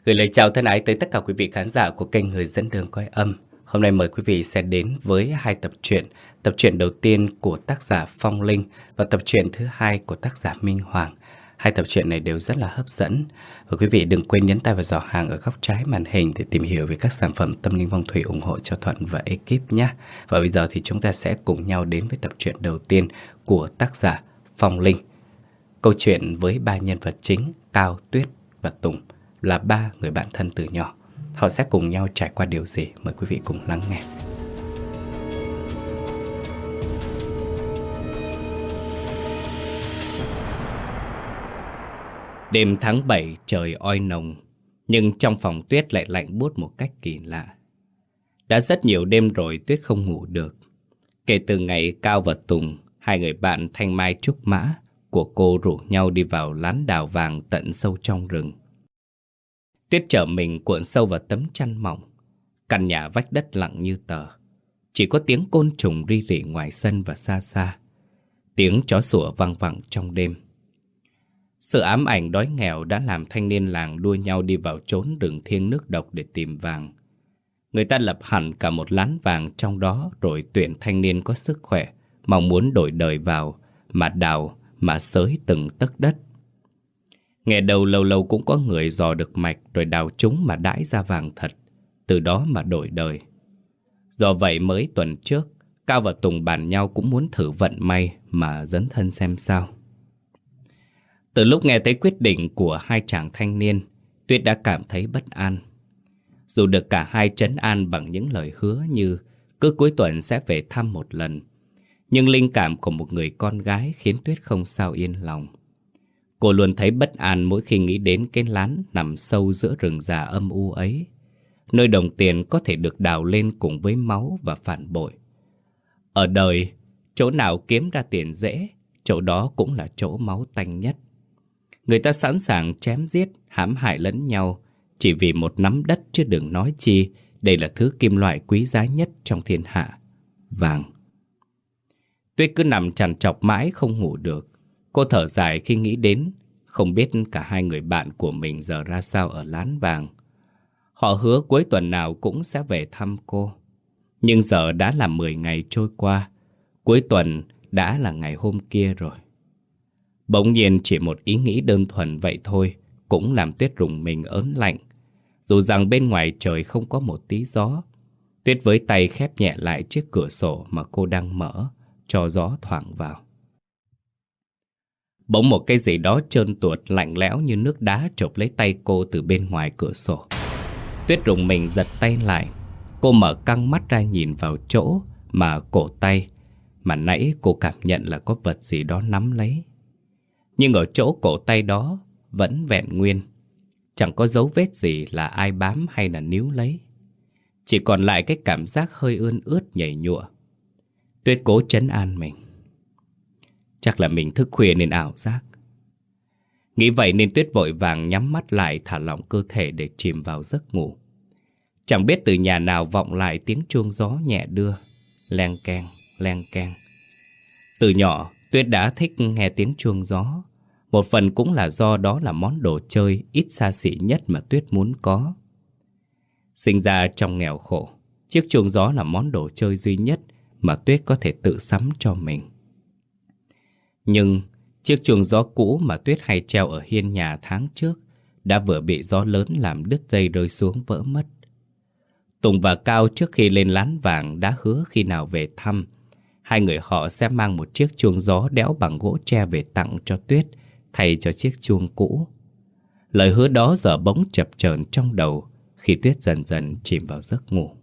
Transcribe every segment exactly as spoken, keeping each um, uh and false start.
Gửi lời chào thân ái tới tất cả quý vị khán giả của kênh Người Dẫn Đường Coi Âm. Hôm nay mời quý vị sẽ đến với hai tập truyện. Tập truyện đầu tiên của tác giả Phong Linh và tập truyện thứ hai của tác giả Minh Hoàng. Hai tập truyện này đều rất là hấp dẫn. Và quý vị đừng quên nhấn tay vào giỏ hàng ở góc trái màn hình để tìm hiểu về các sản phẩm tâm linh phong thủy ủng hộ cho Thuận và ekip nhé. Và bây giờ thì chúng ta sẽ cùng nhau đến với tập truyện đầu tiên của tác giả Phong Linh. Câu chuyện với ba nhân vật chính Cao, Tuyết và Tùng là ba người bạn thân từ nhỏ. Họ sẽ cùng nhau trải qua điều gì? Mời quý vị cùng lắng nghe. Đêm tháng bảy trời oi nồng, nhưng trong phòng Tuyết lại lạnh buốt một cách kỳ lạ. Đã rất nhiều đêm rồi Tuyết không ngủ được. Kể từ ngày Cao và Tùng, hai người bạn thanh mai trúc mã của cô rủ nhau đi vào lán đào vàng tận sâu trong rừng. Tuyết trở mình cuộn sâu vào tấm chăn mỏng. Căn nhà vách đất lặng như tờ. Chỉ có tiếng côn trùng ri rỉ ngoài sân và xa xa. Tiếng chó sủa vang vẳng trong đêm. Sự ám ảnh đói nghèo đã làm thanh niên làng đua nhau đi vào chốn rừng thiêng nước độc để tìm vàng. Người ta lập hẳn cả một lán vàng trong đó rồi tuyển thanh niên có sức khỏe, mong muốn đổi đời vào, mà đào, mà xới từng tấc đất. Nghe đầu lâu lâu cũng có người dò được mạch rồi đào chúng mà đãi ra vàng thật, từ đó mà đổi đời. Do vậy mới tuần trước, Cao và Tùng bàn nhau cũng muốn thử vận may mà dấn thân xem sao. Từ lúc nghe thấy quyết định của hai chàng thanh niên, Tuyết đã cảm thấy bất an. Dù được cả hai trấn an bằng những lời hứa như cứ cuối tuần sẽ về thăm một lần, nhưng linh cảm của một người con gái khiến Tuyết không sao yên lòng. Cô luôn thấy bất an mỗi khi nghĩ đến cái lán nằm sâu giữa rừng già âm u ấy, nơi đồng tiền có thể được đào lên cùng với máu và phản bội. Ở đời, chỗ nào kiếm ra tiền dễ, chỗ đó cũng là chỗ máu tanh nhất. Người ta sẵn sàng chém giết, hãm hại lẫn nhau chỉ vì một nắm đất, chứ đừng nói chi đây là thứ kim loại quý giá nhất trong thiên hạ, vàng. Tuyết cứ nằm trằn trọc mãi không ngủ được. Cô thở dài khi nghĩ đến không biết cả hai người bạn của mình giờ ra sao ở lán vàng. Họ hứa cuối tuần nào cũng sẽ về thăm cô. Nhưng giờ đã là mười ngày trôi qua, cuối tuần đã là ngày hôm kia rồi. Bỗng nhiên chỉ một ý nghĩ đơn thuần vậy thôi cũng làm Tuyết rùng mình ớn lạnh. Dù rằng bên ngoài trời không có một tí gió, Tuyết với tay khép nhẹ lại chiếc cửa sổ mà cô đang mở, cho gió thoảng vào. Bỗng một cái gì đó trơn tuột lạnh lẽo như nước đá chộp lấy tay cô từ bên ngoài cửa sổ. Tuyết rùng mình giật tay lại. Cô mở căng mắt ra nhìn vào chỗ mà cổ tay mà nãy cô cảm nhận là có vật gì đó nắm lấy. Nhưng ở chỗ cổ tay đó vẫn vẹn nguyên, chẳng có dấu vết gì là ai bám hay là níu lấy. Chỉ còn lại cái cảm giác hơi ươn ướt nhảy nhụa. Tuyết cố trấn an mình. Chắc là mình thức khuya nên ảo giác. Nghĩ vậy nên Tuyết vội vàng nhắm mắt lại, thả lỏng cơ thể để chìm vào giấc ngủ. Chẳng biết từ nhà nào vọng lại tiếng chuông gió nhẹ đưa, leng keng, leng keng. Từ nhỏ, Tuyết đã thích nghe tiếng chuông gió. Một phần cũng là do đó là món đồ chơi ít xa xỉ nhất mà Tuyết muốn có. Sinh ra trong nghèo khổ, chiếc chuông gió là món đồ chơi duy nhất mà Tuyết có thể tự sắm cho mình. Nhưng chiếc chuông gió cũ mà Tuyết hay treo ở hiên nhà tháng trước đã vừa bị gió lớn làm đứt dây rơi xuống vỡ mất. Tùng và Cao trước khi lên lán vàng đã hứa khi nào về thăm, hai người họ sẽ mang một chiếc chuông gió đẽo bằng gỗ tre về tặng cho Tuyết thay cho chiếc chuông cũ. Lời hứa đó giờ bỗng chập chờn trong đầu khi Tuyết dần dần chìm vào giấc ngủ.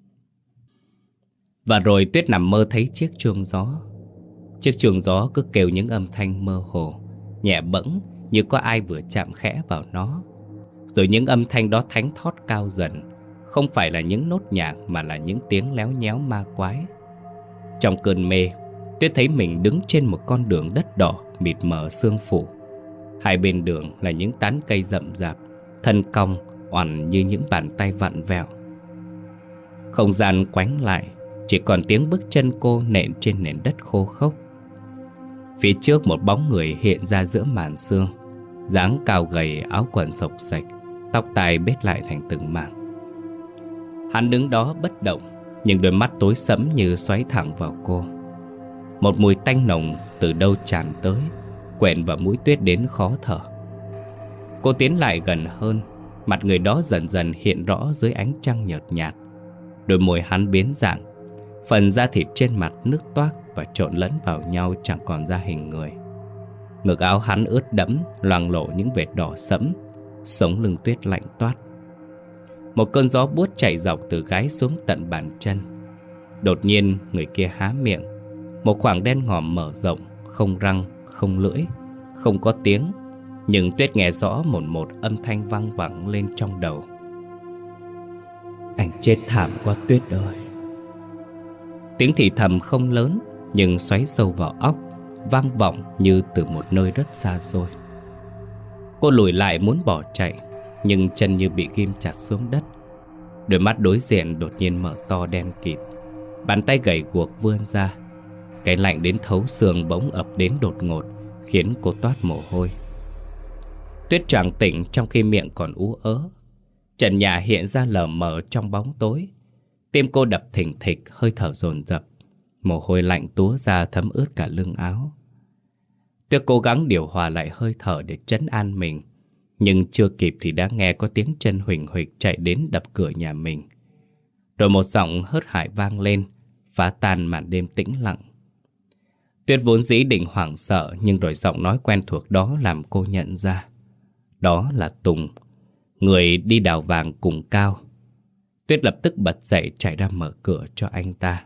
Và rồi Tuyết nằm mơ thấy chiếc chuông gió. Chiếc chuông gió cứ kêu những âm thanh mơ hồ, nhẹ bẫng như có ai vừa chạm khẽ vào nó. Rồi những âm thanh đó thánh thót cao dần, không phải là những nốt nhạc mà là những tiếng léo nhéo ma quái. Trong cơn mê, Tuyết thấy mình đứng trên một con đường đất đỏ mịt mờ sương phủ. Hai bên đường là những tán cây rậm rạp, thân cong oằn như những bàn tay vặn vẹo. Không gian quánh lại, chỉ còn tiếng bước chân cô nện trên nền đất khô khốc. Phía trước một bóng người hiện ra giữa màn sương, dáng cao gầy, áo quần xộc xệch, tóc tai bết lại thành từng mảng. Hắn đứng đó bất động, nhưng đôi mắt tối sẫm như xoáy thẳng vào cô. Một mùi tanh nồng từ đâu tràn tới, quện vào mũi Tuyết đến khó thở. Cô tiến lại gần hơn, mặt người đó dần dần hiện rõ dưới ánh trăng nhợt nhạt. Đôi môi hắn biến dạng, phần da thịt trên mặt nứt toác và trộn lẫn vào nhau chẳng còn ra hình người. Ngực áo hắn ướt đẫm, loang lổ những vệt đỏ sẫm, sống lưng Tuyết lạnh toát. Một cơn gió buốt chạy dọc từ gáy xuống tận bàn chân. Đột nhiên người kia há miệng, một khoảng đen ngòm mở rộng, không răng, không lưỡi, không có tiếng, nhưng Tuyết nghe rõ một một âm thanh vang vẳng lên trong đầu. Anh chết thảm quá Tuyết ơi. Tiếng thì thầm không lớn, nhưng xoáy sâu vào óc, vang vọng như từ một nơi rất xa xôi. Cô lùi lại muốn bỏ chạy, nhưng chân như bị ghim chặt xuống đất. Đôi mắt đối diện đột nhiên mở to đen kịt, bàn tay gầy guộc vươn ra. Cái lạnh đến thấu xương bỗng ập đến đột ngột, khiến cô toát mồ hôi. Tuyết choàng tỉnh trong khi miệng còn ú ớ. Trần nhà hiện ra lờ mờ trong bóng tối. Tim cô đập thình thịch, hơi thở dồn dập. Mồ hôi lạnh túa ra thấm ướt cả lưng áo. Tuyết cố gắng điều hòa lại hơi thở để trấn an mình, nhưng chưa kịp thì đã nghe có tiếng chân huỳnh huỳnh chạy đến đập cửa nhà mình. Rồi một giọng hớt hải vang lên, phá tan màn đêm tĩnh lặng. Tuyết vốn dĩ định hoảng sợ, nhưng rồi giọng nói quen thuộc đó làm cô nhận ra. Đó là Tùng, người đi đào vàng cùng Cao. Tuyết lập tức bật dậy chạy ra mở cửa cho anh ta.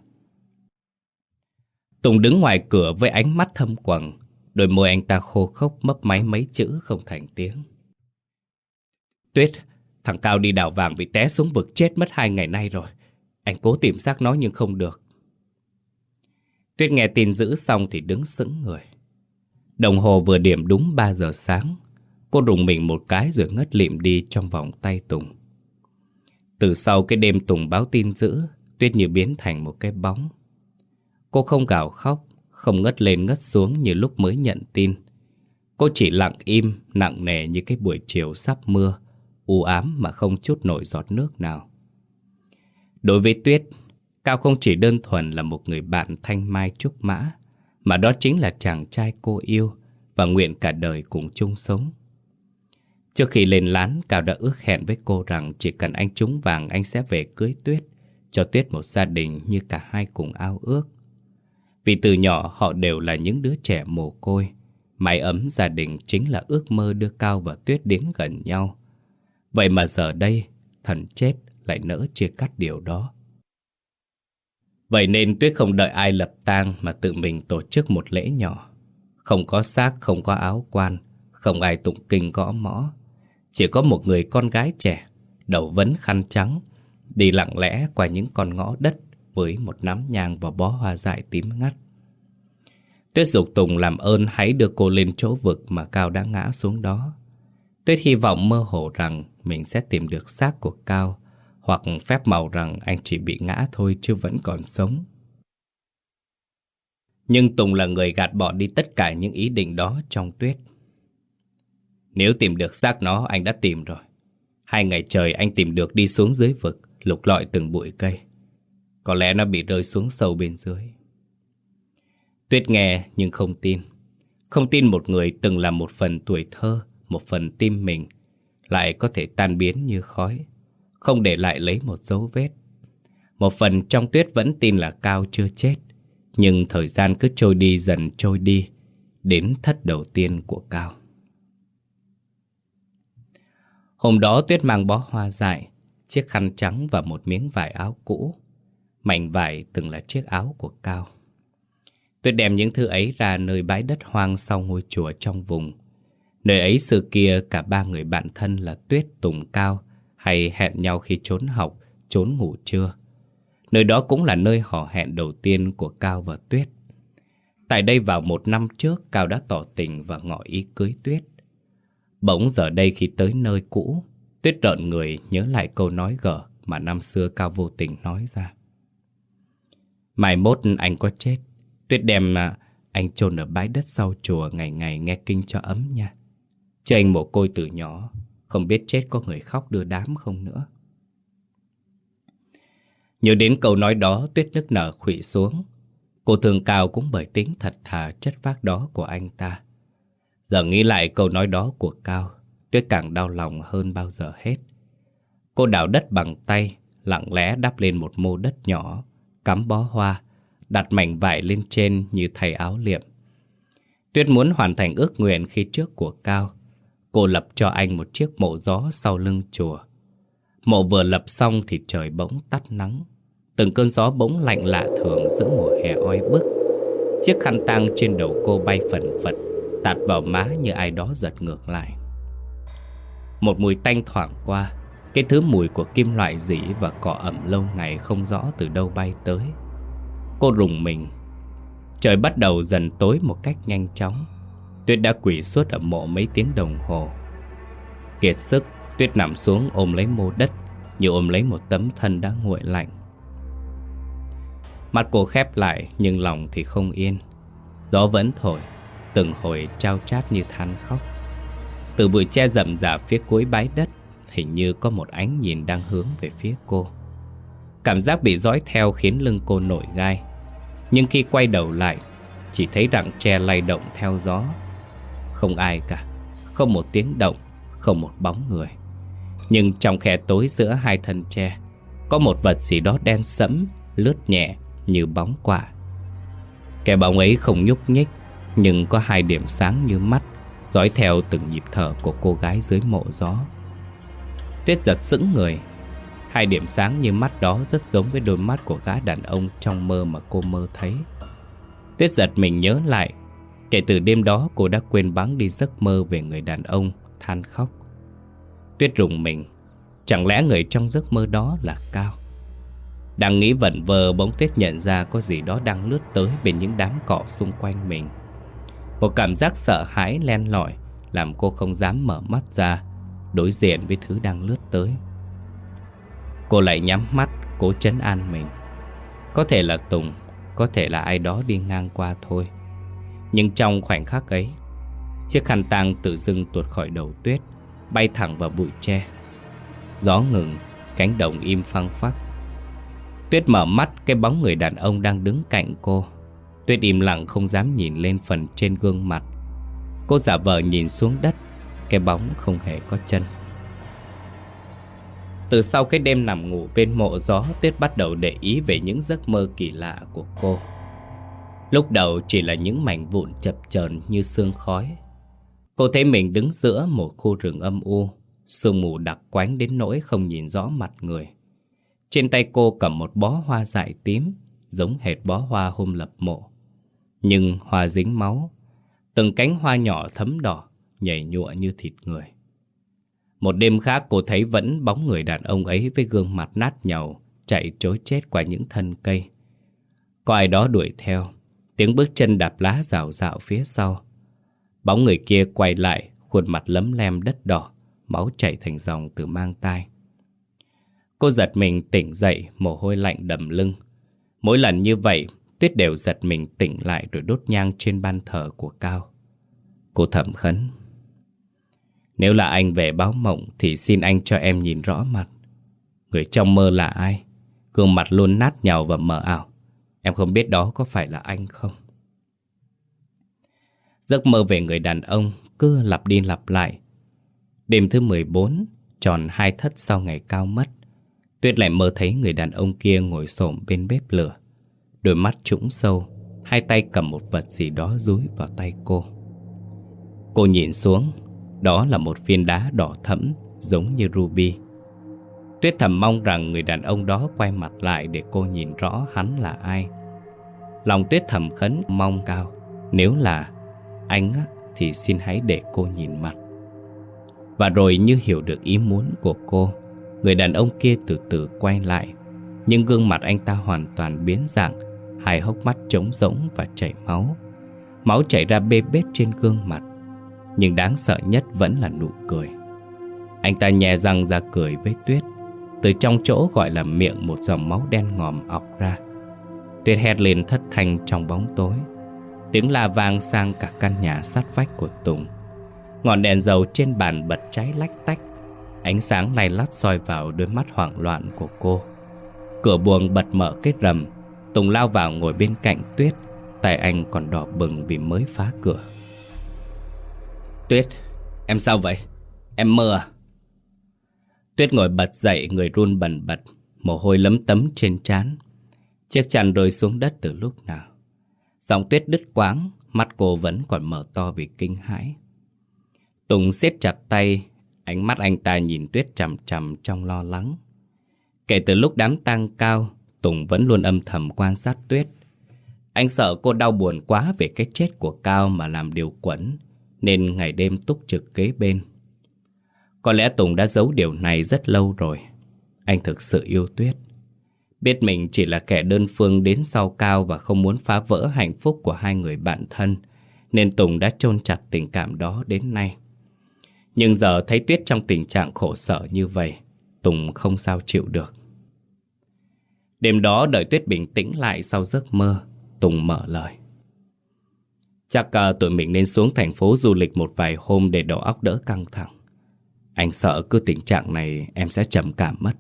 Tùng đứng ngoài cửa với ánh mắt thâm quầng, đôi môi anh ta khô khốc mấp máy mấy chữ không thành tiếng. Tuyết, thằng Cao đi đào vàng bị té xuống vực chết mất hai ngày nay rồi. Anh cố tìm xác nó nhưng không được. Tuyết nghe tin dữ xong thì đứng sững người. Đồng hồ vừa điểm đúng ba giờ sáng. Cô rùng mình một cái rồi ngất lịm đi trong vòng tay Tùng. Từ sau cái đêm Tùng báo tin dữ, Tuyết như biến thành một cái bóng. Cô không gào khóc, không ngất lên ngất xuống như lúc mới nhận tin. Cô chỉ lặng im, nặng nề như cái buổi chiều sắp mưa, u ám mà không chút nổi giọt nước nào. Đối với Tuyết, Cao không chỉ đơn thuần là một người bạn thanh mai trúc mã, mà đó chính là chàng trai cô yêu và nguyện cả đời cùng chung sống. Trước khi lên lán, Cao đã ước hẹn với cô rằng chỉ cần anh trúng vàng anh sẽ về cưới Tuyết, cho Tuyết một gia đình như cả hai cùng ao ước. Vì từ nhỏ họ đều là những đứa trẻ mồ côi, mái ấm gia đình chính là ước mơ đưa Cao và Tuyết đến gần nhau. Vậy mà giờ đây, thần chết lại nỡ chia cắt điều đó. Vậy nên Tuyết không đợi ai lập tang mà tự mình tổ chức một lễ nhỏ. Không có xác, không có áo quan, không ai tụng kinh gõ mõ. Chỉ có một người con gái trẻ, đầu vấn khăn trắng, đi lặng lẽ qua những con ngõ đất với một nắm nhang và bó hoa dại tím ngắt. Tuyết giục Tùng làm ơn hãy đưa cô lên chỗ vực mà Cao đã ngã xuống đó. Tuyết hy vọng mơ hồ rằng mình sẽ tìm được xác của Cao, hoặc phép màu rằng anh chỉ bị ngã thôi chứ vẫn còn sống. Nhưng Tùng là người gạt bỏ đi tất cả những ý định đó trong Tuyết. Nếu tìm được xác nó, anh đã tìm rồi. Hai ngày trời anh tìm được đi xuống dưới vực, lục lọi từng bụi cây. Có lẽ nó bị rơi xuống sâu bên dưới. Tuyết nghe nhưng không tin. Không tin một người từng là một phần tuổi thơ, một phần tim mình, lại có thể tan biến như khói, không để lại lấy một dấu vết. Một phần trong Tuyết vẫn tin là Cao chưa chết, nhưng thời gian cứ trôi đi dần trôi đi, đến thất đầu tiên của Cao. Hôm đó Tuyết mang bó hoa dại, chiếc khăn trắng và một miếng vải áo cũ. Mảnh vải từng là chiếc áo của Cao. Tuyết đem những thứ ấy ra nơi bãi đất hoang sau ngôi chùa trong vùng. Nơi ấy xưa kia cả ba người bạn thân là Tuyết, Tùng, Cao hay hẹn nhau khi trốn học, trốn ngủ trưa. Nơi đó cũng là nơi hò hẹn đầu tiên của Cao và Tuyết. Tại đây vào một năm trước, Cao đã tỏ tình và ngỏ ý cưới Tuyết. Bỗng giờ đây khi tới nơi cũ, Tuyết rợn người nhớ lại câu nói gở mà năm xưa Cao vô tình nói ra. Mai mốt anh có chết, Tuyết đem anh chôn ở bãi đất sau chùa ngày ngày nghe kinh cho ấm nha. Chứ anh mồ côi từ nhỏ, không biết chết có người khóc đưa đám không nữa. Nhớ đến câu nói đó, Tuyết nức nở khuỵu xuống. Cô thương Cao cũng bởi tính thật thà chất phác đó của anh ta. Giờ nghĩ lại câu nói đó của Cao, Tuyết càng đau lòng hơn bao giờ hết. Cô đào đất bằng tay, lặng lẽ đắp lên một mô đất nhỏ, cắm bó hoa, đặt mảnh vải lên trên như thay áo liệm. Tuyết muốn hoàn thành ước nguyện khi trước của Cao. Cô lập cho anh một chiếc mộ gió sau lưng chùa. Mộ vừa lập xong thì trời bỗng tắt nắng. Từng cơn gió bỗng lạnh lạ thường giữa mùa hè oi bức. Chiếc khăn tang trên đầu cô bay phần phật, tạt vào má như ai đó giật ngược lại. Một mùi tanh thoảng qua, cái thứ mùi của kim loại rỉ và cỏ ẩm lâu ngày không rõ từ đâu bay tới. Cô rùng mình. Trời bắt đầu dần tối một cách nhanh chóng. Tuyết đã quỳ suốt ở mộ mấy tiếng đồng hồ. Kiệt sức, Tuyết nằm xuống ôm lấy mô đất, như ôm lấy một tấm thân đã nguội lạnh. Mắt cô khép lại nhưng lòng thì không yên. Gió vẫn thổi, từng hồi trao chát như than khóc. Từ bụi tre rậm rạp phía cuối bãi đất, hình như có một ánh nhìn đang hướng về phía cô. Cảm giác bị dõi theo khiến lưng cô nổi gai. Nhưng khi quay đầu lại, chỉ thấy rặng tre lay động theo gió. Không ai cả, không một tiếng động, không một bóng người. Nhưng trong khe tối giữa hai thân tre, có một vật gì đó đen sẫm, lướt nhẹ như bóng quạ. Cái bóng ấy không nhúc nhích, nhưng có hai điểm sáng như mắt dõi theo từng nhịp thở của cô gái dưới mộ gió. Tuyết giật sững người. Hai điểm sáng như mắt đó rất giống với đôi mắt của gã đàn ông trong mơ mà cô mơ thấy. Tuyết giật mình nhớ lại. Kể từ đêm đó cô đã quên bẵng đi giấc mơ về người đàn ông than khóc. Tuyết rùng mình. Chẳng lẽ người trong giấc mơ đó là Cao? Đang nghĩ vẩn vơ, bỗng Tuyết nhận ra có gì đó đang lướt tới bên những đám cỏ xung quanh mình. Một cảm giác sợ hãi len lỏi làm cô không dám mở mắt ra đối diện với thứ đang lướt tới. Cô lại nhắm mắt, cố trấn an mình. Có thể là Tùng, có thể là ai đó đi ngang qua thôi. Nhưng trong khoảnh khắc ấy, chiếc khăn tang tự dưng tuột khỏi đầu Tuyết, bay thẳng vào bụi tre. Gió ngừng, cánh đồng im phăng phắc. Tuyết mở mắt, cái bóng người đàn ông đang đứng cạnh cô. Tuyết im lặng không dám nhìn lên phần trên gương mặt. Cô giả vờ nhìn xuống đất. Cái bóng không hề có chân. Từ sau cái đêm nằm ngủ bên mộ gió, Tuyết bắt đầu để ý về những giấc mơ kỳ lạ của cô. Lúc đầu chỉ là những mảnh vụn chập chờn như sương khói. Cô thấy mình đứng giữa một khu rừng âm u, sương mù đặc quánh đến nỗi không nhìn rõ mặt người. Trên tay cô cầm một bó hoa dại tím, giống hệt bó hoa hôm lập mộ. Nhưng hoa dính máu, từng cánh hoa nhỏ thấm đỏ, nhảy nhụa như thịt người. Một đêm khác cô thấy vẫn bóng người đàn ông ấy với gương mặt nát nhàu chạy trối chết qua những thân cây. Có ai đó đuổi theo, tiếng bước chân đạp lá rào rạo phía sau. Bóng người kia quay lại, khuôn mặt lấm lem đất đỏ, máu chảy thành dòng từ mang tai. Cô giật mình tỉnh dậy, mồ hôi lạnh đầm lưng. Mỗi lần như vậy, Tuyết đều giật mình tỉnh lại rồi đốt nhang trên ban thờ của Cao. Cô thầm khấn: nếu là anh về báo mộng thì xin anh cho em nhìn rõ mặt. Người trong mơ là ai? Gương mặt luôn nát nhàu và mờ ảo. Em không biết đó có phải là anh không? Giấc mơ về người đàn ông cứ lặp đi lặp lại. Đêm thứ mười bốn, tròn hai thất sau ngày Cao mất, Tuyết lại mơ thấy người đàn ông kia ngồi xổm bên bếp lửa. Đôi mắt trũng sâu, hai tay cầm một vật gì đó dúi vào tay cô. Cô nhìn xuống, đó là một viên đá đỏ thẫm giống như ruby. Tuyết thầm mong rằng người đàn ông đó quay mặt lại để cô nhìn rõ hắn là ai. Lòng Tuyết thầm khấn mong Cao, nếu là anh á, thì xin hãy để cô nhìn mặt. Và rồi như hiểu được ý muốn của cô, người đàn ông kia từ từ quay lại. Nhưng gương mặt anh ta hoàn toàn biến dạng, hai hốc mắt trống rỗng và chảy máu. Máu chảy ra bê bết trên gương mặt. Nhưng đáng sợ nhất vẫn là nụ cười. Anh ta nhè răng ra cười với Tuyết. Từ trong chỗ gọi là miệng, một dòng máu đen ngòm ọc ra. Tuyết hét lên thất thanh trong bóng tối. Tiếng la vang sang cả căn nhà sát vách của Tùng. Ngọn đèn dầu trên bàn bật cháy lách tách, Ánh sáng lay lắt soi vào đôi mắt hoảng loạn của cô. Cửa buồng bật mở cái rầm. Tùng lao vào ngồi bên cạnh Tuyết. Tay anh còn đỏ bừng vì mới phá cửa. Tuyết, em sao vậy? Em mơ à? Tuyết ngồi bật dậy, người run bần bật, mồ hôi lấm tấm trên trán. Chiếc chăn rơi xuống đất từ lúc nào. Giọng Tuyết đứt quãng, mắt cô vẫn còn mở to vì kinh hãi. Tùng siết chặt tay, ánh mắt anh ta nhìn Tuyết chằm chằm trong lo lắng. Kể từ lúc đám tang Cao, Tùng vẫn luôn âm thầm quan sát Tuyết. Anh sợ cô đau buồn quá về cái chết của Cao mà làm điều quẫn, nên ngày đêm túc trực kế bên. Có lẽ Tùng đã giấu điều này rất lâu rồi. Anh thực sự yêu Tuyết. Biết mình chỉ là kẻ đơn phương đến sau Cao và không muốn phá vỡ hạnh phúc của hai người bạn thân, nên Tùng đã chôn chặt tình cảm đó đến nay. Nhưng giờ thấy Tuyết trong tình trạng khổ sở như vậy, Tùng không sao chịu được. Đêm đó đợi Tuyết bình tĩnh lại sau giấc mơ, Tùng mở lời. Chắc uh, tụi mình nên xuống thành phố du lịch một vài hôm để đầu óc đỡ căng thẳng. Anh sợ cứ tình trạng này em sẽ trầm cảm mất.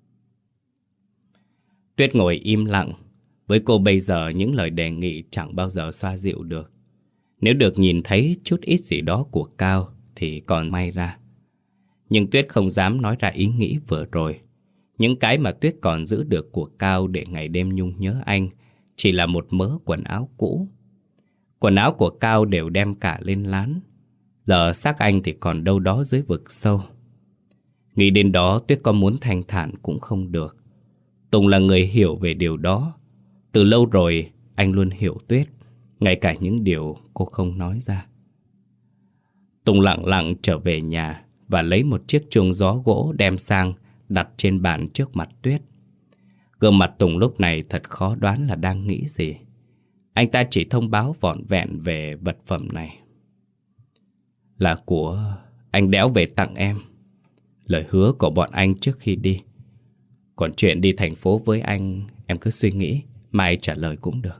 Tuyết ngồi im lặng. Với cô bây giờ những lời đề nghị chẳng bao giờ xoa dịu được. Nếu được nhìn thấy chút ít gì đó của Cao thì còn may ra. Nhưng Tuyết không dám nói ra ý nghĩ vừa rồi. Những cái mà Tuyết còn giữ được của Cao để ngày đêm nhung nhớ anh chỉ là một mớ quần áo cũ. Quần áo của Cao đều đem cả lên lán. Giờ xác anh thì còn đâu đó dưới vực sâu. Nghĩ đến đó Tuyết có muốn thanh thản cũng không được. Tùng là người hiểu về điều đó. Từ lâu rồi anh luôn hiểu Tuyết, ngay cả những điều cô không nói ra. Tùng lặng lặng trở về nhà và lấy một chiếc chuông gió gỗ đem sang đặt trên bàn trước mặt Tuyết. Gương mặt Tùng lúc này thật khó đoán là đang nghĩ gì. Anh ta chỉ thông báo vỏn vẹn về vật phẩm này. Là của anh Đéo về tặng em. Lời hứa của bọn anh trước khi đi. Còn chuyện đi thành phố với anh, em cứ suy nghĩ, mai trả lời cũng được.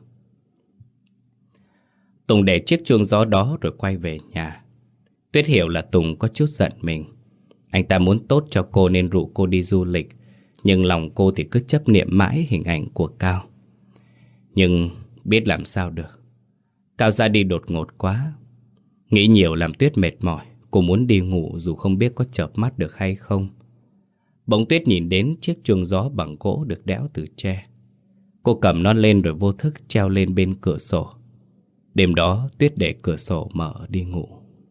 Tùng để chiếc chuông gió đó rồi quay về nhà. Tuyết hiểu là Tùng có chút giận mình. Anh ta muốn tốt cho cô nên rủ cô đi du lịch, nhưng lòng cô thì cứ chấp niệm mãi hình ảnh của Cao. Nhưng biết làm sao được. Cao ra đi đột ngột quá. Nghĩ nhiều làm Tuyết mệt mỏi. Cô muốn đi ngủ dù không biết có chợp mắt được hay không. Bỗng Tuyết nhìn đến chiếc chuông gió bằng gỗ được đẽo từ tre. Cô cầm nó lên rồi vô thức treo lên bên cửa sổ. Đêm đó Tuyết để cửa sổ mở đi ngủ.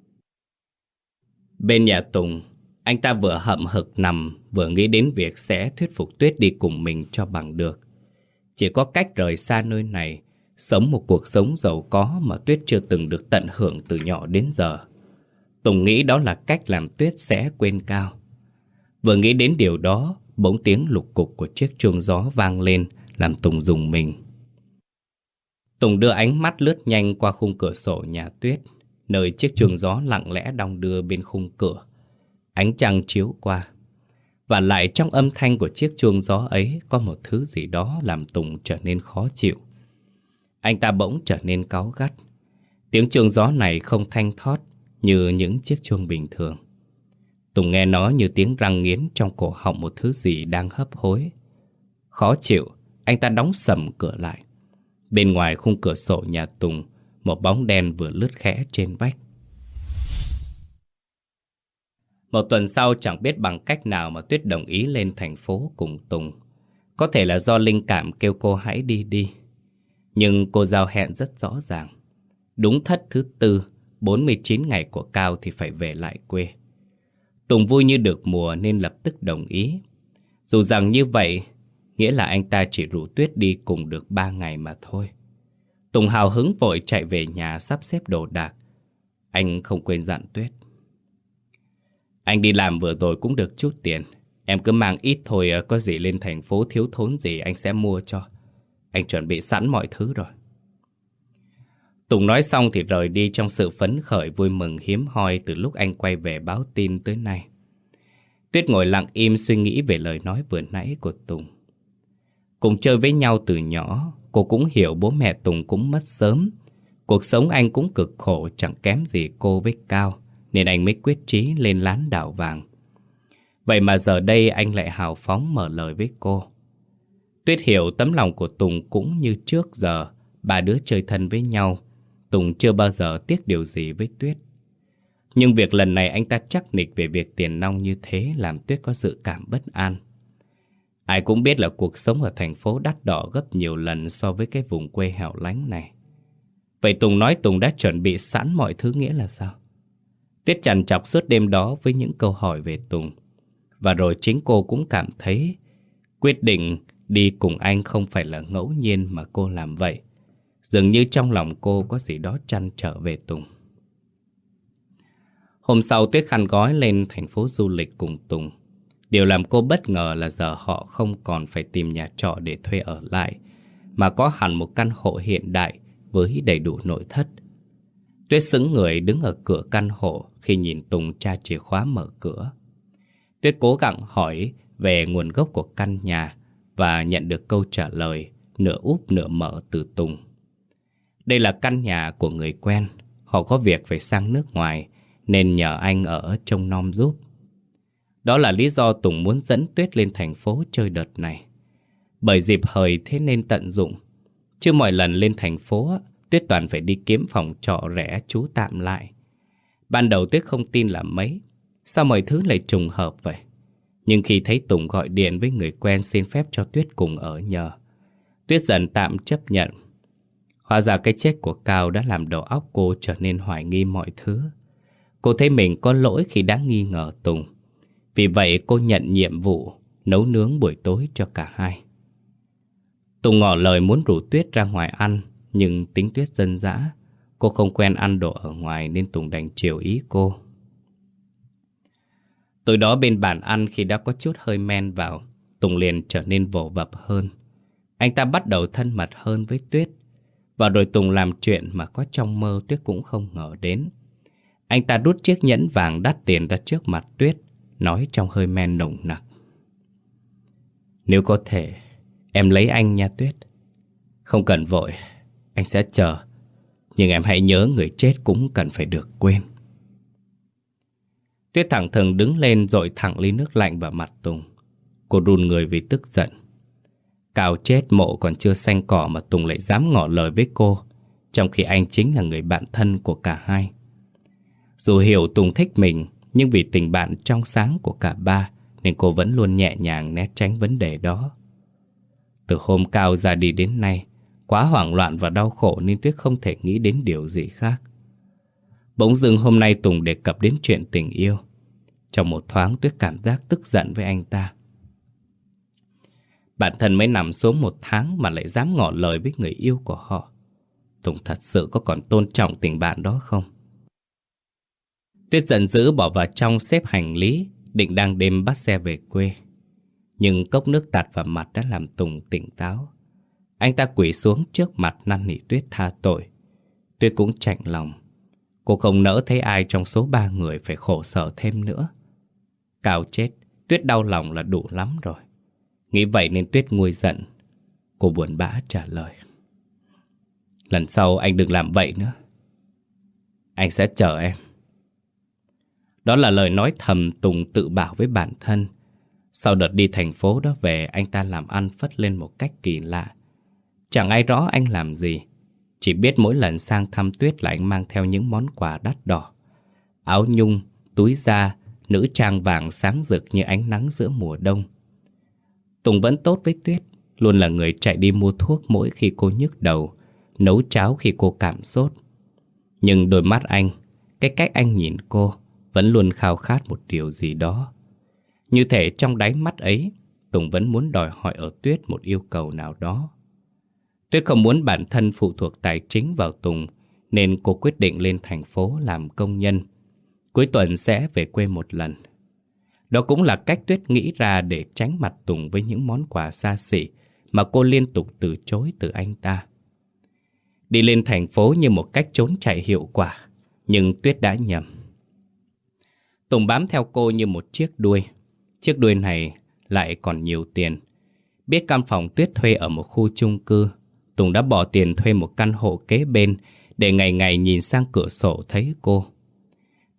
Bên nhà Tùng, anh ta vừa hậm hực nằm vừa nghĩ đến việc sẽ thuyết phục Tuyết đi cùng mình cho bằng được. Chỉ có cách rời xa nơi này, sống một cuộc sống giàu có mà Tuyết chưa từng được tận hưởng từ nhỏ đến giờ. Tùng nghĩ đó là cách làm Tuyết sẽ quên Cao. Vừa nghĩ đến điều đó, bỗng tiếng lục cục của chiếc chuông gió vang lên làm Tùng rùng mình. Tùng đưa ánh mắt lướt nhanh qua khung cửa sổ nhà Tuyết, nơi chiếc chuông gió lặng lẽ đong đưa bên khung cửa. Ánh trăng chiếu qua. Và lại trong âm thanh của chiếc chuông gió ấy có một thứ gì đó làm Tùng trở nên khó chịu. Anh ta bỗng trở nên cáu gắt. Tiếng chuông gió này không thanh thót như những chiếc chuông bình thường. Tùng nghe nó như tiếng răng nghiến trong cổ họng một thứ gì đang hấp hối. Khó chịu, anh ta đóng sầm cửa lại. Bên ngoài khung cửa sổ nhà Tùng, một bóng đen vừa lướt khẽ trên vách. Một tuần sau chẳng biết bằng cách nào mà Tuyết đồng ý lên thành phố cùng Tùng. Có thể là do linh cảm kêu cô hãy đi đi. Nhưng cô giao hẹn rất rõ ràng. Đúng thất thứ tư, bốn mươi chín ngày của Cao thì phải về lại quê. Tùng vui như được mùa nên lập tức đồng ý. Dù rằng như vậy, nghĩa là anh ta chỉ rủ Tuyết đi cùng được ba ngày mà thôi. Tùng hào hứng vội chạy về nhà sắp xếp đồ đạc. Anh không quên dặn Tuyết. Anh đi làm vừa rồi cũng được chút tiền. Em cứ mang ít thôi, có gì lên thành phố thiếu thốn gì anh sẽ mua cho. Anh chuẩn bị sẵn mọi thứ rồi. Tùng nói xong thì rời đi trong sự phấn khởi vui mừng hiếm hoi từ lúc anh quay về báo tin tới nay. Tuyết ngồi lặng im suy nghĩ về lời nói vừa nãy của Tùng. Cùng chơi với nhau từ nhỏ, cô cũng hiểu bố mẹ Tùng cũng mất sớm. Cuộc sống anh cũng cực khổ chẳng kém gì cô với Cao, nên anh mới quyết chí lên lán đảo vàng. Vậy mà giờ đây anh lại hào phóng mở lời với cô. Tuyết hiểu tấm lòng của Tùng cũng như trước giờ. Ba đứa chơi thân với nhau, Tùng chưa bao giờ tiếc điều gì với Tuyết. Nhưng việc lần này anh ta chắc nịch về việc tiền nong như thế làm Tuyết có dự cảm bất an. Ai cũng biết là cuộc sống ở thành phố đắt đỏ gấp nhiều lần so với cái vùng quê hẻo lánh này. Vậy Tùng nói Tùng đã chuẩn bị sẵn mọi thứ nghĩa là sao? Tuyết trằn trọc suốt đêm đó với những câu hỏi về Tùng. Và rồi chính cô cũng cảm thấy quyết định đi cùng anh không phải là ngẫu nhiên mà cô làm vậy. Dường như trong lòng cô có gì đó trăn trở về Tùng. Hôm sau Tuyết khăn gói lên thành phố du lịch cùng Tùng. Điều làm cô bất ngờ là giờ họ không còn phải tìm nhà trọ để thuê ở lại, mà có hẳn một căn hộ hiện đại với đầy đủ nội thất. Tuyết sững người đứng ở cửa căn hộ khi nhìn Tùng tra chìa khóa mở cửa. Tuyết cố gắng hỏi về nguồn gốc của căn nhà và nhận được câu trả lời nửa úp nửa mở từ Tùng. Đây là căn nhà của người quen, họ có việc phải sang nước ngoài nên nhờ anh ở trông nom giúp. Đó là lý do Tùng muốn dẫn Tuyết lên thành phố chơi đợt này. Bởi dịp hời thế nên tận dụng. Chứ mọi lần lên thành phố, Tuyết toàn phải đi kiếm phòng trọ rẻ trú tạm lại. Ban đầu Tuyết không tin là mấy, sao mọi thứ lại trùng hợp vậy? Nhưng khi thấy Tùng gọi điện với người quen xin phép cho Tuyết cùng ở nhờ, Tuyết dần tạm chấp nhận. Hóa ra cái chết của Cao đã làm đầu óc cô trở nên hoài nghi mọi thứ. Cô thấy mình có lỗi khi đã nghi ngờ Tùng. Vì vậy cô nhận nhiệm vụ nấu nướng buổi tối cho cả hai. Tùng ngỏ lời muốn rủ Tuyết ra ngoài ăn, nhưng tính Tuyết dân dã, cô không quen ăn đồ ở ngoài nên Tùng đành chiều ý cô. Tối đó bên bàn ăn khi đã có chút hơi men vào, Tùng liền trở nên vồ vập hơn. Anh ta bắt đầu thân mật hơn với Tuyết. Và rồi Tùng làm chuyện mà có trong mơ Tuyết cũng không ngờ đến. Anh ta đút chiếc nhẫn vàng đắt tiền ra trước mặt Tuyết, nói trong hơi men nồng nặc: "Nếu có thể, em lấy anh nha Tuyết. Không cần vội, anh sẽ chờ. Nhưng em hãy nhớ người chết cũng cần phải được quên." Tuyết thẳng thừng đứng lên dội thẳng ly nước lạnh vào mặt Tùng. Cô run người vì tức giận. Cao chết mộ còn chưa xanh cỏ mà Tùng lại dám ngỏ lời với cô, trong khi anh chính là người bạn thân của cả hai. Dù hiểu Tùng thích mình, nhưng vì tình bạn trong sáng của cả ba nên cô vẫn luôn nhẹ nhàng né tránh vấn đề đó. Từ hôm Cao ra đi đến nay, quá hoảng loạn và đau khổ nên Tuyết không thể nghĩ đến điều gì khác. Bỗng dưng hôm nay Tùng đề cập đến chuyện tình yêu. Trong một thoáng Tuyết cảm giác tức giận với anh ta. Bản thân mới nằm xuống một tháng mà lại dám ngỏ lời với người yêu của họ. Tùng thật sự có còn tôn trọng tình bạn đó không? Tuyết giận dữ bỏ vào trong xếp hành lý, định đang đêm bắt xe về quê. Nhưng cốc nước tạt vào mặt đã làm Tùng tỉnh táo. Anh ta quỳ xuống trước mặt năn nỉ Tuyết tha tội. Tuyết cũng chạnh lòng. Cô không nỡ thấy ai trong số ba người phải khổ sở thêm nữa. Cao chết, Tuyết đau lòng là đủ lắm rồi. Nghĩ vậy nên Tuyết nguôi giận. Cô buồn bã trả lời: "Lần sau anh đừng làm vậy nữa. Anh sẽ chờ em." Đó là lời nói thầm Tùng tự bảo với bản thân. Sau đợt đi thành phố đó về, anh ta làm ăn phất lên một cách kỳ lạ. Chẳng ai rõ anh làm gì. Chỉ biết mỗi lần sang thăm Tuyết là anh mang theo những món quà đắt đỏ. Áo nhung, túi da, nữ trang vàng sáng rực như ánh nắng giữa mùa đông. Tùng vẫn tốt với Tuyết, luôn là người chạy đi mua thuốc mỗi khi cô nhức đầu, nấu cháo khi cô cảm sốt. Nhưng đôi mắt anh, cái cách anh nhìn cô, vẫn luôn khao khát một điều gì đó. Như thể trong đáy mắt ấy, Tùng vẫn muốn đòi hỏi ở Tuyết một yêu cầu nào đó. Tuyết không muốn bản thân phụ thuộc tài chính vào Tùng, nên cô quyết định lên thành phố làm công nhân. Cuối tuần sẽ về quê một lần. Đó cũng là cách Tuyết nghĩ ra để tránh mặt Tùng với những món quà xa xỉ mà cô liên tục từ chối từ anh ta. Đi lên thành phố như một cách trốn chạy hiệu quả, nhưng Tuyết đã nhầm. Tùng bám theo cô như một chiếc đuôi. Chiếc đuôi này lại còn nhiều tiền. Biết căn phòng Tuyết thuê ở một khu chung cư, Tùng đã bỏ tiền thuê một căn hộ kế bên để ngày ngày nhìn sang cửa sổ thấy cô.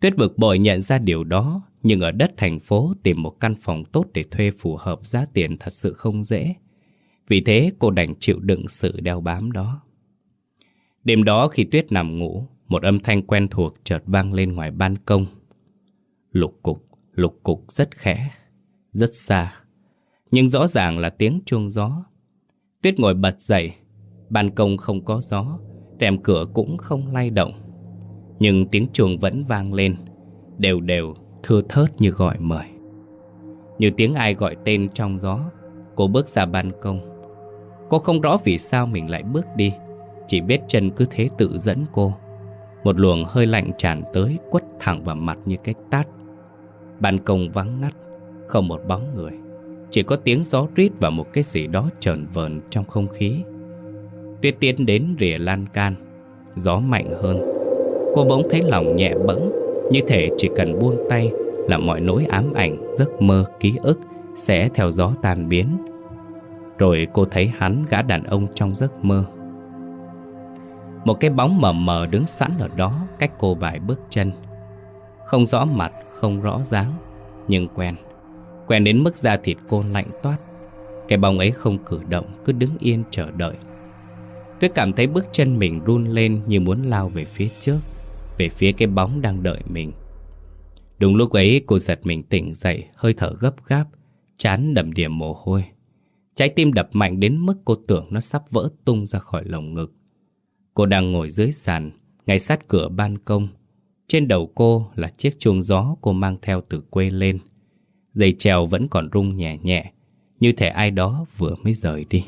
Tuyết bực bội nhận ra điều đó, nhưng ở đất thành phố tìm một căn phòng tốt để thuê phù hợp giá tiền thật sự không dễ. Vì thế cô đành chịu đựng sự đeo bám đó. Đêm đó khi Tuyết nằm ngủ, một âm thanh quen thuộc chợt vang lên ngoài ban công. Lục cục, lục cục rất khẽ, rất xa, nhưng rõ ràng là tiếng chuông gió. Tuyết ngồi bật dậy. Ban công không có gió, rèm cửa cũng không lay động, nhưng tiếng chuông vẫn vang lên, đều đều, thưa thớt như gọi mời. Như tiếng ai gọi tên trong gió, cô bước ra ban công. Cô không rõ vì sao mình lại bước đi, chỉ biết chân cứ thế tự dẫn cô. Một luồng hơi lạnh tràn tới, quất thẳng vào mặt như cái tát. Ban công vắng ngắt, không một bóng người, chỉ có tiếng gió rít và một cái gì đó chờn vờn trong không khí. Tuyết tiến đến rìa lan can. Gió mạnh hơn. Cô bỗng thấy lòng nhẹ bẫng, như thể chỉ cần buông tay là mọi nỗi ám ảnh, giấc mơ, ký ức sẽ theo gió tan biến. Rồi cô thấy hắn, gã đàn ông trong giấc mơ. Một cái bóng mờ mờ đứng sẵn ở đó, cách cô vài bước chân. Không rõ mặt, không rõ dáng, nhưng quen. Quen đến mức da thịt cô lạnh toát. Cái bóng ấy không cử động, cứ đứng yên chờ đợi. Tuyết cảm thấy bước chân mình run lên như muốn lao về phía trước, về phía cái bóng đang đợi mình. Đúng lúc ấy cô giật mình tỉnh dậy, hơi thở gấp gáp, trán đầm đìa mồ hôi. Trái tim đập mạnh đến mức cô tưởng nó sắp vỡ tung ra khỏi lồng ngực. Cô đang ngồi dưới sàn, ngay sát cửa ban công. Trên đầu cô là chiếc chuông gió cô mang theo từ quê lên. Dây treo vẫn còn rung nhẹ nhẹ, như thể ai đó vừa mới rời đi.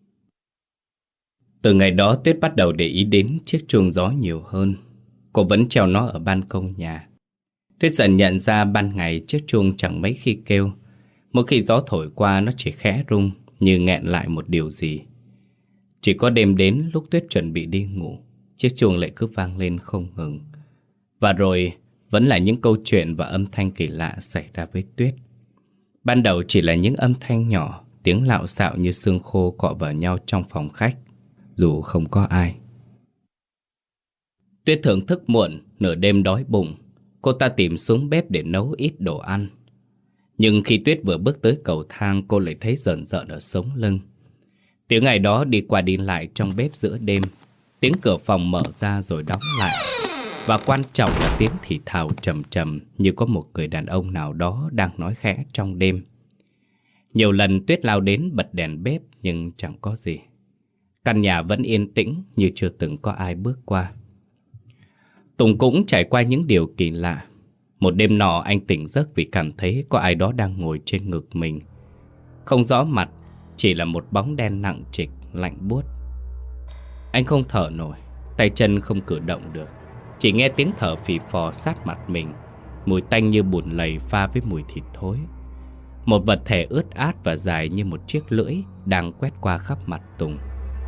Từ ngày đó Tuyết bắt đầu để ý đến chiếc chuông gió nhiều hơn. Cô vẫn treo nó ở ban công nhà. Tuyết dần nhận ra ban ngày chiếc chuông chẳng mấy khi kêu. Mỗi khi gió thổi qua nó chỉ khẽ rung, như nghẹn lại một điều gì. Chỉ có đêm đến lúc Tuyết chuẩn bị đi ngủ, chiếc chuông lại cứ vang lên không ngừng. Và rồi vẫn là những câu chuyện và âm thanh kỳ lạ xảy ra với Tuyết. Ban đầu chỉ là những âm thanh nhỏ, tiếng lạo xạo như xương khô cọ vào nhau trong phòng khách, dù không có ai. Tuyết thường thức muộn, nửa đêm đói bụng, cô ta tìm xuống bếp để nấu ít đồ ăn. Nhưng khi Tuyết vừa bước tới cầu thang, cô lại thấy rờn rợn ở sống lưng. Tiếng ai đó đi qua đi lại trong bếp giữa đêm. Tiếng cửa phòng mở ra rồi đóng lại. Và quan trọng là tiếng thì thào trầm trầm, như có một người đàn ông nào đó đang nói khẽ trong đêm. Nhiều lần Tuyết lao đến bật đèn bếp nhưng chẳng có gì. Căn nhà vẫn yên tĩnh như chưa từng có ai bước qua. Tùng cũng trải qua những điều kỳ lạ. Một đêm nọ anh tỉnh giấc vì cảm thấy có ai đó đang ngồi trên ngực mình. Không rõ mặt, chỉ là một bóng đen nặng trịch, lạnh buốt. Anh không thở nổi, tay chân không cử động được. Chỉ nghe tiếng thở phì phò sát mặt mình, mùi tanh như bùn lầy pha với mùi thịt thối. Một vật thể ướt át và dài như một chiếc lưỡi đang quét qua khắp mặt Tùng.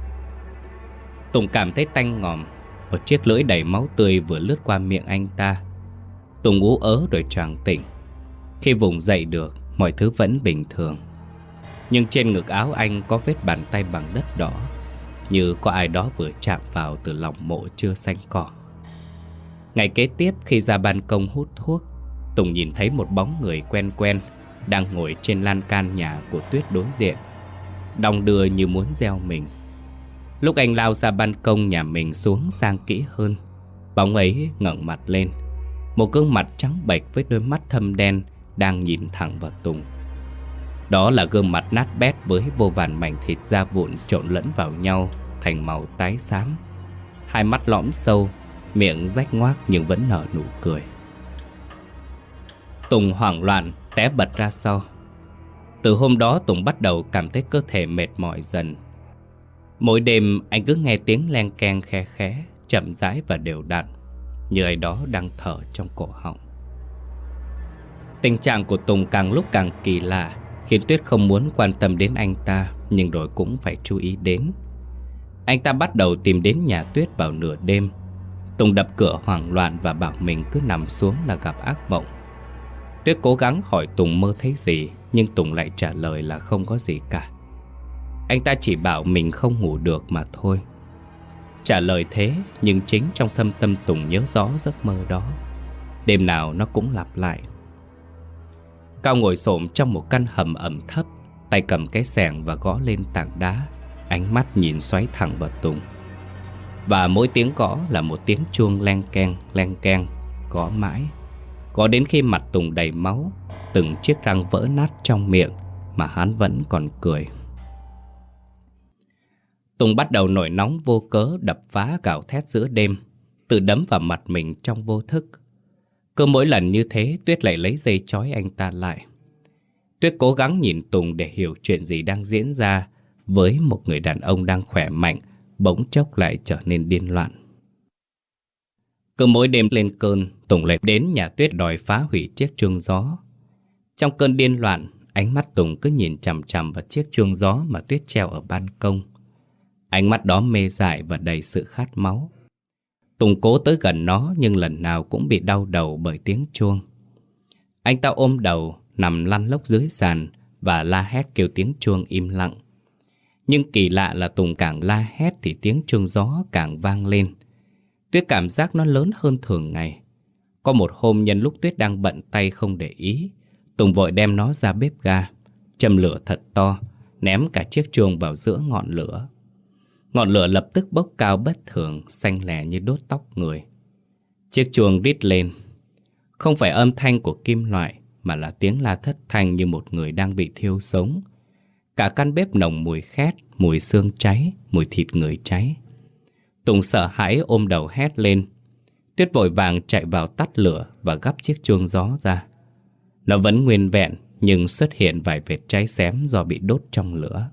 Tùng cảm thấy tanh ngòm. Một chiếc lưỡi đầy máu tươi vừa lướt qua miệng anh ta. Tùng ú ớ rồi choàng tỉnh. Khi vùng dậy được, mọi thứ vẫn bình thường. Nhưng trên ngực áo anh có vết bàn tay bằng đất đỏ, như có ai đó vừa chạm vào từ lòng mộ chưa xanh cỏ. Ngày kế tiếp khi ra ban công hút thuốc, Tùng nhìn thấy một bóng người quen quen đang ngồi trên lan can nhà của Tuyết đối diện, đong đưa như muốn gieo mình. Lúc anh lao ra ban công nhà mình xuống sang kỹ hơn, bóng ấy ngẩng mặt lên. Một gương mặt trắng bệch với đôi mắt thâm đen đang nhìn thẳng vào Tùng. Đó là gương mặt nát bét với vô vàn mảnh thịt da vụn trộn lẫn vào nhau thành màu tái xám. Hai mắt lõm sâu, miệng rách ngoác nhưng vẫn nở nụ cười. Tùng hoảng loạn té bật ra sau. Từ hôm đó Tùng bắt đầu cảm thấy cơ thể mệt mỏi dần. Mỗi đêm anh cứ nghe tiếng len keng khe khẽ, chậm rãi và đều đặn, như ai đó đang thở trong cổ họng. Tình trạng của Tùng càng lúc càng kỳ lạ, khiến Tuyết không muốn quan tâm đến anh ta, nhưng rồi cũng phải chú ý đến. Anh ta bắt đầu tìm đến nhà Tuyết vào nửa đêm. Tùng đập cửa hoảng loạn và bảo mình cứ nằm xuống là gặp ác mộng. Tuyết cố gắng hỏi Tùng mơ thấy gì, nhưng Tùng lại trả lời là không có gì cả. Anh ta chỉ bảo mình không ngủ được mà thôi. Trả lời thế, nhưng chính trong thâm tâm Tùng nhớ rõ giấc mơ đó. Đêm nào nó cũng lặp lại. Cao ngồi xổm trong một căn hầm ẩm thấp, tay cầm cái xẻng và gõ lên tảng đá, ánh mắt nhìn xoáy thẳng vào Tùng. Và mỗi tiếng gõ là một tiếng chuông leng keng, leng keng, gõ mãi. Gõ đến khi mặt Tùng đầy máu, từng chiếc răng vỡ nát trong miệng mà hắn vẫn còn cười. Tùng bắt đầu nổi nóng vô cớ, đập phá gào thét giữa đêm, tự đấm vào mặt mình trong vô thức. Cứ mỗi lần như thế, Tuyết lại lấy dây trói anh ta lại. Tuyết cố gắng nhìn Tùng để hiểu chuyện gì đang diễn ra với một người đàn ông đang khỏe mạnh, bỗng chốc lại trở nên điên loạn. Cứ mỗi đêm lên cơn, Tùng lại đến nhà Tuyết đòi phá hủy chiếc chuông gió. Trong cơn điên loạn, ánh mắt Tùng cứ nhìn chằm chằm vào chiếc chuông gió mà Tuyết treo ở ban công. Ánh mắt đó mê dại và đầy sự khát máu. Tùng cố tới gần nó nhưng lần nào cũng bị đau đầu bởi tiếng chuông. Anh ta ôm đầu, nằm lăn lóc dưới sàn và la hét kêu tiếng chuông im lặng. Nhưng kỳ lạ là Tùng càng la hét thì tiếng chuông gió càng vang lên. Tuyết cảm giác nó lớn hơn thường ngày. Có một hôm nhân lúc Tuyết đang bận tay không để ý, Tùng vội đem nó ra bếp ga, châm lửa thật to, ném cả chiếc chuông vào giữa ngọn lửa. Ngọn lửa lập tức bốc cao bất thường, xanh lè như đốt tóc người. Chiếc chuông rít lên. Không phải âm thanh của kim loại, mà là tiếng la thất thanh như một người đang bị thiêu sống. Cả căn bếp nồng mùi khét, mùi xương cháy, mùi thịt người cháy. Tùng sợ hãi ôm đầu hét lên. Tuyết vội vàng chạy vào tắt lửa và gắp chiếc chuông gió ra. Nó vẫn nguyên vẹn, nhưng xuất hiện vài vệt cháy xém do bị đốt trong lửa.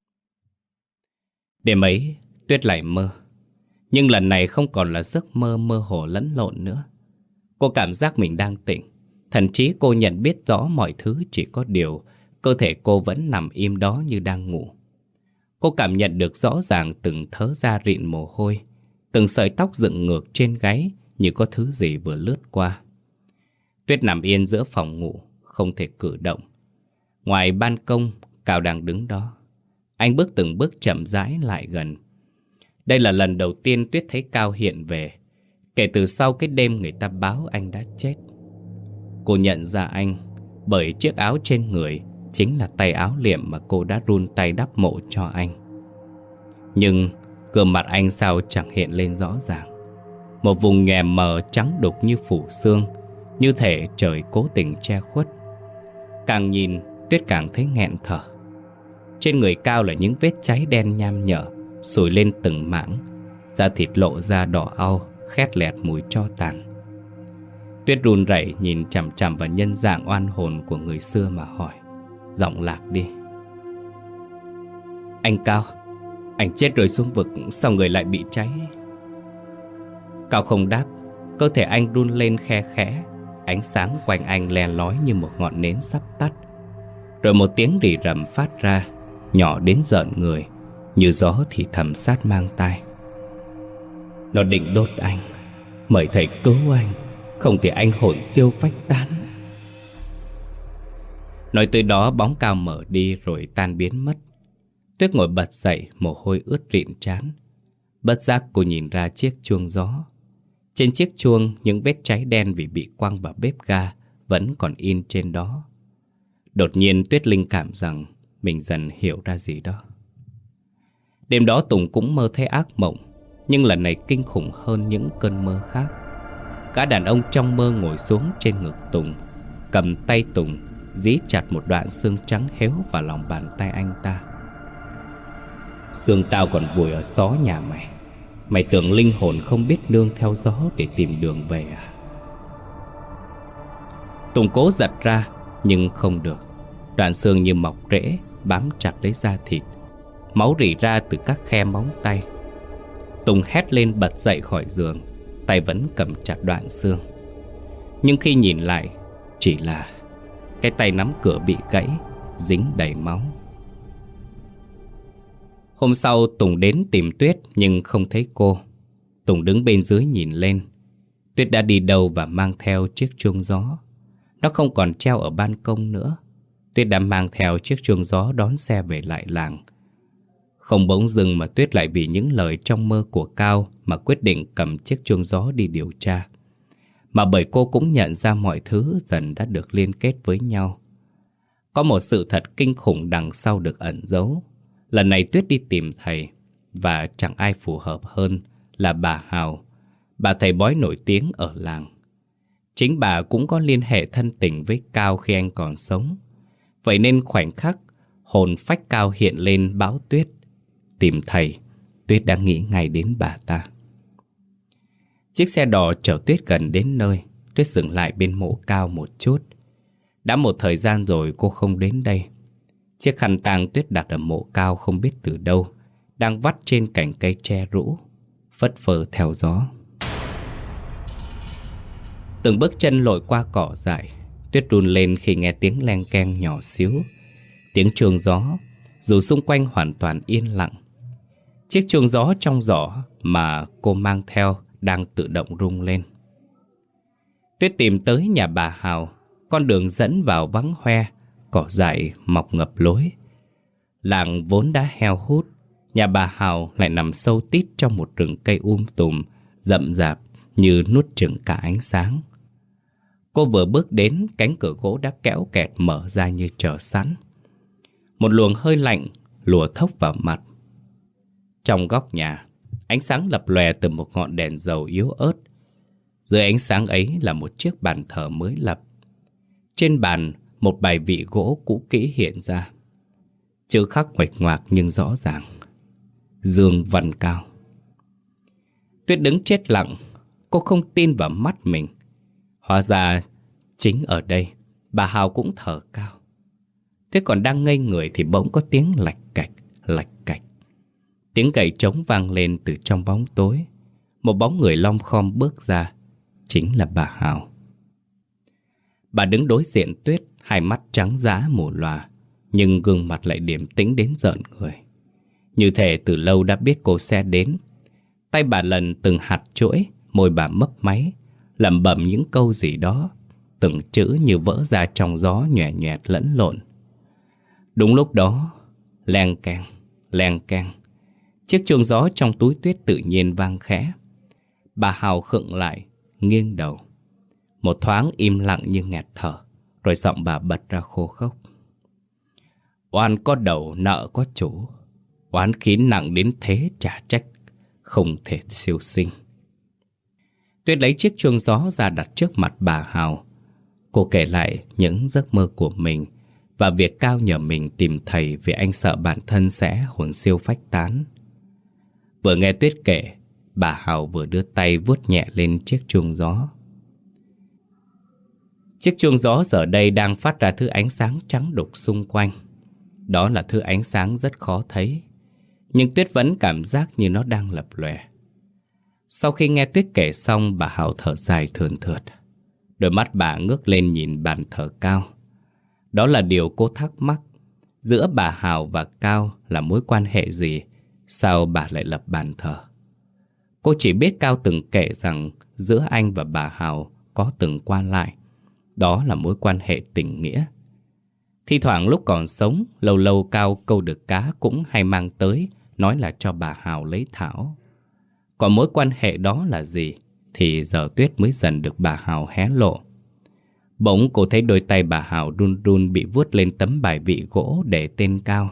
Đêm ấy, Tuyết lại mơ. Nhưng lần này không còn là giấc mơ mơ hồ lẫn lộn nữa. Cô cảm giác mình đang tỉnh. Thậm chí cô nhận biết rõ mọi thứ, chỉ có điều cơ thể cô vẫn nằm im đó như đang ngủ. Cô cảm nhận được rõ ràng từng thớ da rịn mồ hôi, từng sợi tóc dựng ngược trên gáy như có thứ gì vừa lướt qua. Tuyết nằm yên giữa phòng ngủ, không thể cử động. Ngoài ban công, Cao đang đứng đó. Anh bước từng bước chậm rãi lại gần. Đây là lần đầu tiên Tuyết thấy Cao hiện về, kể từ sau cái đêm người ta báo anh đã chết. Cô nhận ra anh bởi chiếc áo trên người chính là tay áo liệm mà cô đã run tay đắp mộ cho anh. Nhưng gương mặt anh sao chẳng hiện lên rõ ràng. Một vùng nhòe mờ trắng đục như phủ xương, như thể trời cố tình che khuất. Càng nhìn, Tuyết càng thấy nghẹn thở. Trên người Cao là những vết cháy đen nham nhở, sùi lên từng mảng. Da thịt lộ ra đỏ au, khét lẹt mùi tro tàn. Tuyết run rẩy nhìn chằm chằm vào nhân dạng oan hồn của người xưa mà hỏi, giọng lạc đi: "Anh Cao, anh chết rơi xuống vực, sao người lại bị cháy?" Cao không đáp. Cơ thể anh run lên khe khẽ. Ánh sáng quanh anh le lói như một ngọn nến sắp tắt. Rồi một tiếng rì rầm phát ra, nhỏ đến rợn người, như gió thì thầm sát mang tai: "Nó định đốt anh, mời thầy cứu anh, không thì anh hồn siêu phách tán." Nói tới đó, bóng Cao mở đi rồi tan biến mất. Tuyết ngồi bật dậy, mồ hôi ướt rịn trán. Bất giác cô nhìn ra chiếc chuông gió. Trên chiếc chuông, những vết cháy đen vì bị quăng vào bếp ga vẫn còn in trên đó. Đột nhiên Tuyết linh cảm rằng mình dần hiểu ra gì đó. Đêm đó Tùng cũng mơ thấy ác mộng, nhưng lần này kinh khủng hơn những cơn mơ khác. Gã đàn ông trong mơ ngồi xuống trên ngực Tùng, cầm tay Tùng, dí chặt một đoạn xương trắng héo vào lòng bàn tay anh ta. "Xương tao còn vùi ở xó nhà mày. Mày tưởng linh hồn không biết nương theo gió để tìm đường về à?" Tùng cố giật ra, nhưng không được. Đoạn xương như mọc rễ, bám chặt lấy da thịt. Máu rỉ ra từ các khe móng tay. Tùng hét lên bật dậy khỏi giường, tay vẫn cầm chặt đoạn xương. Nhưng khi nhìn lại, chỉ là cái tay nắm cửa bị gãy, dính đầy máu. Hôm sau Tùng đến tìm Tuyết nhưng không thấy cô. Tùng đứng bên dưới nhìn lên. Tuyết đã đi đâu và mang theo chiếc chuông gió. Nó không còn treo ở ban công nữa. Tuyết đã mang theo chiếc chuông gió đón xe về lại làng. Không bỗng dưng mà Tuyết lại vì những lời trong mơ của Cao mà quyết định cầm chiếc chuông gió đi điều tra. mà bởi cô cũng nhận ra mọi thứ dần đã được liên kết với nhau. Có một sự thật kinh khủng đằng sau được ẩn giấu. Lần này Tuyết đi tìm thầy, và chẳng ai phù hợp hơn là bà Hào, bà thầy bói nổi tiếng ở làng. Chính bà cũng có liên hệ thân tình với Cao khi anh còn sống. Vậy nên khoảnh khắc hồn phách Cao hiện lên báo Tuyết tìm thầy, Tuyết đã nghĩ ngay đến bà ta. Chiếc xe đò chở Tuyết gần đến nơi. Tuyết dừng lại bên mộ Cao một chút. Đã một thời gian rồi cô không đến đây. Chiếc khăn tang Tuyết đặt ở mộ Cao không biết từ đâu, đang vắt trên cành cây tre rũ, phất phơ theo gió. Từng bước chân lội qua cỏ dại, Tuyết run lên khi nghe tiếng leng keng nhỏ xíu, tiếng chuông gió, dù xung quanh hoàn toàn yên lặng. Chiếc chuông gió trong giỏ mà cô mang theo đang tự động rung lên. Tuyết tìm tới nhà bà Hào. Con đường dẫn vào vắng hoe, cỏ dại mọc ngập lối. Làng vốn đã heo hút, nhà bà Hào lại nằm sâu tít trong một rừng cây um tùm, rậm rạp như nuốt chửng cả ánh sáng. Cô vừa bước đến, cánh cửa gỗ đã kéo kẹt mở ra như chờ sẵn. Một luồng hơi lạnh lùa thốc vào mặt. Trong góc nhà, ánh sáng lập lòe từ một ngọn đèn dầu yếu ớt. Dưới ánh sáng ấy là một chiếc bàn thờ mới lập. Trên bàn, một bài vị gỗ cũ kỹ hiện ra. Chữ khắc nguệch ngoạc nhưng rõ ràng: Dương Văn Cao. Tuyết đứng chết lặng. Cô không tin vào mắt mình. Hóa ra chính ở đây bà Hào cũng thờ Cao. Tuyết còn đang ngây người thì bỗng có tiếng lạch cạch, lạch cạch. Tiếng gậy trống vang lên từ trong bóng tối. Một bóng người lom khom bước ra. Chính là bà Hào. Bà đứng đối diện Tuyết, hai mắt trắng dã mù lòa, nhưng gương mặt lại điềm tĩnh đến rợn người. Như thể từ lâu đã biết cô sẽ đến. Tay bà lần từng hạt chuỗi, môi bà mấp máy, lẩm bẩm những câu gì đó, từng chữ như vỡ ra trong gió nhòe nhòe lẫn lộn. Đúng lúc đó, leng keng, leng keng, chiếc chuông gió trong túi Tuyết tự nhiên vang khẽ. Bà Hào khựng lại, nghiêng đầu. Một thoáng im lặng như nghẹt thở, rồi giọng bà bật ra khô khốc: Oan có đầu nợ có chủ, oán khí nặng đến thế trả trách, không thể siêu sinh. Tuyết lấy chiếc chuông gió ra đặt trước mặt bà Hào. Cô kể lại những giấc mơ của mình và việc Cao nhờ mình tìm thầy vì anh sợ bản thân sẽ hồn siêu phách tán. Vừa nghe Tuyết kể, bà Hào vừa đưa tay vuốt nhẹ lên chiếc chuông gió. Chiếc chuông gió giờ đây đang phát ra thứ ánh sáng trắng đục xung quanh. Đó là thứ ánh sáng rất khó thấy, nhưng Tuyết vẫn cảm giác như nó đang lập lòe. Sau khi nghe Tuyết kể xong, bà Hào thở dài thườn thượt. Đôi mắt bà ngước lên nhìn bàn thờ Cao. Đó là điều cô thắc mắc. Giữa bà Hào và Cao là mối quan hệ gì? Sao bà lại lập bàn thờ? Cô chỉ biết Cao từng kể rằng giữa anh và bà Hào có từng qua lại. Đó là mối quan hệ tình nghĩa. Thi thoảng lúc còn sống, lâu lâu Cao câu được cá cũng hay mang tới, nói là cho bà Hào lấy thảo. Còn mối quan hệ đó là gì thì giờ Tuyết mới dần được bà Hào hé lộ. Bỗng cô thấy đôi tay bà Hào run run bị vuốt lên tấm bài vị gỗ để tên Cao.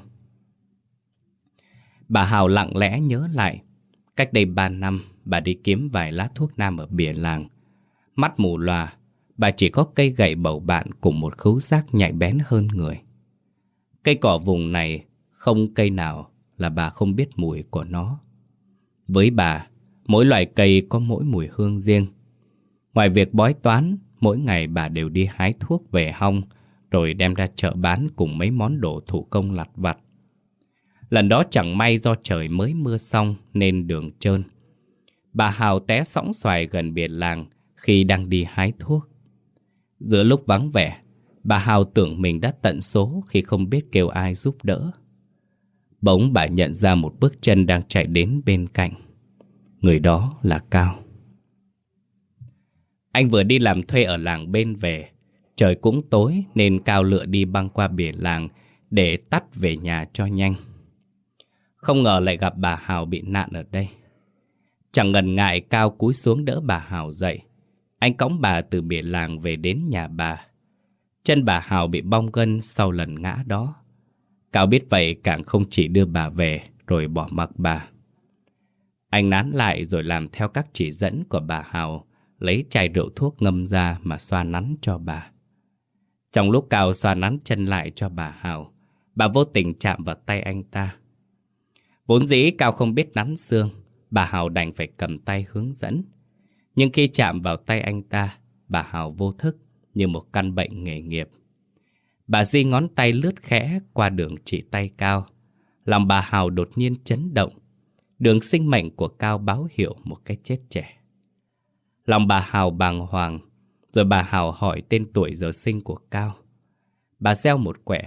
Bà Hào lặng lẽ nhớ lại. Cách đây ba năm, bà đi kiếm vài lá thuốc nam ở bìa làng. Mắt mù lòa, bà chỉ có cây gậy bầu bạn cùng một khứu giác nhạy bén hơn người. Cây cỏ vùng này, không cây nào là bà không biết mùi của nó. Với bà, mỗi loại cây có mỗi mùi hương riêng. Ngoài việc bói toán, mỗi ngày bà đều đi hái thuốc về hong, rồi đem ra chợ bán cùng mấy món đồ thủ công lặt vặt. Lần đó chẳng may do trời mới mưa xong nên đường trơn. Bà Hào té sõng xoài gần biển làng khi đang đi hái thuốc. Giữa lúc vắng vẻ, bà Hào tưởng mình đã tận số khi không biết kêu ai giúp đỡ. Bỗng bà nhận ra một bước chân đang chạy đến bên cạnh. Người đó là Cao. Anh vừa đi làm thuê ở làng bên về. Trời cũng tối nên Cao lựa đi băng qua biển làng để tắt về nhà cho nhanh. Không ngờ lại gặp bà Hào bị nạn ở đây. Chẳng ngần ngại, Cao cúi xuống đỡ bà Hào dậy. Anh cõng bà từ biển làng về đến nhà bà. Chân bà Hào bị bong gân sau lần ngã đó. Cao biết vậy càng không chỉ đưa bà về rồi bỏ mặc bà. Anh nán lại rồi làm theo các chỉ dẫn của bà Hào, lấy chai rượu thuốc ngâm ra mà xoa nắn cho bà. Trong lúc Cao xoa nắn chân lại cho bà Hào, bà vô tình chạm vào tay anh ta. Vốn dĩ Cao không biết nắn xương, bà Hào đành phải cầm tay hướng dẫn. Nhưng khi chạm vào tay anh ta, bà Hào vô thức như một căn bệnh nghề nghiệp. Bà di ngón tay lướt khẽ qua đường chỉ tay Cao. Lòng bà Hào đột nhiên chấn động. Đường sinh mệnh của Cao báo hiệu một cái chết trẻ. Lòng bà Hào bàng hoàng. Rồi bà Hào hỏi tên tuổi giờ sinh của Cao. Bà gieo một quẻ.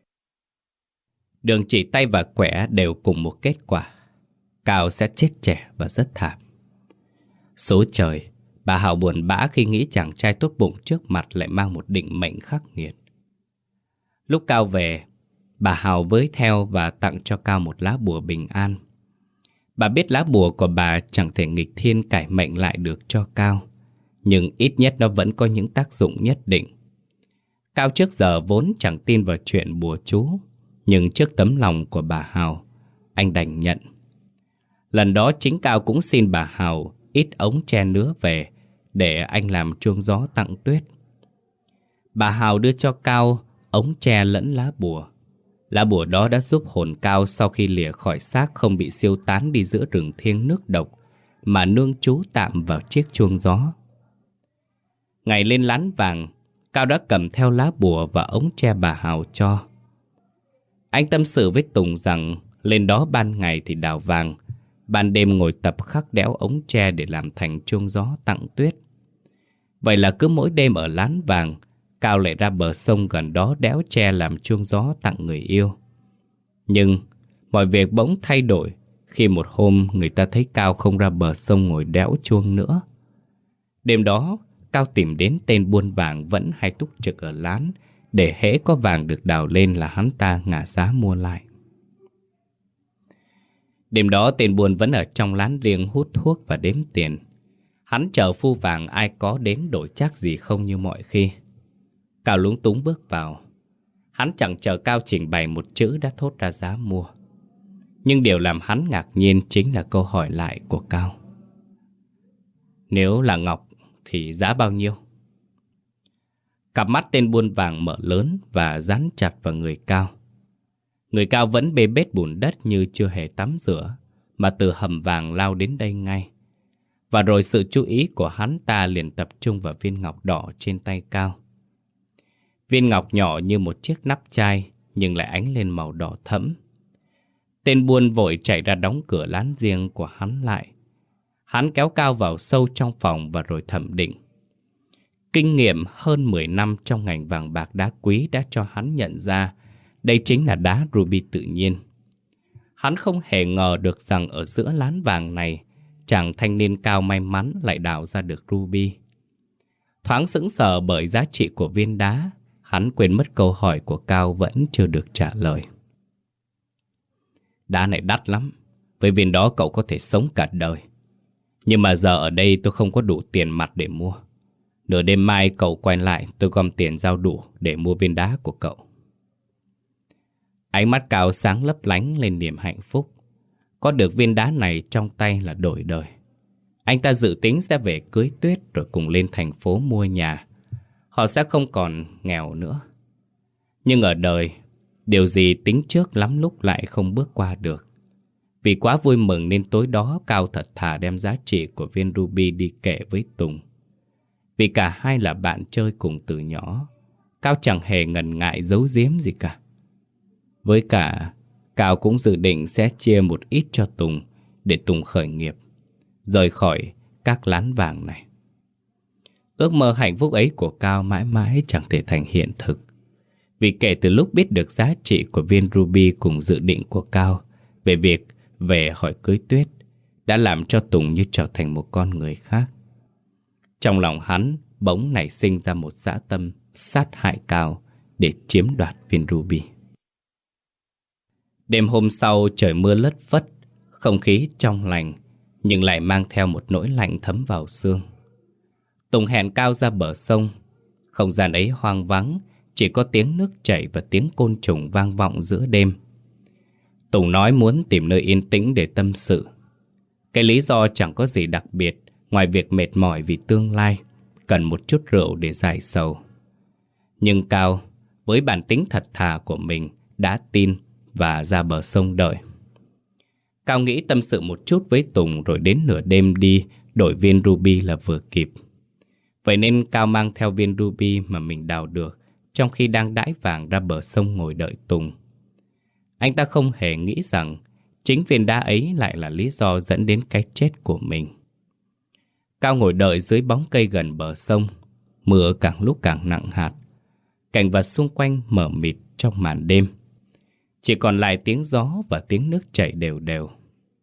Đường chỉ tay và quẻ đều cùng một kết quả: Cao sẽ chết trẻ và rất thảm. Số trời, bà Hào buồn bã khi nghĩ chàng trai tốt bụng trước mặt lại mang một định mệnh khắc nghiệt. Lúc Cao về, bà Hào với theo và tặng cho Cao một lá bùa bình an. Bà biết lá bùa của bà chẳng thể nghịch thiên cải mệnh lại được cho Cao, nhưng ít nhất nó vẫn có những tác dụng nhất định. Cao trước giờ vốn chẳng tin vào chuyện bùa chú, nhưng trước tấm lòng của bà Hào, anh đành nhận. Lần đó chính Cao cũng xin bà Hào ít ống tre nứa về để anh làm chuông gió tặng Tuyết. Bà Hào đưa cho Cao ống tre lẫn lá bùa. Lá bùa đó đã giúp hồn Cao sau khi lìa khỏi xác không bị siêu tán đi giữa rừng thiêng nước độc, mà nương trú tạm vào chiếc chuông gió. Ngày lên lán vàng, Cao đã cầm theo lá bùa và ống tre bà Hào cho. Anh tâm sự với Tùng rằng lên đó ban ngày thì đào vàng, ban đêm ngồi tập khắc đẽo ống tre để làm thành chuông gió tặng Tuyết. Vậy là cứ mỗi đêm ở lán vàng, Cao lại ra bờ sông gần đó đẽo tre làm chuông gió tặng người yêu. Nhưng mọi việc bỗng thay đổi khi một hôm người ta thấy Cao không ra bờ sông ngồi đẽo chuông nữa. Đêm đó, Cao tìm đến tên buôn vàng vẫn hay túc trực ở lán, để hễ có vàng được đào lên là hắn ta ngả giá mua lại. Đêm đó tên buôn vẫn ở trong lán riêng hút thuốc và đếm tiền. Hắn chờ phu vàng ai có đến đổi chắc gì không như mọi khi. Cao lúng túng bước vào. Hắn chẳng chờ Cao trình bày một chữ đã thốt ra giá mua. Nhưng điều làm hắn ngạc nhiên chính là câu hỏi lại của Cao. Nếu là ngọc thì giá bao nhiêu? Cặp mắt tên buôn vàng mở lớn và dán chặt vào người Cao. Người Cao vẫn bê bết bùn đất như chưa hề tắm rửa, mà từ hầm vàng lao đến đây ngay. Và rồi sự chú ý của hắn ta liền tập trung vào viên ngọc đỏ trên tay Cao. Viên ngọc nhỏ như một chiếc nắp chai, nhưng lại ánh lên màu đỏ thẫm. Tên buôn vội chạy ra đóng cửa lán riêng của hắn lại. Hắn kéo Cao vào sâu trong phòng và rồi thẩm định. Kinh nghiệm hơn mười năm trong ngành vàng bạc đá quý đã cho hắn nhận ra đây chính là đá ruby tự nhiên. Hắn không hề ngờ được rằng ở giữa lán vàng này, chàng thanh niên Cao may mắn lại đào ra được ruby. Thoáng sững sờ bởi giá trị của viên đá, hắn quên mất câu hỏi của Cao vẫn chưa được trả lời. Đá này đắt lắm, với viên đó cậu có thể sống cả đời. Nhưng mà giờ ở đây tôi không có đủ tiền mặt để mua. Nửa đêm mai cậu quay lại, tôi gom tiền giao đủ để mua viên đá của cậu. Ánh mắt Cao sáng lấp lánh lên niềm hạnh phúc. Có được viên đá này trong tay là đổi đời. Anh ta dự tính sẽ về cưới Tuyết rồi cùng lên thành phố mua nhà. Họ sẽ không còn nghèo nữa. Nhưng ở đời, điều gì tính trước lắm lúc lại không bước qua được. Vì quá vui mừng nên tối đó Cao thật thà đem giá trị của viên ruby đi kể với Tùng. Vì cả hai là bạn chơi cùng từ nhỏ, Cao chẳng hề ngần ngại giấu giếm gì cả. Với cả, Cao cũng dự định sẽ chia một ít cho Tùng để Tùng khởi nghiệp, rời khỏi các lán vàng này. Ước mơ hạnh phúc ấy của Cao mãi mãi chẳng thể thành hiện thực. Vì kể từ lúc biết được giá trị của viên ruby cùng dự định của Cao về việc về hỏi cưới Tuyết, đã làm cho Tùng như trở thành một con người khác. Trong lòng hắn bỗng nảy sinh ra một dã tâm sát hại Cao để chiếm đoạt viên ruby. Đêm hôm sau trời mưa lất phất, không khí trong lành nhưng lại mang theo một nỗi lạnh thấm vào xương. Tùng hẹn Cao ra bờ sông. Không gian ấy hoang vắng, chỉ có tiếng nước chảy và tiếng côn trùng vang vọng giữa đêm. Tùng nói muốn tìm nơi yên tĩnh để tâm sự. Cái lý do chẳng có gì đặc biệt ngoài việc mệt mỏi vì tương lai, cần một chút rượu để giải sầu. Nhưng Cao, với bản tính thật thà của mình, đã tin và ra bờ sông đợi. Cao nghĩ tâm sự một chút với Tùng rồi đến nửa đêm đi đổi viên ruby là vừa kịp. Vậy nên Cao mang theo viên ruby mà mình đào được trong khi đang đãi vàng ra bờ sông ngồi đợi Tùng. Anh ta không hề nghĩ rằng chính viên đá ấy lại là lý do dẫn đến cái chết của mình. Cao ngồi đợi dưới bóng cây gần bờ sông. Mưa càng lúc càng nặng hạt. Cảnh vật xung quanh mờ mịt trong màn đêm. Chỉ còn lại tiếng gió và tiếng nước chảy đều đều.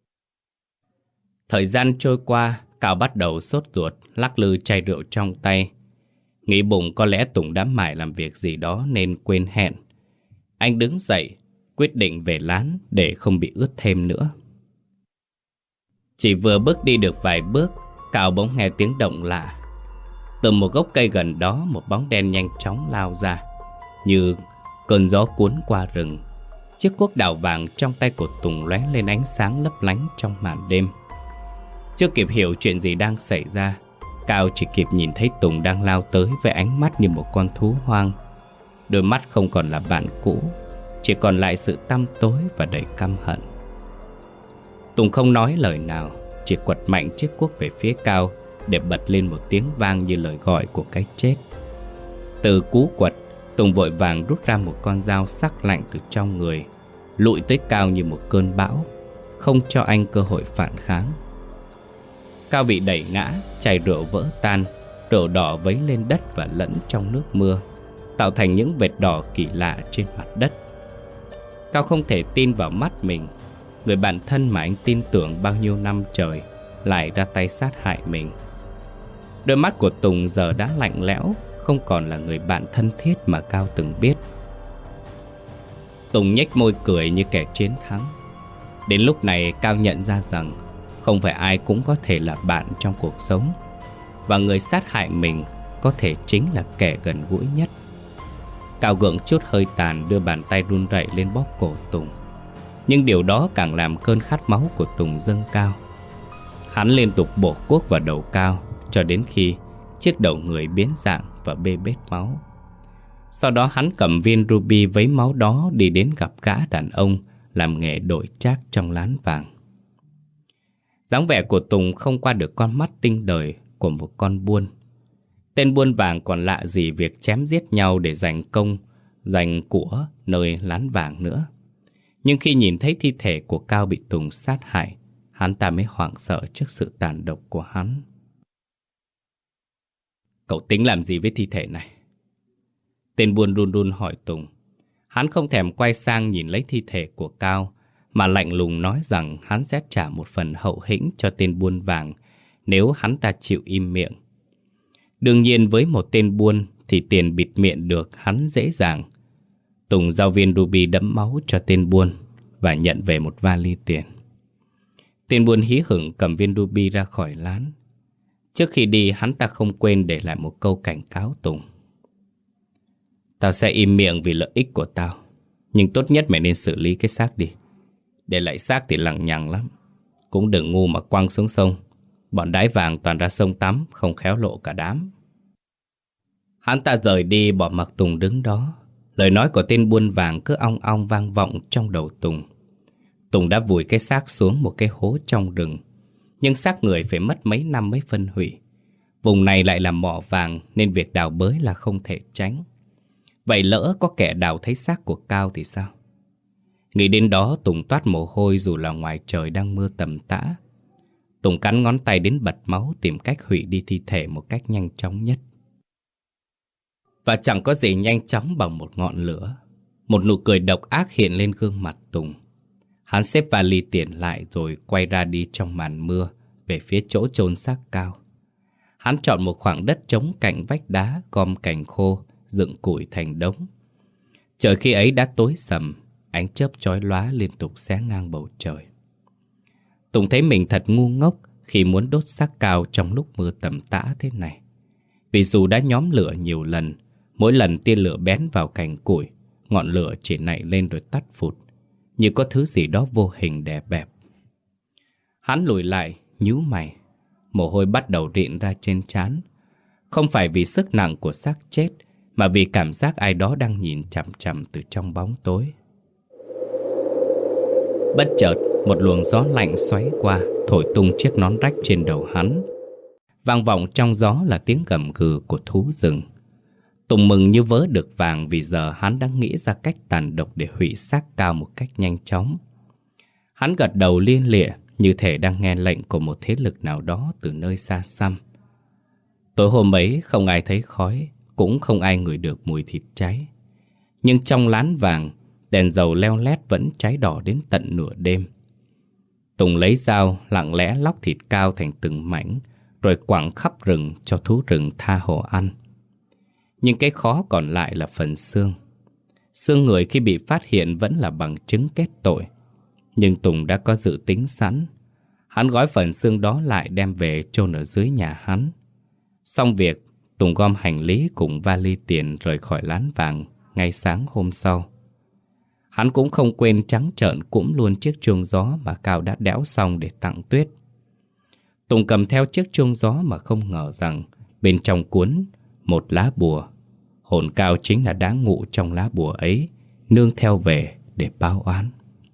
Thời gian trôi qua, Cao bắt đầu sốt ruột, lắc lư chai rượu trong tay. Nghĩ bụng có lẽ Tùng đã mải làm việc gì đó nên quên hẹn. Anh đứng dậy, quyết định về lán để không bị ướt thêm nữa. Chỉ vừa bước đi được vài bước, Cao bỗng nghe tiếng động lạ. Từ một gốc cây gần đó, một bóng đen nhanh chóng lao ra. Như cơn gió cuốn qua rừng, chiếc cuốc đào vàng trong tay của Tùng lóe lên ánh sáng lấp lánh trong màn đêm. Chưa kịp hiểu chuyện gì đang xảy ra, Cao chỉ kịp nhìn thấy Tùng đang lao tới với ánh mắt như một con thú hoang. Đôi mắt không còn là bạn cũ, chỉ còn lại sự tăm tối và đầy căm hận. Tùng không nói lời nào, chỉ quật mạnh chiếc cuốc về phía Cao để bật lên một tiếng vang như lời gọi của cái chết. Từ cú quật, Tùng vội vàng rút ra một con dao sắc lạnh từ trong người, lụi tới Cao như một cơn bão, không cho anh cơ hội phản kháng. Cao bị đẩy ngã, chai rượu vỡ tan, rượu đỏ vấy lên đất và lẫn trong nước mưa, tạo thành những vệt đỏ kỳ lạ trên mặt đất. Cao không thể tin vào mắt mình. Người bạn thân mà anh tin tưởng bao nhiêu năm trời lại ra tay sát hại mình. Đôi mắt của Tùng giờ đã lạnh lẽo, không còn là người bạn thân thiết mà Cao từng biết. Tùng nhếch môi cười như kẻ chiến thắng. Đến lúc này Cao nhận ra rằng không phải ai cũng có thể là bạn trong cuộc sống, và người sát hại mình có thể chính là kẻ gần gũi nhất. Cao gượng chút hơi tàn, đưa bàn tay run rẩy lên bóp cổ Tùng. Nhưng điều đó càng làm cơn khát máu của Tùng dâng cao. Hắn liên tục bổ cuốc vào đầu Cao cho đến khi chiếc đầu người biến dạng và bê bết máu. Sau đó hắn cầm viên ruby vấy máu đó đi đến gặp gã đàn ông làm nghề đổi trác trong lán vàng. Dáng vẻ của Tùng không qua được con mắt tinh đời của một con buôn. Tên buôn vàng còn lạ gì việc chém giết nhau để giành công, giành của nơi lán vàng nữa. Nhưng khi nhìn thấy thi thể của Cao bị Tùng sát hại, hắn ta mới hoảng sợ trước sự tàn độc của hắn. Cậu tính làm gì với thi thể này? Tên buôn run run hỏi Tùng. Hắn không thèm quay sang nhìn lấy thi thể của Cao, mà lạnh lùng nói rằng hắn sẽ trả một phần hậu hĩnh cho tên buôn vàng nếu hắn ta chịu im miệng. Đương nhiên với một tên buôn thì tiền bịt miệng được hắn dễ dàng. Tùng giao viên ruby đẫm máu cho tên buôn và nhận về một vali tiền. Tên buôn hí hửng cầm viên ruby ra khỏi lán. Trước khi đi, hắn ta không quên để lại một câu cảnh cáo Tùng. Tao sẽ im miệng vì lợi ích của tao, nhưng tốt nhất mày nên xử lý cái xác đi. Để lại xác thì lằng nhằng lắm. Cũng đừng ngu mà quăng xuống sông. Bọn đái vàng toàn ra sông tắm, không khéo lộ cả đám. Hắn ta rời đi bỏ mặc Tùng đứng đó. Lời nói của tên buôn vàng cứ ong ong vang vọng trong đầu Tùng. Tùng đã vùi cái xác xuống một cái hố trong rừng. Nhưng xác người phải mất mấy năm mới phân hủy. Vùng này lại là mỏ vàng nên việc đào bới là không thể tránh. Vậy lỡ có kẻ đào thấy xác của Cao thì sao? Nghĩ đến đó Tùng toát mồ hôi dù là ngoài trời đang mưa tầm tã. Tùng cắn ngón tay đến bật máu tìm cách hủy đi thi thể một cách nhanh chóng nhất. Và chẳng có gì nhanh chóng bằng một ngọn lửa. Một nụ cười độc ác hiện lên gương mặt Tùng. Hắn xếp vali tiền lại rồi quay ra đi trong màn mưa về phía chỗ chôn xác Cao. Hắn chọn một khoảng đất trống cạnh vách đá, gom cành khô, dựng củi thành đống. Trời khi ấy đã tối sầm, ánh chớp chói lóa liên tục xé ngang bầu trời. Tùng thấy mình thật ngu ngốc khi muốn đốt xác Cao trong lúc mưa tầm tã thế này. Vì dù đã nhóm lửa nhiều lần, mỗi lần tia lửa bén vào cành củi, ngọn lửa chỉ nảy lên rồi tắt phụt, như có thứ gì đó vô hình đè bẹp. Hắn lùi lại, nhíu mày. Mồ hôi bắt đầu rịn ra trên trán. Không phải vì sức nặng của xác chết, mà vì cảm giác ai đó đang nhìn chằm chằm từ trong bóng tối. Bất chợt, một luồng gió lạnh xoáy qua, thổi tung chiếc nón rách trên đầu hắn. Vang vọng trong gió là tiếng gầm gừ của thú rừng. Tùng mừng như vớ được vàng, vì giờ hắn đang nghĩ ra cách tàn độc để hủy xác Cao một cách nhanh chóng. Hắn gật đầu lia lịa, như thể đang nghe lệnh của một thế lực nào đó từ nơi xa xăm. Tối hôm ấy không ai thấy khói, cũng không ai ngửi được mùi thịt cháy. Nhưng trong lán vàng, đèn dầu leo lét vẫn cháy đỏ đến tận nửa đêm. Tùng lấy dao lặng lẽ lóc thịt Cao thành từng mảnh, rồi quẳng khắp rừng cho thú rừng tha hồ ăn. Nhưng cái khó còn lại là phần xương. Xương người khi bị phát hiện vẫn là bằng chứng kết tội. Nhưng Tùng đã có dự tính sẵn. Hắn gói phần xương đó lại đem về chôn ở dưới nhà hắn. Xong việc, Tùng gom hành lý cùng vali tiền rời khỏi lán vàng ngay sáng hôm sau. Hắn cũng không quên trắng trợn cũm luôn chiếc chuông gió mà Cao đã đẽo xong để tặng Tuyết. Tùng cầm theo chiếc chuông gió mà không ngờ rằng bên trong cuốn một lá bùa. Hồn Cao chính là đã ngụ trong lá bùa ấy, nương theo về để báo oán.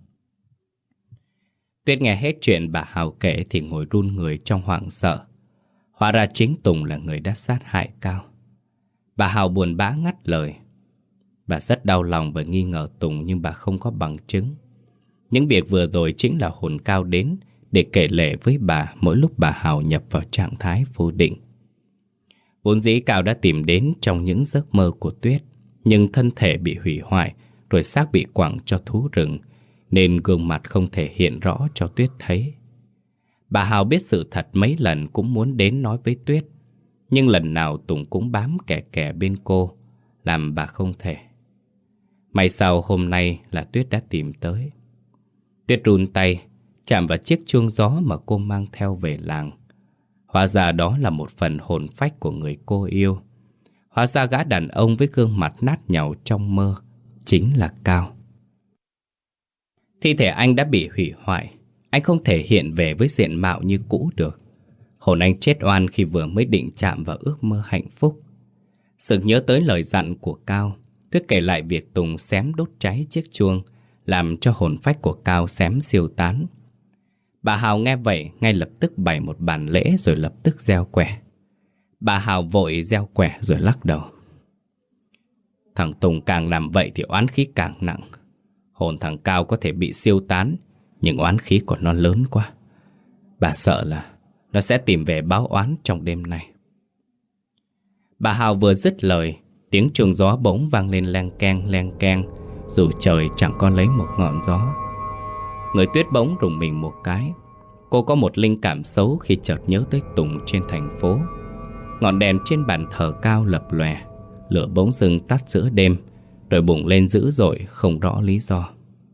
Tuyết nghe hết chuyện bà Hào kể thì ngồi run người trong hoảng sợ. Hóa ra chính Tùng là người đã sát hại Cao. Bà Hào buồn bã ngắt lời. Bà rất đau lòng và nghi ngờ Tùng, nhưng bà không có bằng chứng. Những việc vừa rồi chính là hồn Cao đến để kể lể với bà mỗi lúc bà Hào nhập vào trạng thái vô định. Vốn dĩ Cao đã tìm đến trong những giấc mơ của Tuyết, nhưng thân thể bị hủy hoại, rồi xác bị quẳng cho thú rừng, nên gương mặt không thể hiện rõ cho Tuyết thấy. Bà Hào biết sự thật mấy lần cũng muốn đến nói với Tuyết, nhưng lần nào Tùng cũng bám kè kè bên cô, làm bà không thể. May sau hôm nay là Tuyết đã tìm tới. Tuyết run tay, chạm vào chiếc chuông gió mà cô mang theo về làng. Hóa ra đó là một phần hồn phách của người cô yêu. Hóa ra gã đàn ông với gương mặt nát nhàu trong mơ chính là Cao. Thi thể anh đã bị hủy hoại. Anh không thể hiện về với diện mạo như cũ được. Hồn anh chết oan khi vừa mới định chạm vào ước mơ hạnh phúc. Sực nhớ tới lời dặn của Cao, Tuyết kể lại việc Tùng xém đốt cháy chiếc chuông, làm cho hồn phách của Cao xém siêu tán. Bà Hào nghe vậy ngay lập tức bày một bàn lễ rồi lập tức gieo quẻ. Bà Hào vội gieo quẻ rồi lắc đầu. Thằng Tùng càng làm vậy thì oán khí càng nặng. Hồn thằng Cao có thể bị siêu tán, nhưng oán khí của nó lớn quá. Bà sợ là nó sẽ tìm về báo oán trong đêm nay. Bà Hào vừa dứt lời, tiếng chuông gió bỗng vang lên leng keng leng keng, dù trời chẳng có lấy một ngọn gió. Người Tuyết bỗng rùng mình một cái. Cô có một linh cảm xấu khi chợt nhớ tới Tùng trên thành phố. Ngọn đèn trên bàn thờ Cao lập lòe, lửa bỗng dưng tắt giữa đêm, rồi bùng lên dữ dội không rõ lý do.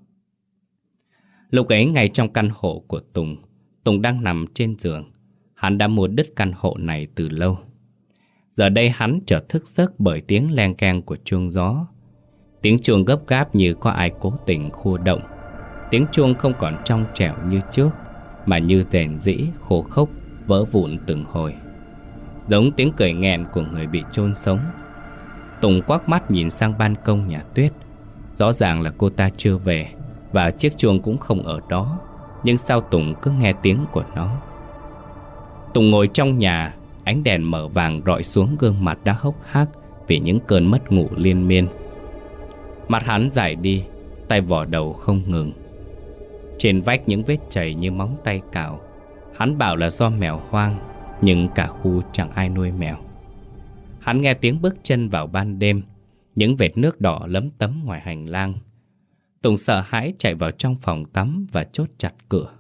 Lúc ấy ngay trong căn hộ của Tùng, Tùng đang nằm trên giường. Hắn đã mua đứt căn hộ này từ lâu. Giờ đây hắn chợt thức giấc bởi tiếng leng keng của chuông gió. Tiếng chuông gấp gáp như có ai cố tình khua động. Tiếng chuông không còn trong trẻo như trước, mà như rền rĩ, khô khốc, vỡ vụn từng hồi, giống tiếng cười nghẹn của người bị chôn sống. Tùng quắc mắt nhìn sang ban công nhà Tuyết. Rõ ràng là cô ta chưa về, và chiếc chuông cũng không ở đó. Nhưng sao Tùng cứ nghe tiếng của nó? Tùng ngồi trong nhà, ánh đèn mờ vàng rọi xuống gương mặt đã hốc hác vì những cơn mất ngủ liên miên. Mặt hắn dài đi, tay vò đầu không ngừng. Trên vách những vết chảy như móng tay cào. Hắn bảo là do mèo hoang, nhưng cả khu chẳng ai nuôi mèo. Hắn nghe tiếng bước chân vào ban đêm, những vệt nước đỏ lấm tấm ngoài hành lang. Tùng sợ hãi chạy vào trong phòng tắm và chốt chặt cửa.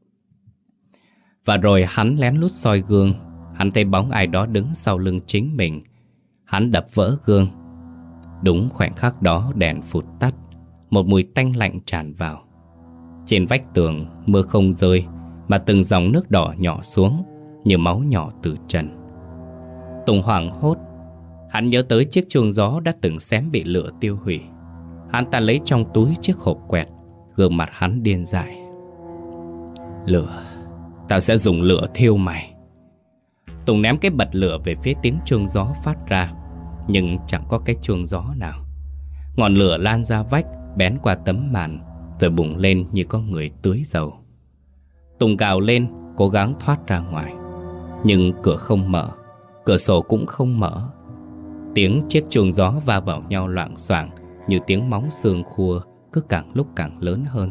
Và rồi hắn lén lút soi gương. Hắn thấy bóng ai đó đứng sau lưng chính mình. Hắn đập vỡ gương. Đúng khoảnh khắc đó đèn phụt tắt, một mùi tanh lạnh tràn vào. Trên vách tường mưa không rơi, mà từng dòng nước đỏ nhỏ xuống như máu nhỏ từ trần. Tùng hoảng hốt. Hắn nhớ tới chiếc chuông gió đã từng xém bị lửa tiêu hủy. Hắn ta lấy trong túi chiếc hộp quẹt. Gương mặt hắn điên dại. Lửa, tao sẽ dùng lửa thiêu mày. Tùng ném cái bật lửa về phía tiếng chuông gió phát ra. Nhưng chẳng có cái chuông gió nào. Ngọn lửa lan ra vách, bén qua tấm màn, rồi bùng lên như có người tưới dầu. Tùng gào lên, cố gắng thoát ra ngoài. Nhưng cửa không mở, cửa sổ cũng không mở. Tiếng chiếc chuông gió va vào nhau loạng xoạng, như tiếng móng xương khua, cứ càng lúc càng lớn hơn.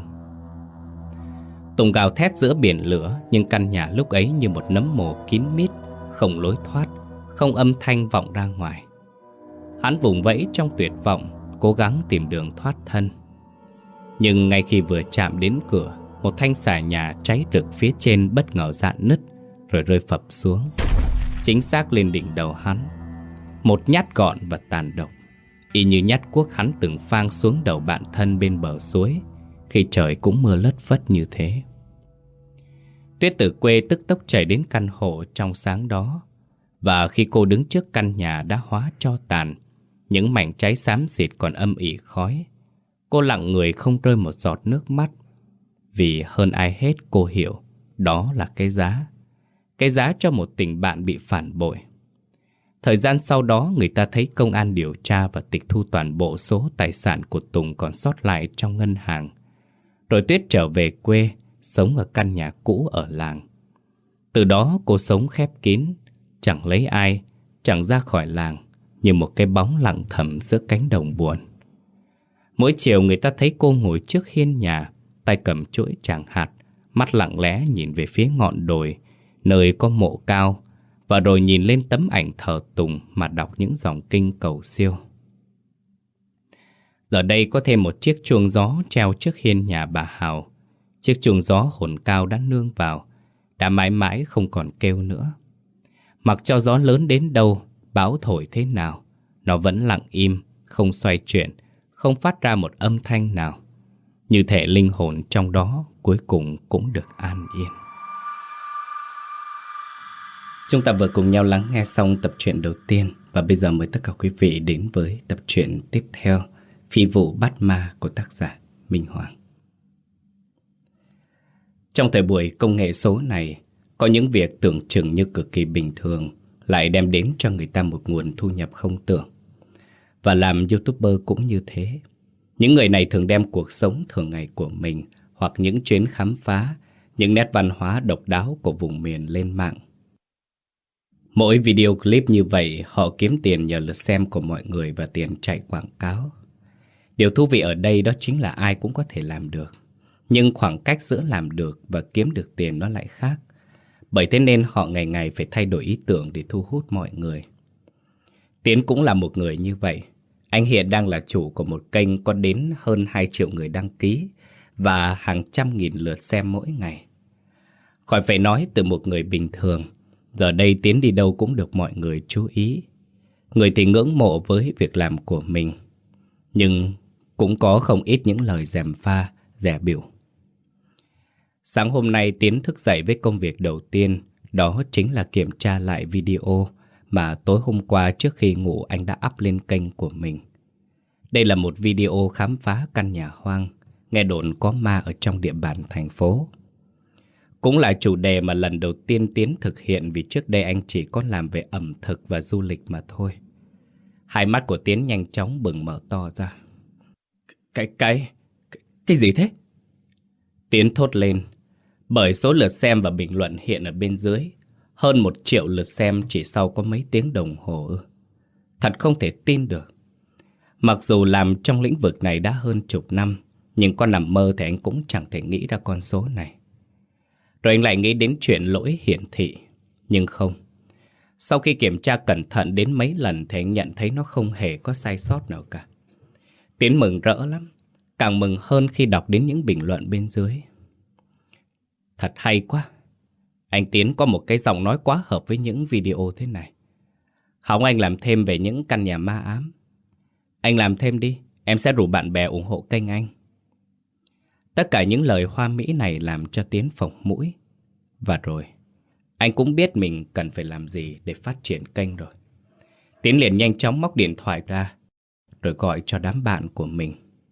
Tùng gào thét giữa biển lửa, nhưng căn nhà lúc ấy như một nấm mồ kín mít, không lối thoát, không âm thanh vọng ra ngoài. Hắn vùng vẫy trong tuyệt vọng, cố gắng tìm đường thoát thân. Nhưng ngay khi vừa chạm đến cửa, một thanh xà nhà cháy rực phía trên bất ngờ rạn nứt, rồi rơi phập xuống, chính xác lên đỉnh đầu hắn. Một nhát gọn và tàn độc, y như nhát cuốc hắn từng phang xuống đầu bạn thân bên bờ suối, khi trời cũng mưa lất phất như thế. Tuyết từ quê tức tốc chạy đến căn hộ trong sáng đó. Và khi cô đứng trước căn nhà đã hóa tro tàn, những mảnh cháy xám xịt còn âm ỉ khói, cô lặng người không rơi một giọt nước mắt. Vì hơn ai hết cô hiểu đó là cái giá. Cái giá cho một tình bạn bị phản bội. Thời gian sau đó người ta thấy công an điều tra và tịch thu toàn bộ số tài sản của Tùng còn sót lại trong ngân hàng. Rồi Tuyết trở về quê, sống ở căn nhà cũ ở làng. Từ đó cô sống khép kín, chẳng lấy ai, chẳng ra khỏi làng, như một cái bóng lặng thầm giữa cánh đồng buồn. Mỗi chiều người ta thấy cô ngồi trước hiên nhà, tay cầm chuỗi tràng hạt, mắt lặng lẽ nhìn về phía ngọn đồi, nơi có mộ cao, và rồi nhìn lên tấm ảnh thờ Tùng mà đọc những dòng kinh cầu siêu. Giờ đây có thêm một chiếc chuông gió treo trước hiên nhà bà Hào. Chiếc chuông gió hồn cao đã nương vào, đã mãi mãi không còn kêu nữa. Mặc cho gió lớn đến đâu, bão thổi thế nào, nó vẫn lặng im, không xoay chuyển, không phát ra một âm thanh nào. Như thể linh hồn trong đó cuối cùng cũng được an yên. Chúng ta vừa cùng nhau lắng nghe xong tập truyện đầu tiên, và bây giờ mời tất cả quý vị đến với tập truyện tiếp theo, Phi vụ bắt ma của tác giả Minh Hoàng. Trong thời buổi công nghệ số này, có những việc tưởng chừng như cực kỳ bình thường lại đem đến cho người ta một nguồn thu nhập không tưởng. Và làm YouTuber cũng như thế. Những người này thường đem cuộc sống thường ngày của mình, hoặc những chuyến khám phá, những nét văn hóa độc đáo của vùng miền lên mạng. Mỗi video clip như vậy, họ kiếm tiền nhờ lượt xem của mọi người và tiền chạy quảng cáo. Điều thú vị ở đây đó chính là ai cũng có thể làm được. Nhưng khoảng cách giữa làm được và kiếm được tiền nó lại khác. Bởi thế nên họ ngày ngày phải thay đổi ý tưởng để thu hút mọi người. Tiến cũng là một người như vậy. Anh hiện đang là chủ của một kênh có đến hơn hai triệu người đăng ký và hàng trăm nghìn lượt xem mỗi ngày. Khỏi phải nói, từ một người bình thường, giờ đây Tiến đi đâu cũng được mọi người chú ý. Người thì ngưỡng mộ với việc làm của mình, nhưng cũng có không ít những lời gièm pha, dè bỉu. Sáng hôm nay Tiến thức dậy với công việc đầu tiên, đó chính là kiểm tra lại video mà tối hôm qua trước khi ngủ anh đã up lên kênh của mình. Đây là một video khám phá căn nhà hoang, nghe đồn có ma ở trong địa bàn thành phố. Cũng là chủ đề mà lần đầu tiên Tiến thực hiện, vì trước đây anh chỉ có làm về ẩm thực và du lịch mà thôi. Hai mắt của Tiến nhanh chóng bừng mở to ra. Cái, cái, cái, cái gì thế? Tiến thốt lên, bởi số lượt xem và bình luận hiện ở bên dưới. Hơn một triệu lượt xem chỉ sau có mấy tiếng đồng hồ ư. Thật không thể tin được. Mặc dù làm trong lĩnh vực này đã hơn chục năm, nhưng có nằm mơ thì anh cũng chẳng thể nghĩ ra con số này. Rồi anh lại nghĩ đến chuyện lỗi hiển thị. Nhưng không. Sau khi kiểm tra cẩn thận đến mấy lần thì anh nhận thấy nó không hề có sai sót nào cả. Tiến mừng rỡ lắm. Càng mừng hơn khi đọc đến những bình luận bên dưới. Thật hay quá. Anh Tiến có một cái giọng nói quá hợp với những video thế này. Hỏng anh làm thêm về những căn nhà ma ám. Anh làm thêm đi, em sẽ rủ bạn bè ủng hộ kênh anh. Tất cả những lời hoa mỹ này làm cho Tiến phồng mũi. Và rồi, anh cũng biết mình cần phải làm gì để phát triển kênh rồi. Tiến liền nhanh chóng móc điện thoại ra, rồi gọi cho đám bạn của mình.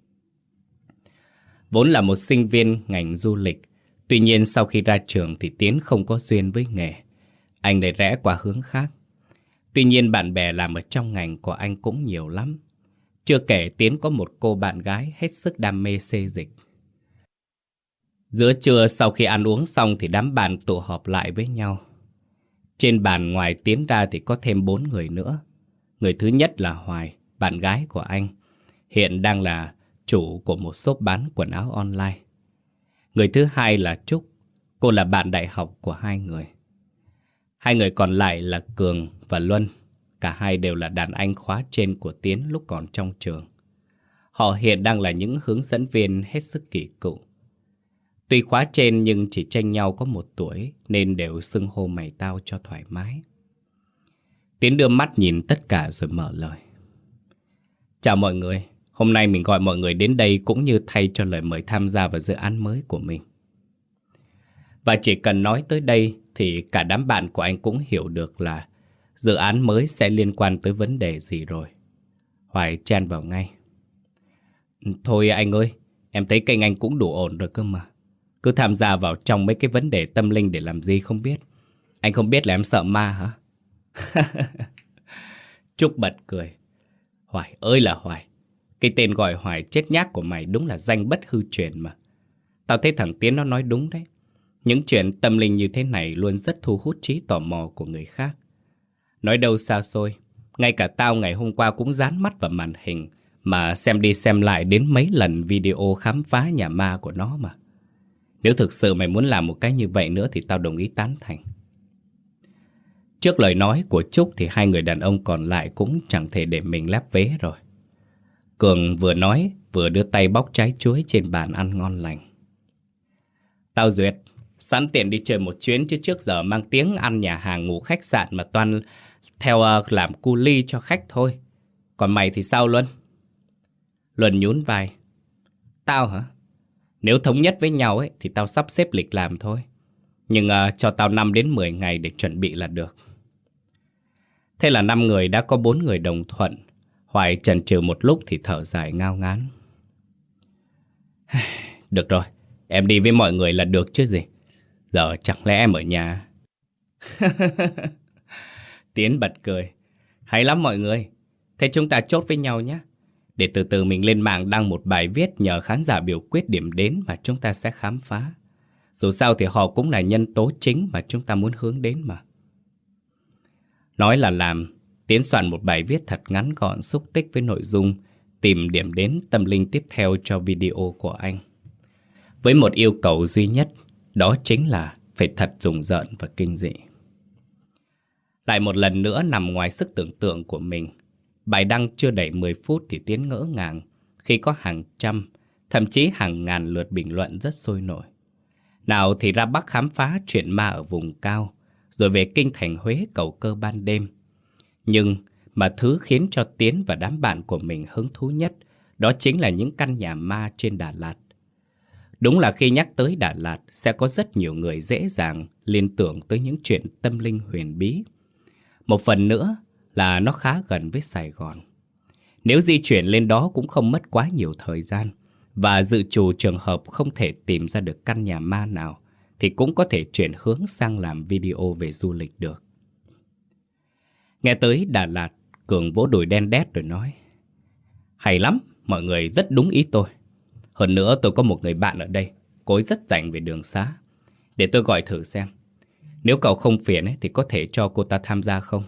Vốn là một sinh viên ngành du lịch, tuy nhiên sau khi ra trường thì Tiến không có duyên với nghề. Anh lại rẽ qua hướng khác. Tuy nhiên bạn bè làm ở trong ngành của anh cũng nhiều lắm. Chưa kể Tiến có một cô bạn gái hết sức đam mê xê dịch. Giữa trưa sau khi ăn uống xong thì đám bạn tụ họp lại với nhau. Trên bàn ngoài Tiến ra thì có thêm bốn người nữa. Người thứ nhất là Hoài, bạn gái của anh. Hiện đang là chủ của một shop bán quần áo online. Người thứ hai là Trúc, cô là bạn đại học của hai người. Hai người còn lại là Cường và Luân. Cả hai đều là đàn anh khóa trên của Tiến lúc còn trong trường. Họ hiện đang là những hướng dẫn viên hết sức kỳ cựu. Tuy khóa trên nhưng chỉ chênh nhau có một tuổi nên đều xưng hô mày tao cho thoải mái. Tiến đưa mắt nhìn tất cả rồi mở lời. Chào mọi người, hôm nay mình gọi mọi người đến đây cũng như thay cho lời mời tham gia vào dự án mới của mình. Và chỉ cần nói tới đây thì cả đám bạn của anh cũng hiểu được là dự án mới sẽ liên quan tới vấn đề gì rồi. Hoài chen vào ngay. Thôi anh ơi, em thấy kênh anh cũng đủ ổn rồi cơ mà. Cứ tham gia vào trong mấy cái vấn đề tâm linh để làm gì không biết. Anh không biết là em sợ ma hả? Trúc bật cười. Hoài ơi là Hoài, cái tên gọi Hoài chết nhác của mày đúng là danh bất hư truyền mà. Tao thấy thằng Tiến nó nói đúng đấy. Những chuyện tâm linh như thế này luôn rất thu hút trí tò mò của người khác. Nói đâu xa xôi, ngay cả tao ngày hôm qua cũng dán mắt vào màn hình mà xem đi xem lại đến mấy lần video khám phá nhà ma của nó mà. Nếu thực sự mày muốn làm một cái như vậy nữa thì tao đồng ý tán thành. Trước lời nói của Trúc thì hai người đàn ông còn lại cũng chẳng thể để mình lép vế rồi. Cường vừa nói vừa đưa tay bóc trái chuối trên bàn ăn ngon lành. Tao duyệt, sẵn tiện đi chơi một chuyến chứ trước giờ mang tiếng ăn nhà hàng ngủ khách sạn mà toàn theo uh, làm cu ly cho khách thôi. Còn mày thì sao Luân? Luân nhún vai. Tao hả? Nếu thống nhất với nhau ấy thì tao sắp xếp lịch làm thôi. Nhưng uh, cho tao năm đến mười ngày để chuẩn bị là được. Thế là năm người đã có bốn người đồng thuận. Hoài chần chừ một lúc thì thở dài ngao ngán. Được rồi, em đi với mọi người là được chứ gì. Giờ chẳng lẽ em ở nhà? Tiến bật cười. Hay lắm mọi người. Thế chúng ta chốt với nhau nhé. Để từ từ mình lên mạng đăng một bài viết nhờ khán giả biểu quyết điểm đến mà chúng ta sẽ khám phá. Dù sao thì họ cũng là nhân tố chính mà chúng ta muốn hướng đến mà. Nói là làm, Tiến soạn một bài viết thật ngắn gọn xúc tích với nội dung tìm điểm đến tâm linh tiếp theo cho video của anh. Với một yêu cầu duy nhất, đó chính là phải thật rùng rợn và kinh dị. Lại một lần nữa nằm ngoài sức tưởng tượng của mình, bài đăng chưa đầy mười phút thì Tiến ngỡ ngàng khi có hàng trăm, thậm chí hàng ngàn lượt bình luận rất sôi nổi. Nào thì ra Bắc khám phá chuyện ma ở vùng cao, rồi về kinh thành Huế cầu cơ ban đêm. Nhưng mà thứ khiến cho Tiến và đám bạn của mình hứng thú nhất, đó chính là những căn nhà ma trên Đà Lạt. Đúng là khi nhắc tới Đà Lạt, sẽ có rất nhiều người dễ dàng liên tưởng tới những chuyện tâm linh huyền bí. Một phần nữa là nó khá gần với Sài Gòn. Nếu di chuyển lên đó cũng không mất quá nhiều thời gian, và dự trù trường hợp không thể tìm ra được căn nhà ma nào, thì cũng có thể chuyển hướng sang làm video về du lịch được. Nghe tới Đà Lạt, Cường vỗ đùi đen đét rồi nói. Hay lắm, mọi người rất đúng ý tôi. Hơn nữa tôi có một người bạn ở đây, cô ấy rất rành về đường xá. Để tôi gọi thử xem. Nếu cậu không phiền ấy, thì có thể cho cô ta tham gia không?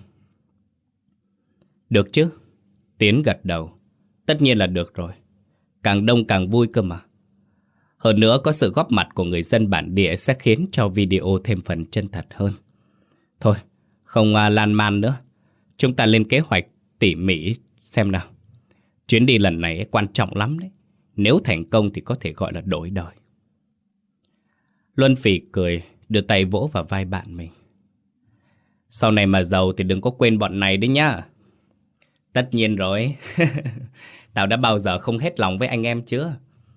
Được chứ? Tiến gật đầu. Tất nhiên là được rồi. Càng đông càng vui cơ mà. Hơn nữa có sự góp mặt của người dân bản địa sẽ khiến cho video thêm phần chân thật hơn. Thôi, không uh, lan man nữa. Chúng ta lên kế hoạch tỉ mỉ xem nào. Chuyến đi lần này quan trọng lắm đấy. Nếu thành công thì có thể gọi là đổi đời. Luân phì cười, đưa tay vỗ vào vai bạn mình. Sau này mà giàu thì đừng có quên bọn này đấy nhá. Tất nhiên rồi. Tao đã bao giờ không hết lòng với anh em chưa?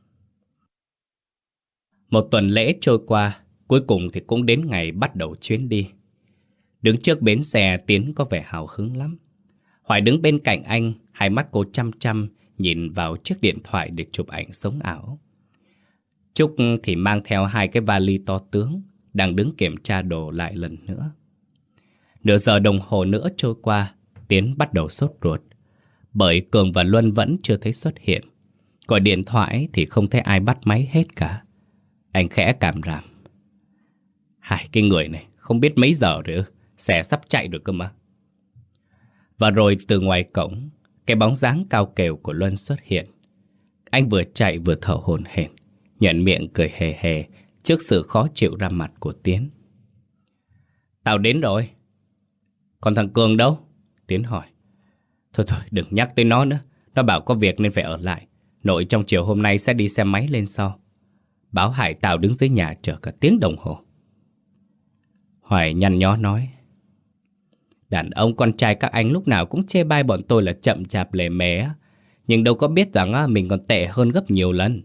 Một tuần lễ trôi qua, cuối cùng thì cũng đến ngày bắt đầu chuyến đi. Đứng trước bến xe, Tiến có vẻ hào hứng lắm. Hoài đứng bên cạnh anh, hai mắt cô chăm chăm nhìn vào chiếc điện thoại để chụp ảnh sống ảo. Trúc thì mang theo hai cái vali to tướng, đang đứng kiểm tra đồ lại lần nữa. Nửa giờ đồng hồ nữa trôi qua, Tiến bắt đầu sốt ruột. Bởi Cường và Luân vẫn chưa thấy xuất hiện. Gọi điện thoại thì không thấy ai bắt máy hết cả. Anh khẽ cảm ràm. Hai cái người này không biết mấy giờ rồi ư? Xe sắp chạy được cơ mà. Và rồi từ ngoài cổng, cái bóng dáng cao kèo của Luân xuất hiện. Anh vừa chạy vừa thở hổn hển, nhoẻn miệng cười hề hề trước sự khó chịu ra mặt của Tiến. Tao đến rồi. Còn thằng Cường đâu? Tiến hỏi. Thôi thôi đừng nhắc tới nó nữa. Nó bảo có việc nên phải ở lại. Nội trong chiều hôm nay sẽ đi xe máy lên sau. Báo Hải tao đứng dưới nhà chờ cả tiếng đồng hồ. Hoài nhăn nhó nói. Đàn ông con trai các anh lúc nào cũng chê bai bọn tôi là chậm chạp lề mề, nhưng đâu có biết rằng mình còn tệ hơn gấp nhiều lần.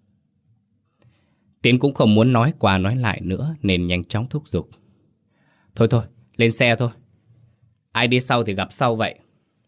Tiến cũng không muốn nói qua nói lại nữa nên nhanh chóng thúc giục. Thôi thôi, lên xe thôi. Ai đi sau thì gặp sau vậy.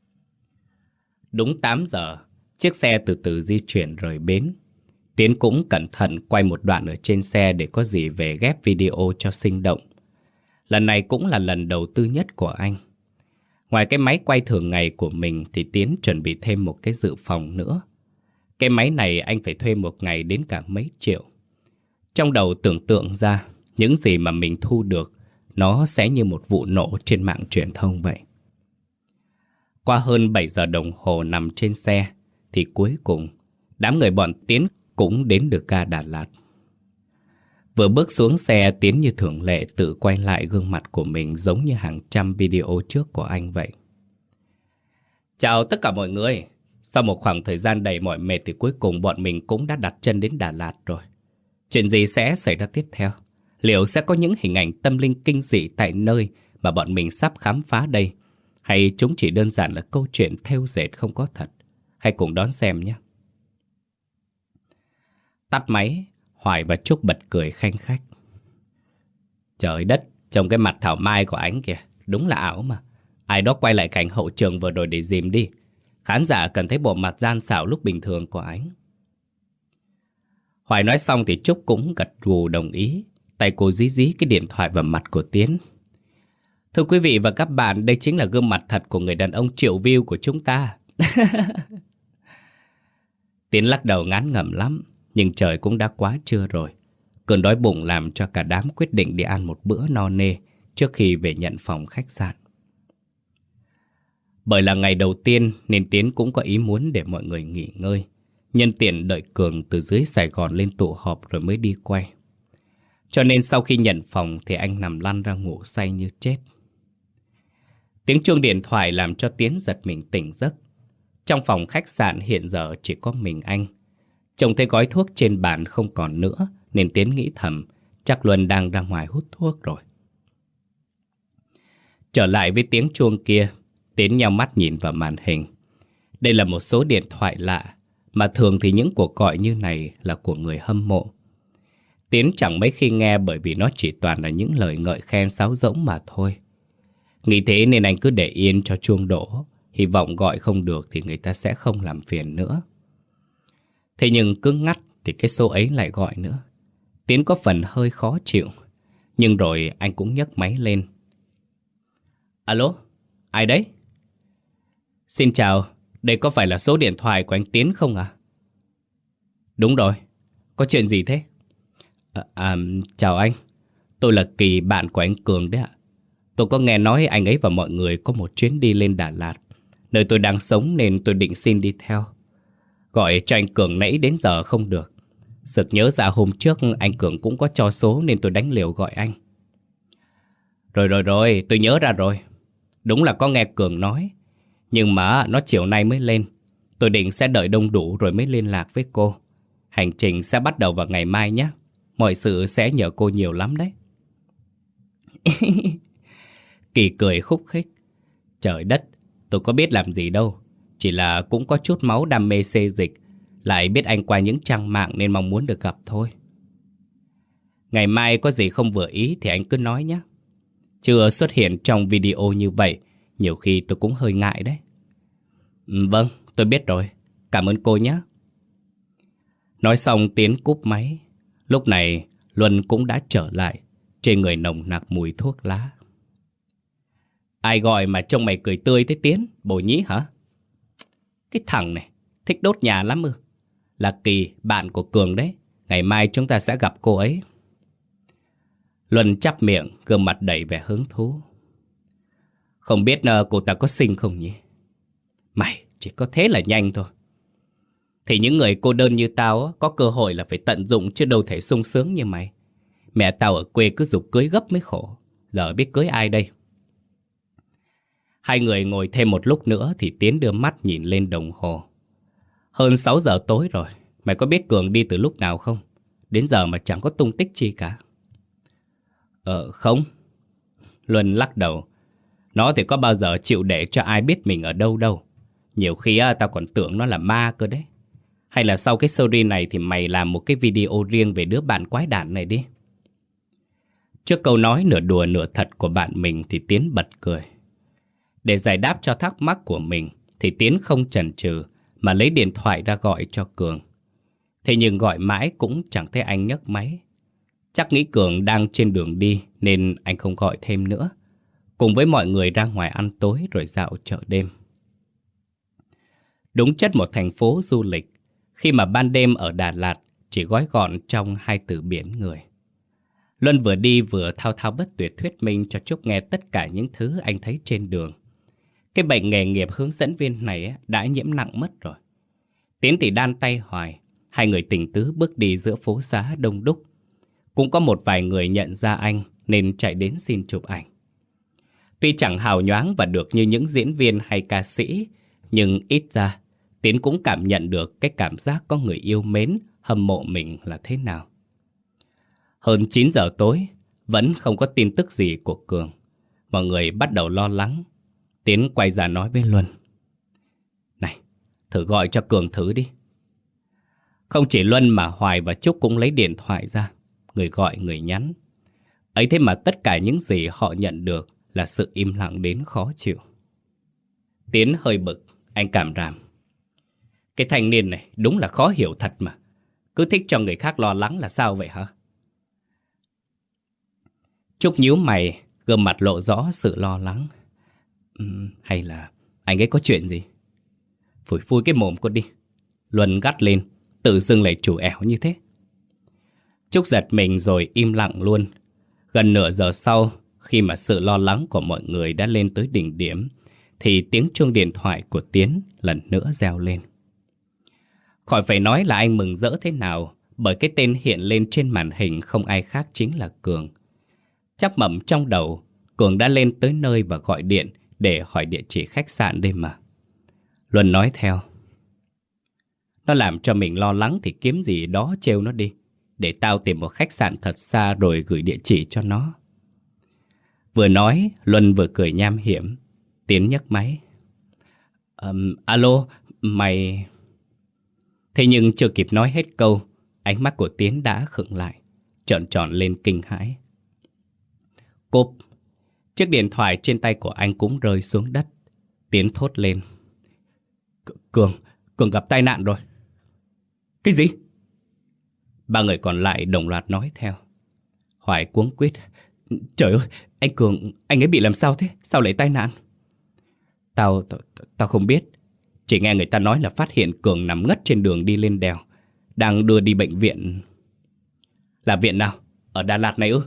Đúng tám giờ, chiếc xe từ từ di chuyển rời bến. Tiến cũng cẩn thận quay một đoạn ở trên xe để có gì về ghép video cho sinh động. Lần này cũng là lần đầu tư nhất của anh. Ngoài cái máy quay thường ngày của mình thì Tiến chuẩn bị thêm một cái dự phòng nữa. Cái máy này anh phải thuê một ngày đến cả mấy triệu. Trong đầu tưởng tượng ra những gì mà mình thu được nó sẽ như một vụ nổ trên mạng truyền thông vậy. Qua hơn bảy giờ đồng hồ nằm trên xe thì cuối cùng đám người bọn Tiến cũng đến được ga Đà Lạt. Vừa bước xuống xe, Tiến như thường lệ tự quay lại gương mặt của mình giống như hàng trăm video trước của anh vậy. Chào tất cả mọi người. Sau một khoảng thời gian đầy mỏi mệt thì cuối cùng bọn mình cũng đã đặt chân đến Đà Lạt rồi. Chuyện gì sẽ xảy ra tiếp theo? Liệu sẽ có những hình ảnh tâm linh kinh dị tại nơi mà bọn mình sắp khám phá đây? Hay chúng chỉ đơn giản là câu chuyện thêu dệt không có thật? Hãy cùng đón xem nhé. Tắt máy, Hoài và Trúc bật cười khanh khách. Trời đất, trông cái mặt thảo mai của anh kìa, đúng là ảo mà. Ai đó quay lại cảnh hậu trường vừa rồi để dìm đi. Khán giả cần thấy bộ mặt gian xảo lúc bình thường của anh. Hoài nói xong thì Trúc cũng gật gù đồng ý. Tay cô dí dí cái điện thoại vào mặt của Tiến. Thưa quý vị và các bạn, đây chính là gương mặt thật của người đàn ông triệu view của chúng ta. Tiến lắc đầu ngán ngẩm lắm. Nhưng trời cũng đã quá trưa rồi. Cơn đói bụng làm cho cả đám quyết định đi ăn một bữa no nê trước khi về nhận phòng khách sạn. Bởi là ngày đầu tiên nên Tiến cũng có ý muốn để mọi người nghỉ ngơi. Nhân tiện đợi Cường từ dưới Sài Gòn lên tụ họp rồi mới đi quay. Cho nên sau khi nhận phòng thì anh nằm lăn ra ngủ say như chết. Tiếng chuông điện thoại làm cho Tiến giật mình tỉnh giấc. Trong phòng khách sạn hiện giờ chỉ có mình anh. Trông thấy gói thuốc trên bàn không còn nữa nên Tiến nghĩ thầm chắc Luân đang ra ngoài hút thuốc rồi. Trở lại với tiếng chuông kia, Tiến nheo mắt nhìn vào màn hình. Đây là một số điện thoại lạ, mà thường thì những cuộc gọi như này là của người hâm mộ. Tiến chẳng mấy khi nghe bởi vì nó chỉ toàn là những lời ngợi khen sáo rỗng mà thôi. Nghĩ thế nên anh cứ để yên cho chuông đổ, hy vọng gọi không được thì người ta sẽ không làm phiền nữa. Thế nhưng cứ ngắt thì cái số ấy lại gọi nữa. Tiến có phần hơi khó chịu. Nhưng rồi anh cũng nhấc máy lên. Alo, ai đấy? Xin chào, đây có phải là số điện thoại của anh Tiến không à? Đúng rồi, có chuyện gì thế? À, à, chào anh, tôi là Kỳ, bạn của anh Cường đấy ạ. Tôi có nghe nói anh ấy và mọi người có một chuyến đi lên Đà Lạt, nơi tôi đang sống nên tôi định xin đi theo. Gọi cho anh Cường nãy đến giờ không được. Sực nhớ ra hôm trước anh Cường cũng có cho số nên tôi đánh liều gọi anh. Rồi rồi rồi, tôi nhớ ra rồi. Đúng là có nghe Cường nói. Nhưng mà nó chiều nay mới lên. Tôi định sẽ đợi đông đủ rồi mới liên lạc với cô. Hành trình sẽ bắt đầu vào ngày mai nhé. Mọi sự sẽ nhờ cô nhiều lắm đấy. Kỳ cười khúc khích. Trời đất, tôi có biết làm gì đâu. Chỉ là cũng có chút máu đam mê xê dịch. Lại biết anh qua những trang mạng nên mong muốn được gặp thôi. Ngày mai có gì không vừa ý thì anh cứ nói nhé. Chưa xuất hiện trong video như vậy, nhiều khi tôi cũng hơi ngại đấy. Ừ, vâng, tôi biết rồi. Cảm ơn cô nhé. Nói xong Tiến cúp máy. Lúc này Luân cũng đã trở lại. Trên người nồng nặc mùi thuốc lá. Ai gọi mà trông mày cười tươi thế Tiến? Bồ nhí hả? Cái thằng này thích đốt nhà lắm ư? Là Kỳ, bạn của Cường đấy. Ngày mai chúng ta sẽ gặp cô ấy. Luân chắp miệng, gương mặt đầy vẻ hứng thú. Không biết uh, cô ta có xinh không nhỉ? Mày chỉ có thế là nhanh thôi. Thì những người cô đơn như tao có cơ hội là phải tận dụng, chứ đâu thể sung sướng như mày. Mẹ tao ở quê cứ giục cưới gấp mới khổ. Giờ biết cưới ai đây? Hai người ngồi thêm một lúc nữa thì Tiến đưa mắt nhìn lên đồng hồ. Hơn sáu giờ tối rồi. Mày có biết Cường đi từ lúc nào không? Đến giờ mà chẳng có tung tích chi cả. Ờ không. Luân lắc đầu. Nó thì có bao giờ chịu để cho ai biết mình ở đâu đâu. Nhiều khi á, tao còn tưởng nó là ma cơ đấy. Hay là sau cái series này thì mày làm một cái video riêng về đứa bạn quái đản này đi. Trước câu nói nửa đùa nửa thật của bạn mình thì Tiến bật cười. Để giải đáp cho thắc mắc của mình thì Tiến không chần chừ mà lấy điện thoại ra gọi cho Cường. Thế nhưng gọi mãi cũng chẳng thấy anh nhấc máy. Chắc nghĩ Cường đang trên đường đi nên anh không gọi thêm nữa. Cùng với mọi người ra ngoài ăn tối rồi dạo chợ đêm. Đúng chất một thành phố du lịch, khi mà ban đêm ở Đà Lạt chỉ gói gọn trong hai từ biển người. Luân vừa đi vừa thao thao bất tuyệt thuyết minh cho Trúc nghe tất cả những thứ anh thấy trên đường. Cái bệnh nghề nghiệp hướng dẫn viên này đã nhiễm nặng mất rồi. Tiến thì đan tay hoài. Hai người tình tứ bước đi giữa phố xá đông đúc. Cũng có một vài người nhận ra anh nên chạy đến xin chụp ảnh. Tuy chẳng hào nhoáng và được như những diễn viên hay ca sĩ, nhưng ít ra Tiến cũng cảm nhận được cái cảm giác có người yêu mến, hâm mộ mình là thế nào. Hơn chín giờ tối, vẫn không có tin tức gì của Cường. Mọi người bắt đầu lo lắng. Tiến quay ra nói với Luân. Này, thử gọi cho Cường thử đi. Không chỉ Luân mà Hoài và Trúc cũng lấy điện thoại ra. Người gọi người nhắn. Ấy thế mà tất cả những gì họ nhận được là sự im lặng đến khó chịu. Tiến hơi bực, anh cảm ràm. Cái thanh niên này đúng là khó hiểu thật mà. Cứ thích cho người khác lo lắng là sao vậy hả? Trúc nhíu mày, gương mặt lộ rõ sự lo lắng. Uhm, hay là anh ấy có chuyện gì? Phủi phui cái mồm con đi. Luân gắt lên, tự dưng lại chủ ẻo như thế. Trúc giật mình rồi im lặng luôn. Gần nửa giờ sau, khi mà sự lo lắng của mọi người đã lên tới đỉnh điểm, thì tiếng chuông điện thoại của Tiến lần nữa reo lên. Khỏi phải nói là anh mừng rỡ thế nào, bởi cái tên hiện lên trên màn hình không ai khác chính là Cường. Chắc mẩm trong đầu, Cường đã lên tới nơi và gọi điện để hỏi địa chỉ khách sạn đây mà. Luân nói theo. Nó làm cho mình lo lắng thì kiếm gì đó trêu nó đi. Để tao tìm một khách sạn thật xa rồi gửi địa chỉ cho nó. Vừa nói, Luân vừa cười nham hiểm. Tiến nhấc máy. um, Alo, mày... Thế nhưng chưa kịp nói hết câu, ánh mắt của Tiến đã khựng lại, trợn tròn lên kinh hãi. Cốp. Chiếc điện thoại trên tay của anh cũng rơi xuống đất. Tiến thốt lên. Cường, Cường gặp tai nạn rồi. Cái gì? Ba người còn lại đồng loạt nói theo. Hoài cuống quýt. Trời ơi, anh Cường, anh ấy bị làm sao thế? Sao lại tai nạn? Tao, tao, tao không biết. Chỉ nghe người ta nói là phát hiện Cường nằm ngất trên đường đi lên đèo, đang đưa đi bệnh viện. Là viện nào? Ở Đà Lạt này ư?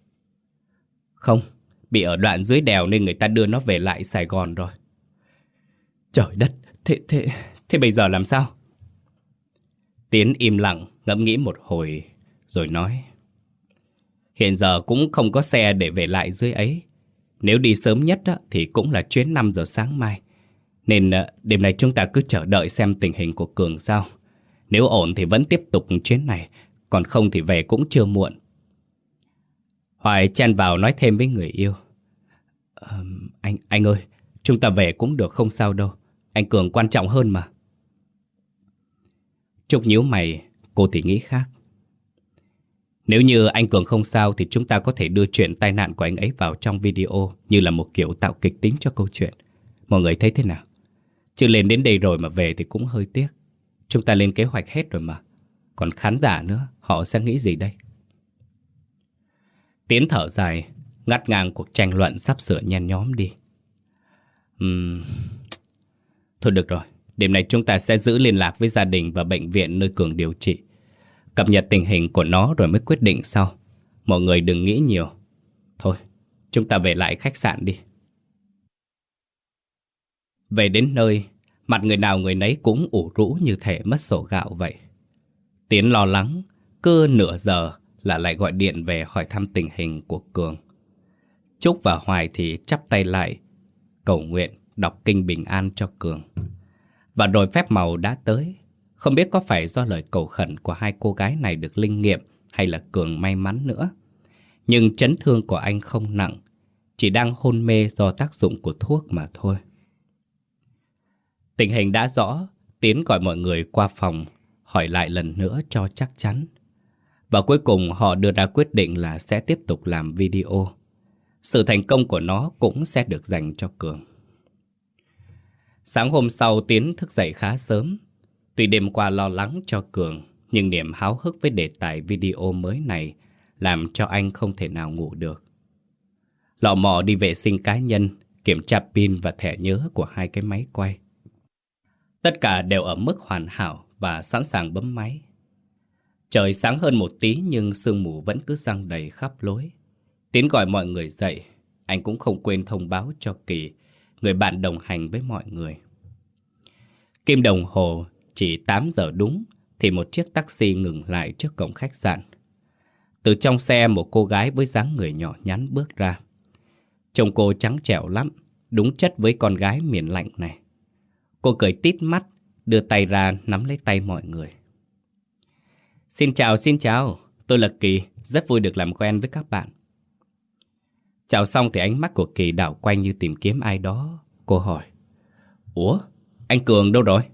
Không, bị ở đoạn dưới đèo nên người ta đưa nó về lại Sài Gòn rồi. Trời đất, thế, thế, thế bây giờ làm sao? Tiến im lặng, ngẫm nghĩ một hồi, rồi nói. Hiện giờ cũng không có xe để về lại dưới ấy. Nếu đi sớm nhất á, thì cũng là chuyến năm giờ sáng mai. Nên đêm nay chúng ta cứ chờ đợi xem tình hình của Cường sao. Nếu ổn thì vẫn tiếp tục chuyến này, còn không thì về cũng chưa muộn. Hoài chen vào nói thêm với người yêu. À, anh, anh ơi, chúng ta về cũng được không sao đâu. Anh Cường quan trọng hơn mà. Trúc nhíu mày, cô thì nghĩ khác. Nếu như anh Cường không sao thì chúng ta có thể đưa chuyện tai nạn của anh ấy vào trong video như là một kiểu tạo kịch tính cho câu chuyện. Mọi người thấy thế nào? Chứ lên đến đây rồi mà về thì cũng hơi tiếc. Chúng ta lên kế hoạch hết rồi mà. Còn khán giả nữa, họ sẽ nghĩ gì đây? Tiến thở dài, ngắt ngang cuộc tranh luận sắp sửa nhen nhóm đi. Uhm... Thôi được rồi, đêm nay chúng ta sẽ giữ liên lạc với gia đình và bệnh viện nơi Cường điều trị. Cập nhật tình hình của nó rồi mới quyết định sau. Mọi người đừng nghĩ nhiều. Thôi, chúng ta về lại khách sạn đi. Về đến nơi, mặt người nào người nấy cũng ủ rũ như thể mất sổ gạo vậy. Tiến lo lắng, cứ nửa giờ là lại gọi điện về hỏi thăm tình hình của Cường. Trúc và Hoài thì chắp tay lại, cầu nguyện, đọc kinh bình an cho Cường. Và rồi phép màu đã tới. Không biết có phải do lời cầu khẩn của hai cô gái này được linh nghiệm hay là Cường may mắn nữa. Nhưng chấn thương của anh không nặng, chỉ đang hôn mê do tác dụng của thuốc mà thôi. Tình hình đã rõ, Tiến gọi mọi người qua phòng, hỏi lại lần nữa cho chắc chắn. Và cuối cùng họ đưa ra quyết định là sẽ tiếp tục làm video. Sự thành công của nó cũng sẽ được dành cho Cường. Sáng hôm sau Tiến thức dậy khá sớm. Tuy đêm qua lo lắng cho Cường, nhưng niềm háo hức với đề tài video mới này làm cho anh không thể nào ngủ được. Lọ mọ đi vệ sinh cá nhân, kiểm tra pin và thẻ nhớ của hai cái máy quay. Tất cả đều ở mức hoàn hảo và sẵn sàng bấm máy. Trời sáng hơn một tí nhưng sương mù vẫn cứ giăng đầy khắp lối. Tiến gọi mọi người dậy, anh cũng không quên thông báo cho Kỳ, người bạn đồng hành với mọi người. Kim đồng hồ chỉ tám giờ đúng thì một chiếc taxi ngừng lại trước cổng khách sạn. Từ trong xe một cô gái với dáng người nhỏ nhắn bước ra. Trông cô trắng trẻo lắm, đúng chất với con gái miền lạnh này. Cô cười tít mắt, đưa tay ra nắm lấy tay mọi người. Xin chào, xin chào, tôi là Kỳ, rất vui được làm quen với các bạn. Chào xong thì ánh mắt của Kỳ đảo quanh như tìm kiếm ai đó. Cô hỏi, ủa, anh Cường đâu rồi?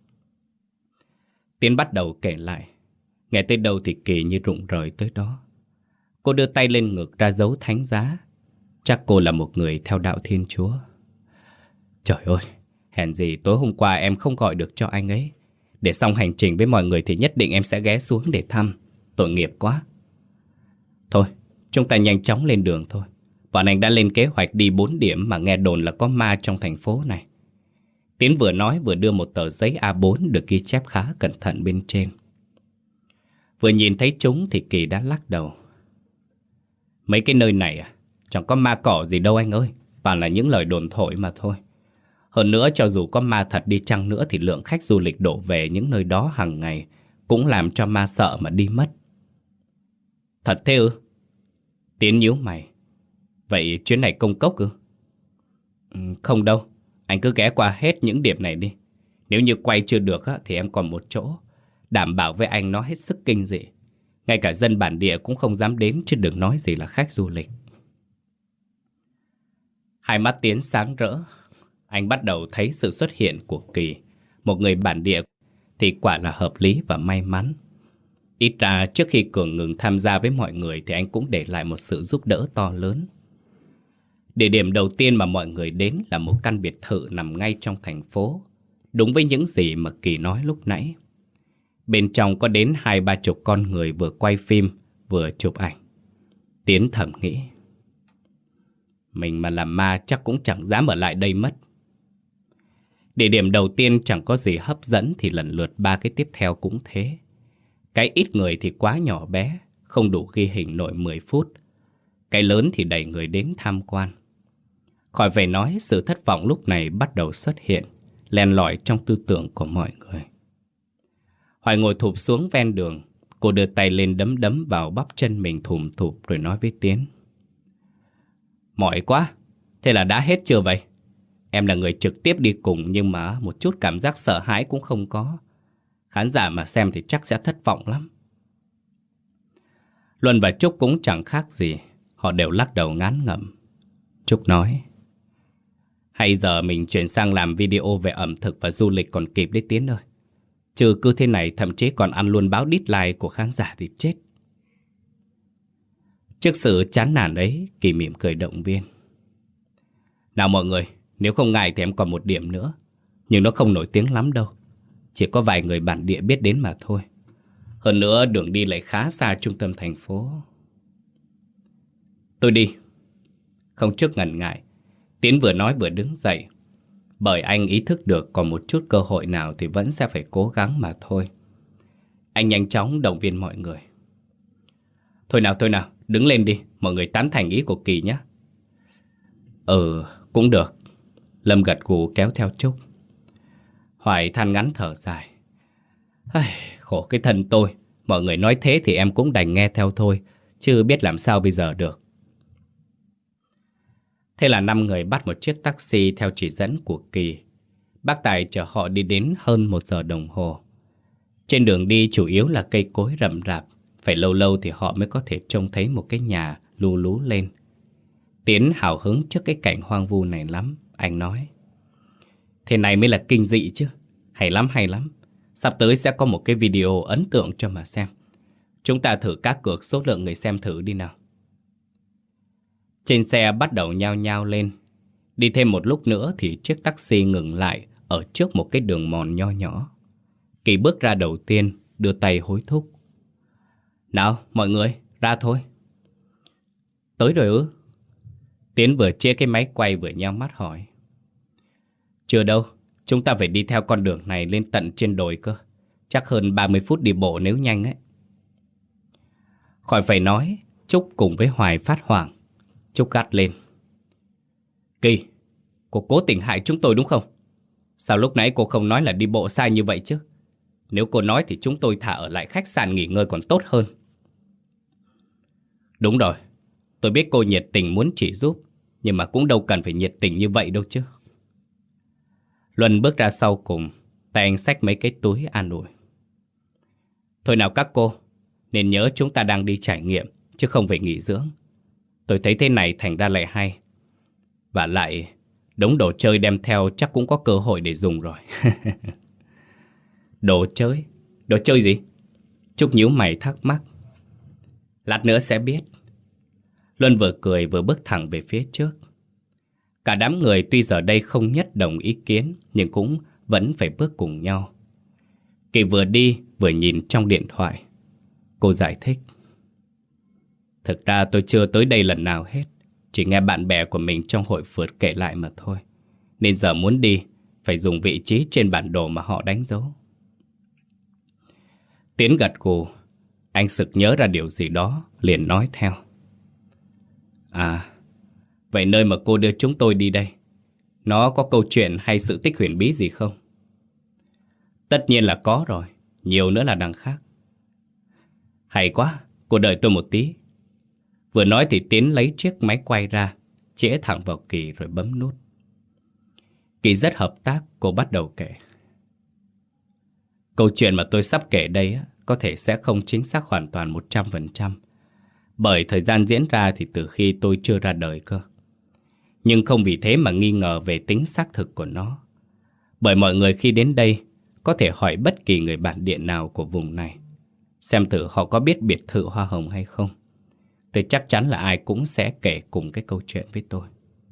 Tiến bắt đầu kể lại. Nghe tới đâu thì Kỳ như rụng rời tới đó. Cô đưa tay lên ngực ra dấu thánh giá. Chắc cô là một người theo đạo Thiên Chúa. Trời ơi, hèn gì tối hôm qua em không gọi được cho anh ấy. Để xong hành trình với mọi người thì nhất định em sẽ ghé xuống để thăm. Tội nghiệp quá. Thôi, chúng ta nhanh chóng lên đường thôi. Bọn anh đã lên kế hoạch đi bốn điểm mà nghe đồn là có ma trong thành phố này. Tiến vừa nói vừa đưa một tờ giấy a bốn được ghi chép khá cẩn thận bên trên. Vừa nhìn thấy chúng thì Kỳ đã lắc đầu. Mấy cái nơi này à, chẳng có ma cỏ gì đâu anh ơi. Toàn là những lời đồn thổi mà thôi. Hơn nữa cho dù có ma thật đi chăng nữa thì lượng khách du lịch đổ về những nơi đó hàng ngày cũng làm cho ma sợ mà đi mất. Thật thế ư? Tiến nhíu mày. Vậy chuyến này công cốc ư? Ừ, không đâu. Anh cứ ghé qua hết những điểm này đi. Nếu như quay chưa được á, thì em còn một chỗ. Đảm bảo với anh nó hết sức kinh dị. Ngay cả dân bản địa cũng không dám đến, chứ đừng nói gì là khách du lịch. Hai mắt Tiến sáng rỡ. Anh bắt đầu thấy sự xuất hiện của Kỳ, một người bản địa, thì quả là hợp lý và may mắn. Ít ra trước khi Cường ngừng tham gia với mọi người thì anh cũng để lại một sự giúp đỡ to lớn. Địa điểm đầu tiên mà mọi người đến là một căn biệt thự nằm ngay trong thành phố. Đúng với những gì mà Kỳ nói lúc nãy. Bên trong có đến hai ba chục con người vừa quay phim vừa chụp ảnh. Tiến thầm nghĩ, mình mà làm ma chắc cũng chẳng dám ở lại đây mất. Địa điểm đầu tiên chẳng có gì hấp dẫn thì lần lượt ba cái tiếp theo cũng thế. Cái ít người thì quá nhỏ bé, không đủ ghi hình nổi mười phút. Cái lớn thì đầy người đến tham quan. Khỏi phải nói, sự thất vọng lúc này bắt đầu xuất hiện, len lỏi trong tư tưởng của mọi người. Hoài ngồi thụp xuống ven đường. Cô đưa tay lên đấm đấm vào bắp chân mình thùm thụp rồi nói với Tiến. Mỏi quá, thế là đã hết chưa vậy? Em là người trực tiếp đi cùng nhưng mà một chút cảm giác sợ hãi cũng không có. Khán giả mà xem thì chắc sẽ thất vọng lắm. Luân và Trúc cũng chẳng khác gì. Họ đều lắc đầu ngán ngẩm. Trúc nói, hay giờ mình chuyển sang làm video về ẩm thực và du lịch còn kịp đấy Tiến ơi. Chứ cứ thế này thậm chí còn ăn luôn báo deadline của khán giả thì chết. Trước sự chán nản ấy, Kỳ mỉm cười động viên. Nào mọi người, nếu không ngại thì em còn một điểm nữa. nhưng nó không nổi tiếng lắm đâu. Chỉ có vài người bản địa biết đến mà thôi. Hơn nữa đường đi lại khá xa trung tâm thành phố. Tôi đi. Không chút ngần ngại, Tiến vừa nói vừa đứng dậy. Bởi anh ý thức được còn một chút cơ hội nào thì vẫn sẽ phải cố gắng mà thôi. Anh nhanh chóng động viên mọi người. Thôi nào, thôi nào, đứng lên đi, mọi người tán thành ý của Kỳ nhé. Ừ, cũng được. Lâm gật gù kéo theo Trúc. Hoài than ngắn thở dài. Ai, khổ cái thân tôi. Mọi người nói thế thì em cũng đành nghe theo thôi, chứ biết làm sao bây giờ được. Thế là năm người bắt một chiếc taxi theo chỉ dẫn của Kỳ. Bác Tài chở họ đi đến hơn một giờ đồng hồ. Trên đường đi chủ yếu là cây cối rậm rạp. Phải lâu lâu thì họ mới có thể trông thấy một cái nhà lù lú lên. Tiến hào hứng trước cái cảnh hoang vu này lắm. Anh nói: thế này mới là kinh dị chứ. Hay lắm, hay lắm. Sắp tới sẽ có một cái video ấn tượng cho mà xem. Chúng ta thử cá cược số lượng người xem thử đi nào. Trên xe bắt đầu nhao nhao lên. Đi thêm một lúc nữa thì chiếc taxi ngừng lại ở trước một cái đường mòn nho nhỏ. Kỳ bước ra đầu tiên, đưa tay hối thúc. Nào, mọi người, ra thôi. Tới rồi ư? Tiến vừa chia cái máy quay vừa nheo mắt hỏi. Chưa đâu, chúng ta phải đi theo con đường này lên tận trên đồi cơ. Chắc hơn ba mươi phút đi bộ nếu nhanh ấy. Khỏi phải nói, Trúc cùng với Hoài phát hoảng. Trúc gắt lên. Kỳ, cô cố tình hại chúng tôi đúng không? Sao lúc nãy cô không nói là đi bộ sai như vậy chứ? Nếu cô nói thì chúng tôi thả ở lại khách sạn nghỉ ngơi còn tốt hơn. Đúng rồi, tôi biết cô nhiệt tình muốn chỉ giúp, nhưng mà cũng đâu cần phải nhiệt tình như vậy đâu chứ. Luân bước ra sau cùng, tay anh xách mấy cái túi an ủi. Thôi nào các cô, nên nhớ chúng ta đang đi trải nghiệm, chứ không phải nghỉ dưỡng. Tôi thấy thế này thành ra lại hay. Và lại, đống đồ chơi đem theo chắc cũng có cơ hội để dùng rồi. Đồ chơi? Đồ chơi gì? Trúc nhíu mày thắc mắc. Lát nữa sẽ biết. Luân vừa cười vừa bước thẳng về phía trước. Cả đám người tuy giờ đây không nhất đồng ý kiến, nhưng cũng vẫn phải bước cùng nhau. Kỳ vừa đi vừa nhìn trong điện thoại. Cô giải thích. Thực ra tôi chưa tới đây lần nào hết. Chỉ nghe bạn bè của mình trong hội phượt kể lại mà thôi. Nên giờ muốn đi phải dùng vị trí trên bản đồ mà họ đánh dấu. Tiến gật gù. Anh sực nhớ ra điều gì đó, liền nói theo. À, vậy nơi mà cô đưa chúng tôi đi đây, nó có câu chuyện hay sự tích huyền bí gì không? Tất nhiên là có rồi, nhiều nữa là đằng khác. Hay quá, cô đợi tôi một tí. Vừa nói thì Tiến lấy chiếc máy quay ra, chĩa thẳng vào Kỳ rồi bấm nút. Kỳ rất hợp tác, cô bắt đầu kể. Câu chuyện mà tôi sắp kể đây á, có thể sẽ không chính xác hoàn toàn một trăm phần trăm. Bởi thời gian diễn ra thì từ khi tôi chưa ra đời cơ. Nhưng không vì thế mà nghi ngờ về tính xác thực của nó. Bởi mọi người khi đến đây có thể hỏi bất kỳ người bản địa nào của vùng này, xem thử họ có biết biệt thự Hoa Hồng hay không. Tôi chắc chắn là ai cũng sẽ kể cùng cái câu chuyện với tôi.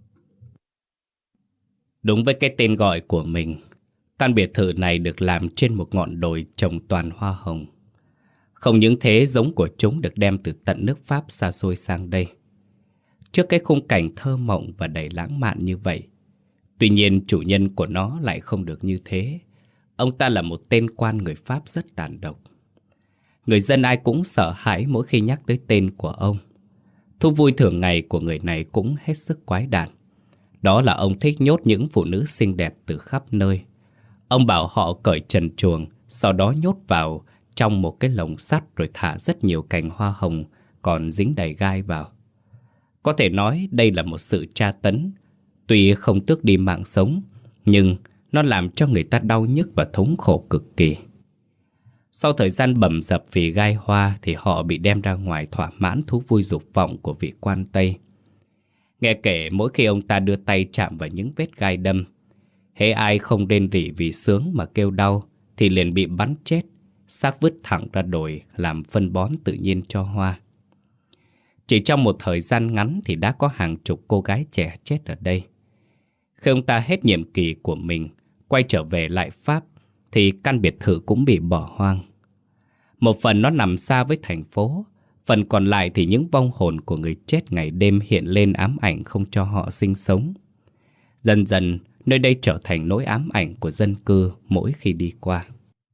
Đúng với cái tên gọi của mình, căn biệt thự này được làm trên một ngọn đồi trồng toàn hoa hồng. Không những thế, giống của chúng được đem từ tận nước Pháp xa xôi sang đây. Trước cái khung cảnh thơ mộng và đầy lãng mạn như vậy, tuy nhiên chủ nhân của nó lại không được như thế. Ông ta là một tên quan người Pháp rất tàn độc. Người dân ai cũng sợ hãi mỗi khi nhắc tới tên của ông. Thú vui thường ngày của người này cũng hết sức quái đản. Đó là ông thích nhốt những phụ nữ xinh đẹp từ khắp nơi. Ông bảo họ cởi trần truồng, sau đó nhốt vào trong một cái lồng sắt rồi thả rất nhiều cành hoa hồng còn dính đầy gai vào. Có thể nói đây là một sự tra tấn. Tuy không tước đi mạng sống, nhưng nó làm cho người ta đau nhức và thống khổ cực kỳ. Sau thời gian bầm dập vì gai hoa thì họ bị đem ra ngoài thỏa mãn thú vui dục vọng của vị quan Tây. Nghe kể mỗi khi ông ta đưa tay chạm vào những vết gai đâm, hễ ai không rên rỉ vì sướng mà kêu đau thì liền bị bắn chết, xác vứt thẳng ra đồi làm phân bón tự nhiên cho hoa. Chỉ trong một thời gian ngắn thì đã có hàng chục cô gái trẻ chết ở đây. Khi ông ta hết nhiệm kỳ của mình, quay trở về lại Pháp thì căn biệt thự cũng bị bỏ hoang. Một phần nó nằm xa với thành phố, phần còn lại thì những vong hồn của người chết ngày đêm hiện lên ám ảnh không cho họ sinh sống. Dần dần, nơi đây trở thành nỗi ám ảnh của dân cư mỗi khi đi qua.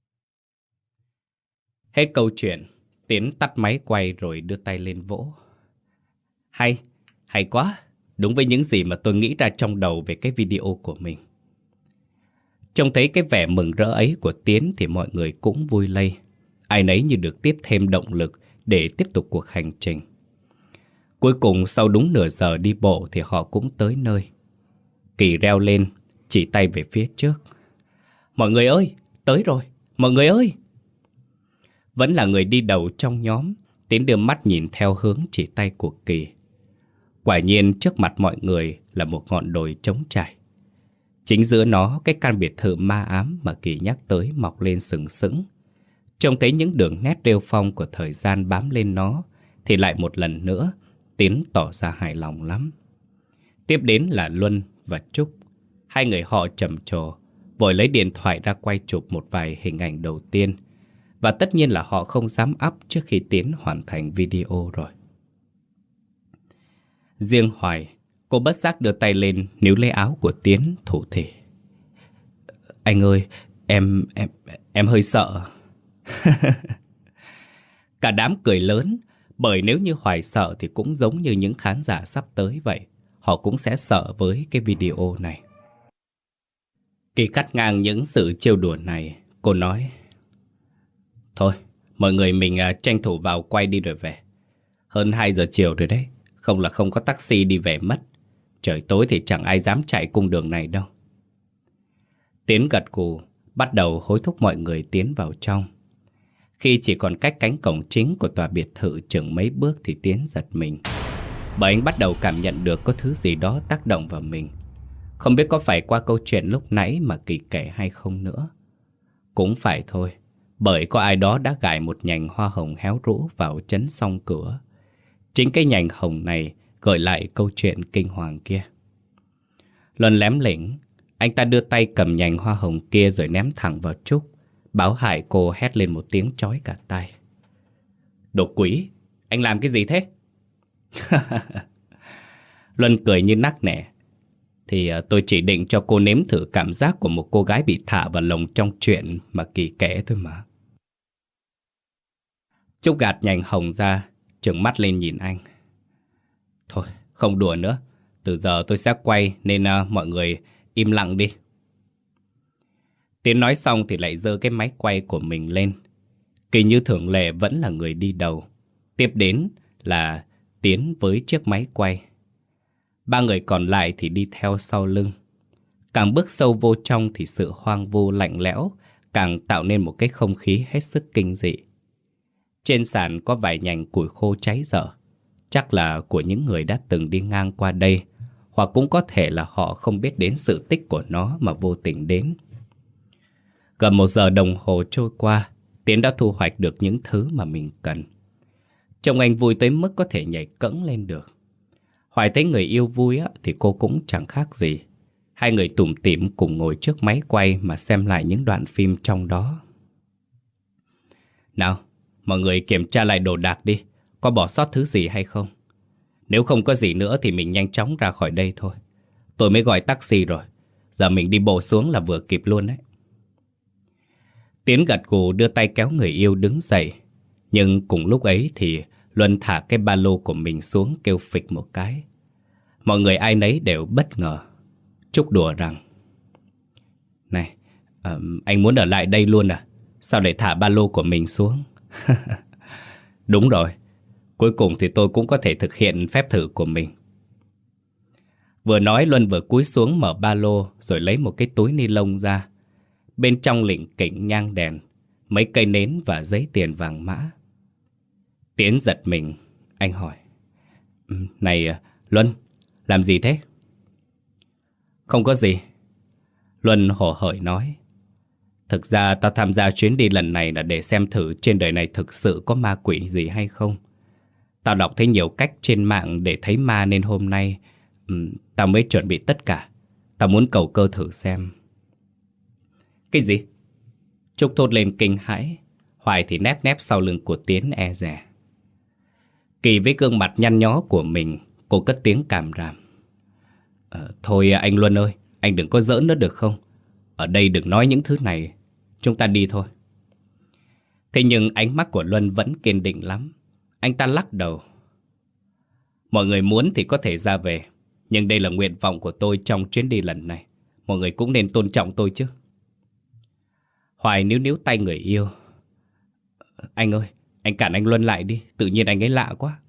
Hết câu chuyện, Tiến tắt máy quay rồi đưa tay lên vỗ. Hay, hay quá, đúng với những gì mà tôi nghĩ ra trong đầu về cái video của mình. Trông thấy cái vẻ mừng rỡ ấy của Tiến thì mọi người cũng vui lây. Ai nấy như được tiếp thêm động lực để tiếp tục cuộc hành trình. Cuối cùng sau đúng nửa giờ đi bộ thì họ cũng tới nơi. Kỳ reo lên, chỉ tay về phía trước. Mọi người ơi, tới rồi, mọi người ơi! Vẫn là người đi đầu trong nhóm, Tiến đưa mắt nhìn theo hướng chỉ tay của Kỳ. Quả nhiên trước mặt mọi người là một ngọn đồi trống trải. Chính giữa nó, cái căn biệt thự ma ám mà Kỳ nhắc tới mọc lên sừng sững. Trông thấy những đường nét rêu phong của thời gian bám lên nó, thì lại một lần nữa, Tiến tỏ ra hài lòng lắm. Tiếp đến là Luân và Trúc. Hai người họ trầm trồ, vội lấy điện thoại ra quay chụp một vài hình ảnh đầu tiên. Và tất nhiên là họ không dám up trước khi Tiến hoàn thành video rồi. Riêng Hoài, cô bất giác đưa tay lên níu lấy áo của Tiến thủ thỉ. Anh ơi, em, em, em hơi sợ. Cả đám cười lớn, bởi nếu như Hoài sợ thì cũng giống như những khán giả sắp tới vậy. Họ cũng sẽ sợ với cái video này. Kỳ cắt ngang những sự trêu đùa này, cô nói: Thôi, mọi người mình uh, tranh thủ vào quay đi rồi về. Hơn hai giờ chiều rồi đấy, không là không có taxi đi về mất. Trời tối thì chẳng ai dám chạy cung đường này đâu. Tiến gật gù, bắt đầu hối thúc mọi người tiến vào trong. Khi chỉ còn cách cánh cổng chính của tòa biệt thự chừng mấy bước thì Tiến giật mình. Bởi anh bắt đầu cảm nhận được có thứ gì đó tác động vào mình. Không biết có phải qua câu chuyện lúc nãy mà Kỳ kể hay không nữa. Cũng phải thôi, bởi có ai đó đã gài một nhành hoa hồng héo rũ vào chấn song cửa. Chính cái nhành hồng này gợi lại câu chuyện kinh hoàng kia. Luân lém lỉnh, anh ta đưa tay cầm nhành hoa hồng kia rồi ném thẳng vào Trúc. Báo hại cô hét lên một tiếng chói cả tai. Đồ quỷ, anh làm cái gì thế? Luân cười như nắc nẻ. Thì tôi chỉ định cho cô nếm thử cảm giác của một cô gái bị thả vào lồng trong chuyện mà Kỳ kể thôi mà. Trúc gạt nhành hồng ra, trừng mắt lên nhìn anh. Thôi, không đùa nữa. Từ giờ tôi sẽ quay nên uh, mọi người im lặng đi. Tiến nói xong thì lại giơ cái máy quay của mình lên. Kỳ như thường lệ vẫn là người đi đầu. Tiếp đến là Tiến với chiếc máy quay. Ba người còn lại thì đi theo sau lưng. Càng bước sâu vô trong thì sự hoang vu lạnh lẽo càng tạo nên một cái không khí hết sức kinh dị. Trên sàn có vài nhành củi khô cháy dở. Chắc là của những người đã từng đi ngang qua đây, hoặc cũng có thể là họ không biết đến sự tích của nó mà vô tình đến. Gần một giờ đồng hồ trôi qua, Tiến đã thu hoạch được những thứ mà mình cần. Trông anh vui tới mức có thể nhảy cẫng lên được. Hoài thấy người yêu vui á, thì cô cũng chẳng khác gì. Hai người tủm tỉm cùng ngồi trước máy quay mà xem lại những đoạn phim trong đó. Nào, mọi người kiểm tra lại đồ đạc đi, có bỏ sót thứ gì hay không. Nếu không có gì nữa thì mình nhanh chóng ra khỏi đây thôi. Tôi mới gọi taxi rồi, giờ mình đi bộ xuống là vừa kịp luôn đấy. Tiến gật gù đưa tay kéo người yêu đứng dậy. Nhưng cùng lúc ấy thì Luân thả cái ba lô của mình xuống kêu phịch một cái. Mọi người ai nấy đều bất ngờ. Trúc đùa rằng: Này, uh, anh muốn ở lại đây luôn à? Sao để thả ba lô của mình xuống? Đúng rồi, cuối cùng thì tôi cũng có thể thực hiện phép thử của mình. Vừa nói Luân vừa cúi xuống mở ba lô rồi lấy một cái túi ni lông ra. Bên trong lỉnh kỉnh nhang đèn, mấy cây nến và giấy tiền vàng mã. Tiến giật mình, anh hỏi: Này Luân, làm gì thế? Không có gì. Luân hổ hởi nói: Thực ra tao tham gia chuyến đi lần này là để xem thử trên đời này thực sự có ma quỷ gì hay không. Tao đọc thấy nhiều cách trên mạng để thấy ma nên hôm nay um, tao mới chuẩn bị tất cả. Tao muốn cầu cơ thử xem. Cái gì? Trúc thốt lên kinh hãi. Hoài thì nép nép sau lưng của Tiến e dè. Kỳ với gương mặt nhăn nhó của mình, cô cất tiếng càm ràm. Ờ, thôi anh Luân ơi, anh đừng có giỡn nữa được không? Ở đây đừng nói những thứ này. Chúng ta đi thôi. Thế nhưng ánh mắt của Luân vẫn kiên định lắm. Anh ta lắc đầu. Mọi người muốn thì có thể ra về, nhưng đây là nguyện vọng của tôi trong chuyến đi lần này. Mọi người cũng nên tôn trọng tôi chứ. Hoài níu níu tay người yêu. Anh ơi, anh cản anh Luân lại đi. Tự nhiên anh ấy lạ quá.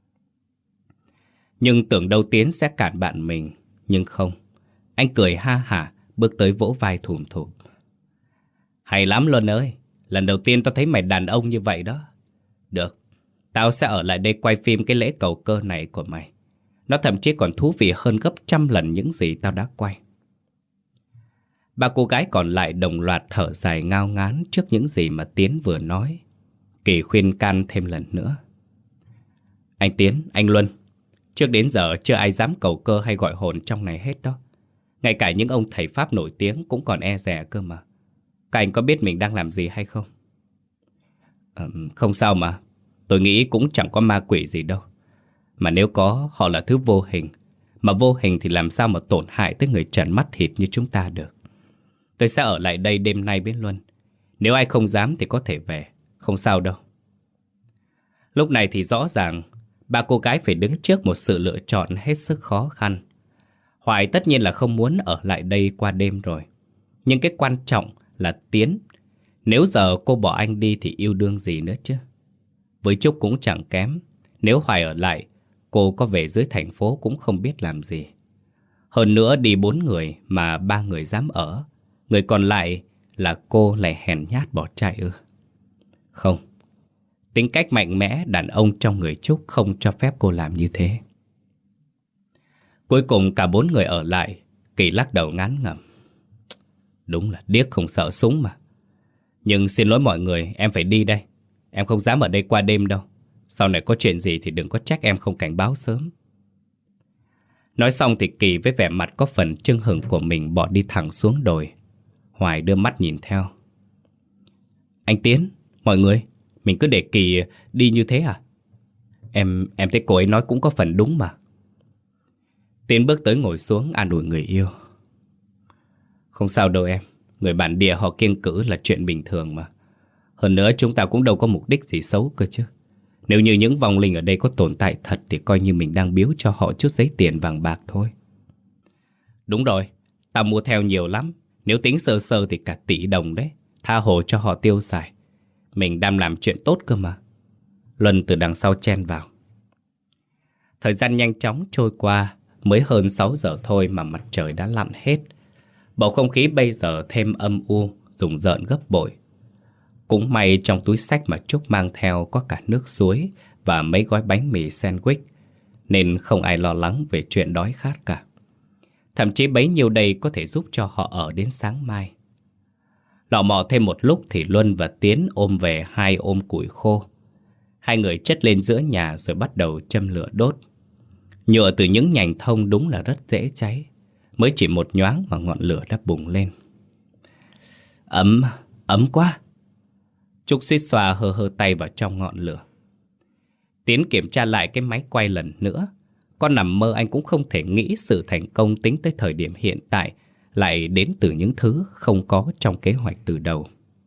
Nhưng tưởng đâu Tiến sẽ cản bạn mình. Nhưng không. Anh cười ha hả, bước tới vỗ vai thùm thụp. Hay lắm Luân ơi. Lần đầu tiên tao thấy mày đàn ông như vậy đó. Được, tao sẽ ở lại đây quay phim cái lễ cầu cơ này của mày. Nó thậm chí còn thú vị hơn gấp trăm lần những gì tao đã quay. Ba cô gái còn lại đồng loạt thở dài ngao ngán trước những gì mà Tiến vừa nói. Kỳ khuyên can thêm lần nữa. Anh Tiến, anh Luân, trước đến giờ chưa ai dám cầu cơ hay gọi hồn trong này hết đó. Ngay cả những ông thầy Pháp nổi tiếng cũng còn e dè cơ mà. Các anh có biết mình đang làm gì hay không? À, không sao mà. Tôi nghĩ cũng chẳng có ma quỷ gì đâu. Mà nếu có, họ là thứ vô hình. Mà vô hình thì làm sao mà tổn hại tới người trần mắt thịt như chúng ta được. Tôi sẽ ở lại đây đêm nay với Luân. Nếu ai không dám thì có thể về. Không sao đâu. Lúc này thì rõ ràng ba cô gái phải đứng trước một sự lựa chọn hết sức khó khăn. Hoài tất nhiên là không muốn ở lại đây qua đêm rồi. Nhưng cái quan trọng là Tiến. Nếu giờ cô bỏ anh đi thì yêu đương gì nữa chứ. Với Trúc cũng chẳng kém. Nếu Hoài ở lại, cô có về dưới thành phố cũng không biết làm gì. Hơn nữa đi bốn người mà ba người dám ở. Người còn lại là cô lại hèn nhát bỏ chạy ư? Không. Tính cách mạnh mẽ đàn ông trong người Trúc không cho phép cô làm như thế. Cuối cùng cả bốn người ở lại. Kỳ lắc đầu ngán ngẩm. Đúng là điếc không sợ súng mà. Nhưng xin lỗi mọi người, em phải đi đây. Em không dám ở đây qua đêm đâu. Sau này có chuyện gì thì đừng có trách em không cảnh báo sớm. Nói xong thì Kỳ với vẻ mặt có phần chưng hửng của mình bỏ đi thẳng xuống đồi. Hoài đưa mắt nhìn theo. Anh Tiến, mọi người, mình cứ để Kỳ đi như thế à? Em em thấy cô ấy nói cũng có phần đúng mà. Tiến bước tới ngồi xuống an ủi người yêu. Không sao đâu em. Người bản địa họ kiêng cữ là chuyện bình thường mà. Hơn nữa chúng ta cũng đâu có mục đích gì xấu cơ chứ. Nếu như những vong linh ở đây có tồn tại thật thì coi như mình đang biếu cho họ chút giấy tiền vàng bạc thôi. Đúng rồi, tao mua theo nhiều lắm. Nếu tính sơ sơ thì cả tỷ đồng đấy. Tha hồ cho họ tiêu xài. Mình đang làm chuyện tốt cơ mà. Luân từ đằng sau chen vào. Thời gian nhanh chóng trôi qua. Mới hơn sáu giờ thôi mà mặt trời đã lặn hết. Bầu không khí bây giờ thêm âm u, rùng rợn gấp bội. Cũng may trong túi xách mà Trúc mang theo có cả nước suối và mấy gói bánh mì sandwich, nên không ai lo lắng về chuyện đói khát cả. Thậm chí bấy nhiêu đây có thể giúp cho họ ở đến sáng mai. Lọ mọ thêm một lúc thì Luân và Tiến ôm về hai ôm củi khô. Hai người chất lên giữa nhà rồi bắt đầu châm lửa đốt. Nhựa từ những nhành thông đúng là rất dễ cháy. Mới chỉ một nhoáng mà ngọn lửa đã bùng lên. Ấm, ấm quá. Trúc suýt xoa hơ hơ tay vào trong ngọn lửa. Tiến kiểm tra lại cái máy quay lần nữa. Con nằm mơ anh cũng không thể nghĩ sự thành công tính tới thời điểm hiện tại lại đến từ những thứ không có trong kế hoạch từ đầu.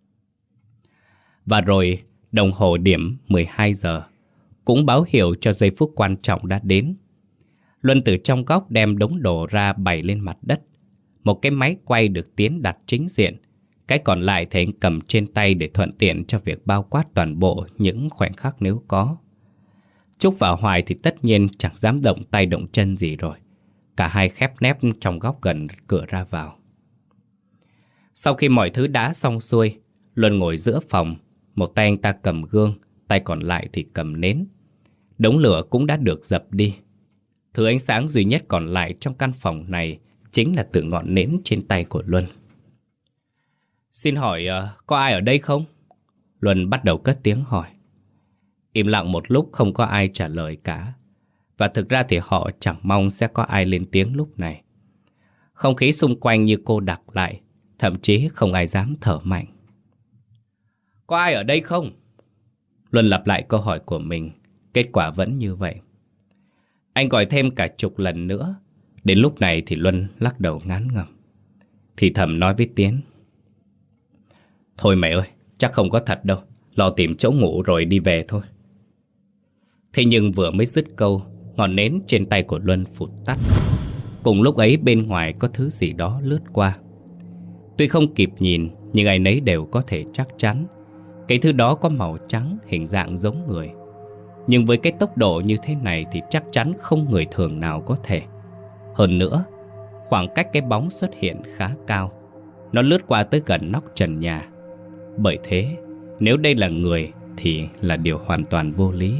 Và rồi đồng hồ điểm mười hai giờ cũng báo hiệu cho giây phút quan trọng đã đến. Luân từ trong góc đem đống đồ ra bày lên mặt đất. Một cái máy quay được Tiến đặt chính diện. Cái còn lại thì anh cầm trên tay để thuận tiện cho việc bao quát toàn bộ những khoảnh khắc nếu có. Trúc và Hoài thì tất nhiên chẳng dám động tay động chân gì rồi. Cả hai khép nép trong góc gần cửa ra vào. Sau khi mọi thứ đã xong xuôi, Luân ngồi giữa phòng. Một tay anh ta cầm gương, tay còn lại thì cầm nến. Đống lửa cũng đã được dập đi. Thứ ánh sáng duy nhất còn lại trong căn phòng này chính là từ ngọn nến trên tay của Luân. Xin hỏi uh, có ai ở đây không? Luân bắt đầu cất tiếng hỏi. Im lặng một lúc không có ai trả lời cả. Và thực ra thì họ chẳng mong sẽ có ai lên tiếng lúc này. Không khí xung quanh như cô đặc lại. thậm chí không ai dám thở mạnh. Có ai ở đây không? Luân lặp lại câu hỏi của mình. Kết quả vẫn như vậy. Anh gọi thêm cả chục lần nữa. Đến lúc này thì Luân lắc đầu ngán ngẩm, thì thầm nói với Tiến: Thôi mẹ ơi, chắc không có thật đâu. Lo tìm chỗ ngủ rồi đi về thôi. Thế nhưng vừa mới dứt câu, ngọn nến trên tay của Luân phụt tắt. Cùng lúc ấy bên ngoài có thứ gì đó lướt qua. Tuy không kịp nhìn, nhưng ai nấy đều có thể chắc chắn cái thứ đó có màu trắng, hình dạng giống người. Nhưng với cái tốc độ như thế này thì chắc chắn không người thường nào có thể. Hơn nữa, khoảng cách cái bóng xuất hiện khá cao. Nó lướt qua tới gần nóc trần nhà. Bởi thế, nếu đây là người thì là điều hoàn toàn vô lý.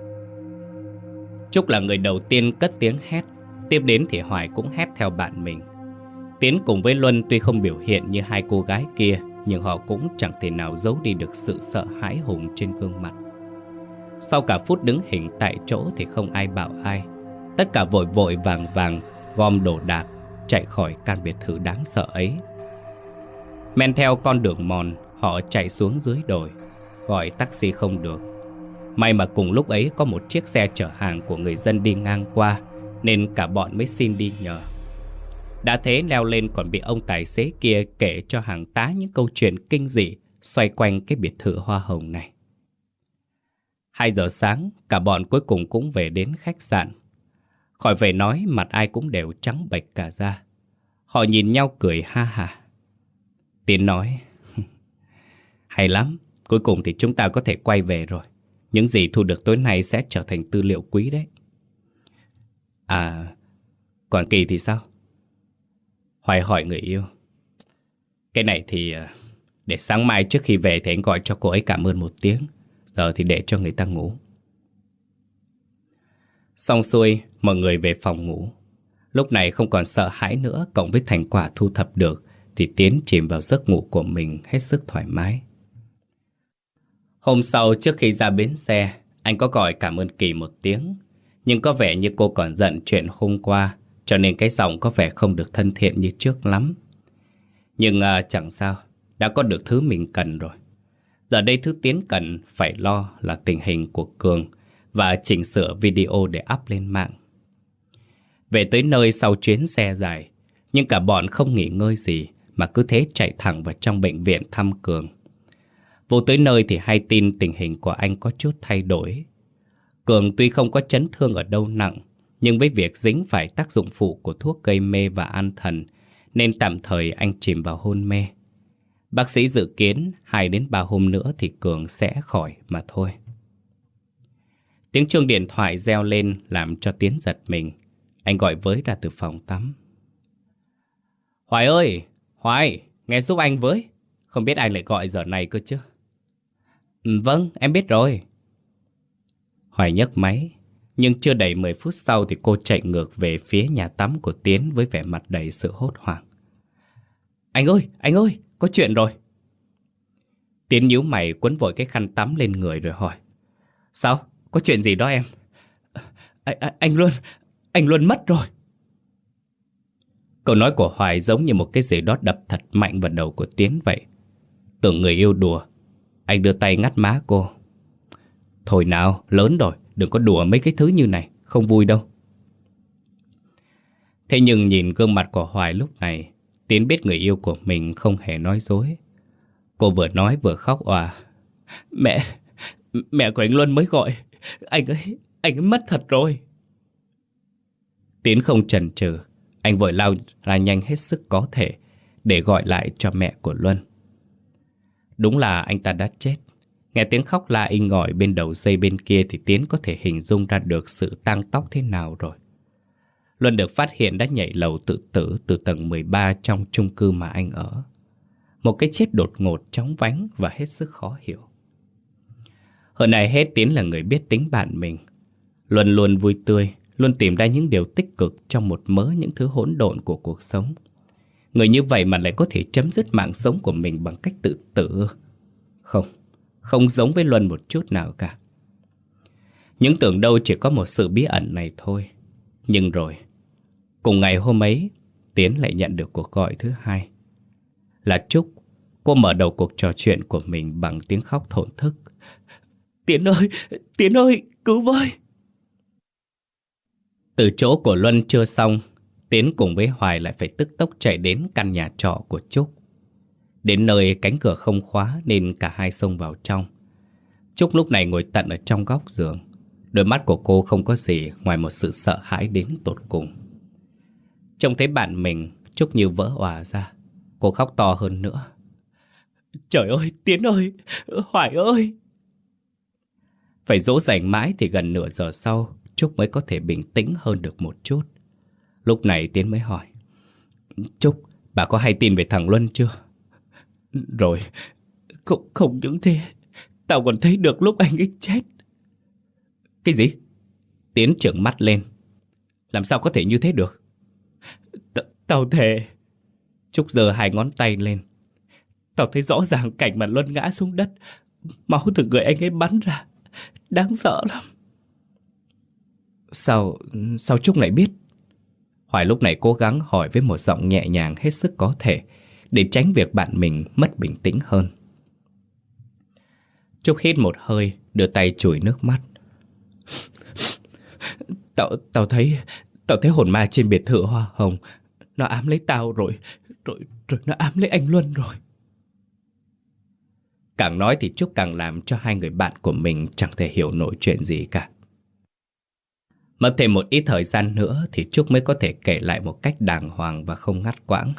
Trúc là người đầu tiên cất tiếng hét. Tiếp đến thì Hoài cũng hét theo bạn mình. Tiến cùng với Luân tuy không biểu hiện như hai cô gái kia, nhưng họ cũng chẳng thể nào giấu đi được sự sợ hãi hùng trên gương mặt. Sau cả phút đứng hình tại chỗ thì không ai bảo ai. Tất cả vội vội vàng vàng gom đồ đạc, chạy khỏi căn biệt thự đáng sợ ấy. Men theo con đường mòn, họ chạy xuống dưới đồi. Gọi taxi không được. May mà cùng lúc ấy có một chiếc xe chở hàng của người dân đi ngang qua, nên cả bọn mới xin đi nhờ. Đã thế leo lên còn bị ông tài xế kia kể cho hàng tá những câu chuyện kinh dị xoay quanh cái biệt thự hoa hồng này. Hai giờ sáng, cả bọn cuối cùng cũng về đến khách sạn. Khỏi về nói, mặt ai cũng đều trắng bệch cả da. Họ nhìn nhau cười ha hả. Tiến nói: Hay lắm, cuối cùng thì chúng ta có thể quay về rồi. Những gì thu được tối nay sẽ trở thành tư liệu quý đấy. À, còn Kỳ thì sao? Hoài hỏi người yêu. Cái này thì để sáng mai trước khi về thì anh gọi cho cô ấy cảm ơn một tiếng. Giờ thì để cho người ta ngủ. Xong xuôi, mọi người về phòng ngủ. Lúc này không còn sợ hãi nữa, cộng với thành quả thu thập được thì Tiến chìm vào giấc ngủ của mình hết sức thoải mái. Hôm sau trước khi ra bến xe, anh có gọi cảm ơn Kỳ một tiếng. Nhưng có vẻ như cô còn giận chuyện hôm qua, cho nên cái giọng có vẻ không được thân thiện như trước lắm. Nhưng à, chẳng sao, đã có được thứ mình cần rồi. Giờ đây thứ Tiến cần phải lo là tình hình của Cường và chỉnh sửa video để up lên mạng. Về tới nơi sau chuyến xe dài, nhưng cả bọn không nghỉ ngơi gì mà cứ thế chạy thẳng vào trong bệnh viện thăm Cường. Vô tới nơi thì hay tin tình hình của anh có chút thay đổi. Cường tuy không có chấn thương ở đâu nặng, nhưng với việc dính phải tác dụng phụ của thuốc gây mê và an thần, nên tạm thời anh chìm vào hôn mê. Bác sĩ dự kiến hai đến ba hôm nữa thì Cường sẽ khỏi mà thôi. Tiếng chuông điện thoại reo lên làm cho Tiến giật mình. Anh gọi với ra từ phòng tắm. Hoài ơi, Hoài, nghe giúp anh với. Không biết anh lại gọi giờ này cơ chứ? Ừ, vâng, em biết rồi. Hoài nhấc máy, nhưng chưa đầy mười phút sau thì cô chạy ngược về phía nhà tắm của Tiến với vẻ mặt đầy sự hốt hoảng. Anh ơi, anh ơi, có chuyện rồi. Tiến nhíu mày quấn vội cái khăn tắm lên người rồi hỏi. Sao? Có chuyện gì đó em? À, à, anh Luân, anh Luân mất rồi. Câu nói của Hoài giống như một cái gì đó đập thật mạnh vào đầu của Tiến vậy. Tưởng người yêu đùa, anh đưa tay ngắt má cô. Thôi nào, lớn rồi, đừng có đùa mấy cái thứ như này, không vui đâu. Thế nhưng nhìn gương mặt của Hoài lúc này, Tiến biết người yêu của mình không hề nói dối. Cô vừa nói vừa khóc òa. Mẹ, mẹ của anh Luân mới gọi. Anh ấy, anh ấy mất thật rồi. Tiến không chần chừ, anh vội lao ra nhanh hết sức có thể để gọi lại cho mẹ của Luân. Đúng là anh ta đã chết. Nghe tiếng khóc la inh ỏi bên đầu dây bên kia thì Tiến có thể hình dung ra được sự tang tóc thế nào rồi. Luân được phát hiện đã nhảy lầu tự tử từ tầng mười ba trong chung cư mà anh ở. Một cái chết đột ngột, chóng vánh và hết sức khó hiểu. Hơn ai hết Tiến là người biết tính bạn mình. Luân luôn vui tươi, luôn tìm ra những điều tích cực trong một mớ những thứ hỗn độn của cuộc sống. Người như vậy mà lại có thể chấm dứt mạng sống của mình bằng cách tự tử. Không, không giống với Luân một chút nào cả. Những tưởng đâu chỉ có một sự bí ẩn này thôi. Nhưng rồi, cùng ngày hôm ấy, Tiến lại nhận được cuộc gọi thứ hai. là Trúc. Cô mở đầu cuộc trò chuyện của mình bằng tiếng khóc thổn thức. Tiến ơi, Tiến ơi, cứu với! Từ chỗ của Luân chưa xong, Tiến cùng với Hoài lại phải tức tốc chạy đến căn nhà trọ của Trúc. Đến nơi cánh cửa không khóa nên cả hai xông vào trong. Trúc lúc này ngồi tận ở trong góc giường. Đôi mắt của cô không có gì ngoài một sự sợ hãi đến tột cùng. Trông thấy bạn mình, Trúc như vỡ òa ra. Cô khóc to hơn nữa. Trời ơi, Tiến ơi, Hoài ơi! Phải dỗ dành mãi thì gần nửa giờ sau, Trúc mới có thể bình tĩnh hơn được một chút. Lúc này Tiến mới hỏi. Trúc, bà có hay tin về thằng Luân chưa? Rồi, không, không những thế, tao còn thấy được lúc anh ấy chết. Cái gì? Tiến trợn mắt lên. Làm sao có thể như thế được? T Tao thề. Trúc giơ hai ngón tay lên. Tao thấy rõ ràng cảnh mà Luân ngã xuống đất, máu từ người anh ấy bắn ra. Đáng sợ lắm. Sao, sao Trúc lại biết? Hoài lúc này cố gắng hỏi với một giọng nhẹ nhàng hết sức có thể, để tránh việc bạn mình mất bình tĩnh hơn. Trúc hít một hơi, đưa tay chùi nước mắt. Tao, tao thấy, tao thấy hồn ma trên biệt thự Hoa Hồng. Nó ám lấy tao rồi, rồi, rồi nó ám lấy anh Luân rồi. Càng nói thì Trúc càng làm cho hai người bạn của mình chẳng thể hiểu nổi chuyện gì cả. Mất thêm một ít thời gian nữa thì Trúc mới có thể kể lại một cách đàng hoàng và không ngắt quãng.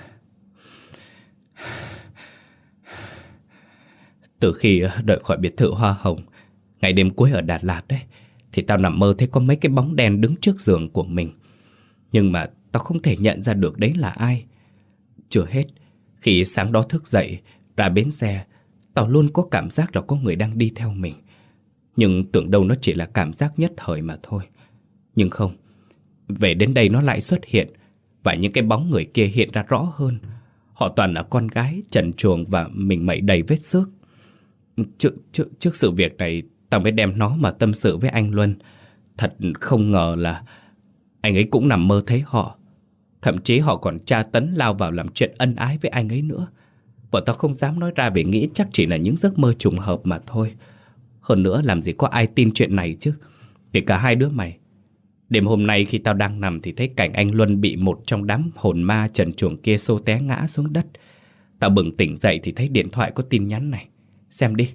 Từ khi đợi khỏi biệt thự Hoa Hồng, ngày đêm cuối ở Đà Lạt đấy, thì tao nằm mơ thấy có mấy cái bóng đen đứng trước giường của mình. Nhưng mà tao không thể nhận ra được đấy là ai. Chưa hết, khi sáng đó thức dậy, ra bến xe, tao luôn có cảm giác là có người đang đi theo mình. Nhưng tưởng đâu nó chỉ là cảm giác nhất thời mà thôi. Nhưng không, về đến đây nó lại xuất hiện. Và những cái bóng người kia hiện ra rõ hơn. Họ toàn là con gái, trần truồng và mình mẩy đầy vết xước. Trước, trước, trước sự việc này, tao mới đem nó mà tâm sự với anh Luân. Thật không ngờ là anh ấy cũng nằm mơ thấy họ. Thậm chí họ còn tra tấn lao vào làm chuyện ân ái với anh ấy nữa. Bọn tao không dám nói ra vì nghĩ chắc chỉ là những giấc mơ trùng hợp mà thôi. Hơn nữa làm gì có ai tin chuyện này chứ. Kể cả hai đứa mày. Đêm hôm nay khi tao đang nằm thì thấy cảnh anh Luân bị một trong đám hồn ma trần truồng kia xô té ngã xuống đất. Tao bừng tỉnh dậy thì thấy điện thoại có tin nhắn này. Xem đi.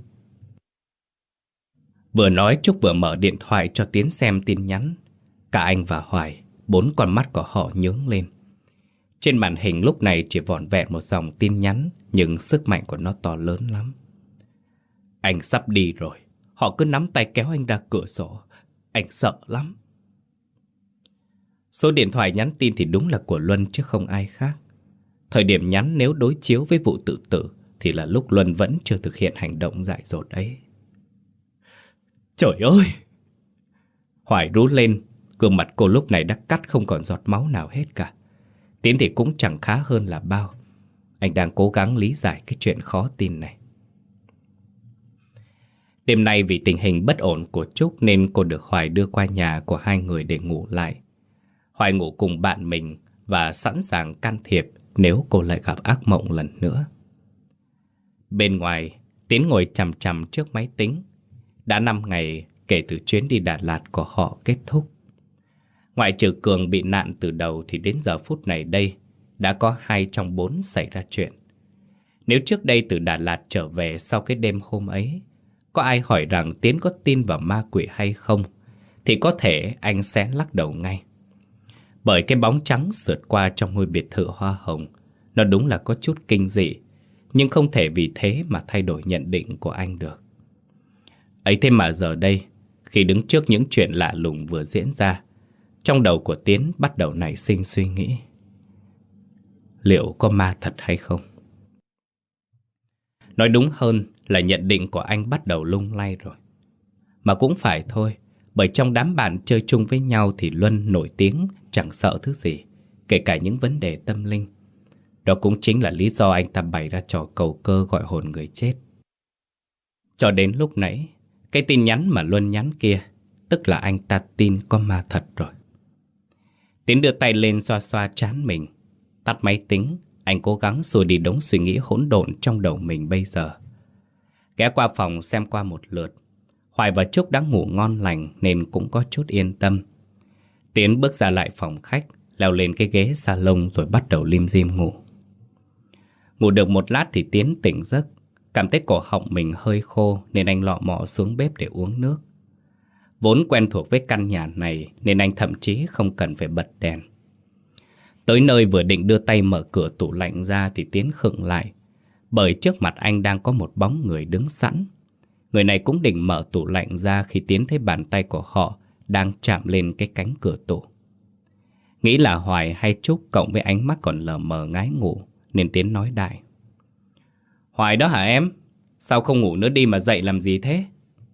Vừa nói Trúc vừa mở điện thoại cho Tiến xem tin nhắn. Cả anh và Hoài, bốn con mắt của họ nhướng lên. Trên màn hình lúc này chỉ vỏn vẹn một dòng tin nhắn, nhưng sức mạnh của nó to lớn lắm. Anh sắp đi rồi. Họ cứ nắm tay kéo anh ra cửa sổ. Anh sợ lắm. Số điện thoại nhắn tin thì đúng là của Luân chứ không ai khác. Thời điểm nhắn nếu đối chiếu với vụ tự tử thì là lúc Luân vẫn chưa thực hiện hành động dại dột ấy. Trời ơi! Hoài rú lên. Gương mặt cô lúc này đã cắt không còn giọt máu nào hết cả. Tiến thì cũng chẳng khá hơn là bao. Anh đang cố gắng lý giải cái chuyện khó tin này. Đêm nay vì tình hình bất ổn của Trúc nên cô được Hoài đưa qua nhà của hai người để ngủ lại. Hoài ngủ cùng bạn mình và sẵn sàng can thiệp nếu cô lại gặp ác mộng lần nữa. Bên ngoài, Tiến ngồi chằm chằm trước máy tính. Đã năm ngày kể từ chuyến đi Đà Lạt của họ kết thúc. Ngoại trừ Cường bị nạn từ đầu thì đến giờ phút này đây đã có hai trong bốn xảy ra chuyện. Nếu trước đây từ Đà Lạt trở về sau cái đêm hôm ấy, có ai hỏi rằng Tiến có tin vào ma quỷ hay không, thì có thể anh sẽ lắc đầu ngay. Bởi cái bóng trắng sượt qua trong ngôi biệt thự Hoa Hồng, nó đúng là có chút kinh dị, nhưng không thể vì thế mà thay đổi nhận định của anh được. Ấy thế mà giờ đây, khi đứng trước những chuyện lạ lùng vừa diễn ra, trong đầu của Tiến bắt đầu nảy sinh suy nghĩ. Liệu có ma thật hay không? Nói đúng hơn là nhận định của anh bắt đầu lung lay rồi. Mà cũng phải thôi, bởi trong đám bạn chơi chung với nhau thì Luân nổi tiếng chẳng sợ thứ gì, kể cả những vấn đề tâm linh. Đó cũng chính là lý do anh ta bày ra trò cầu cơ gọi hồn người chết. Cho đến lúc nãy, cái tin nhắn mà Luân nhắn kia, tức là anh ta tin có ma thật rồi. Tiến đưa tay lên xoa xoa trán mình, tắt máy tính, Anh cố gắng xua đi đống suy nghĩ hỗn độn trong đầu mình bây giờ. Ghé qua phòng xem qua một lượt. Hoài và Trúc đã ngủ ngon lành nên cũng có chút yên tâm. Tiến bước ra lại phòng khách, leo lên cái ghế salon rồi bắt đầu lim dim ngủ. Ngủ được một lát thì Tiến tỉnh giấc. Cảm thấy cổ họng mình hơi khô nên anh lọ mọ xuống bếp để uống nước. Vốn quen thuộc với căn nhà này nên anh thậm chí không cần phải bật đèn. Tới nơi vừa định đưa tay mở cửa tủ lạnh ra thì Tiến khựng lại, bởi trước mặt anh đang có một bóng người đứng sẵn. Người này cũng định mở tủ lạnh ra khi Tiến thấy bàn tay của họ đang chạm lên cái cánh cửa tủ. Nghĩ là Hoài hay Trúc cộng với ánh mắt còn lờ mờ ngái ngủ nên Tiến nói đại: Hoài đó hả em? Sao không ngủ nữa đi mà dậy làm gì thế?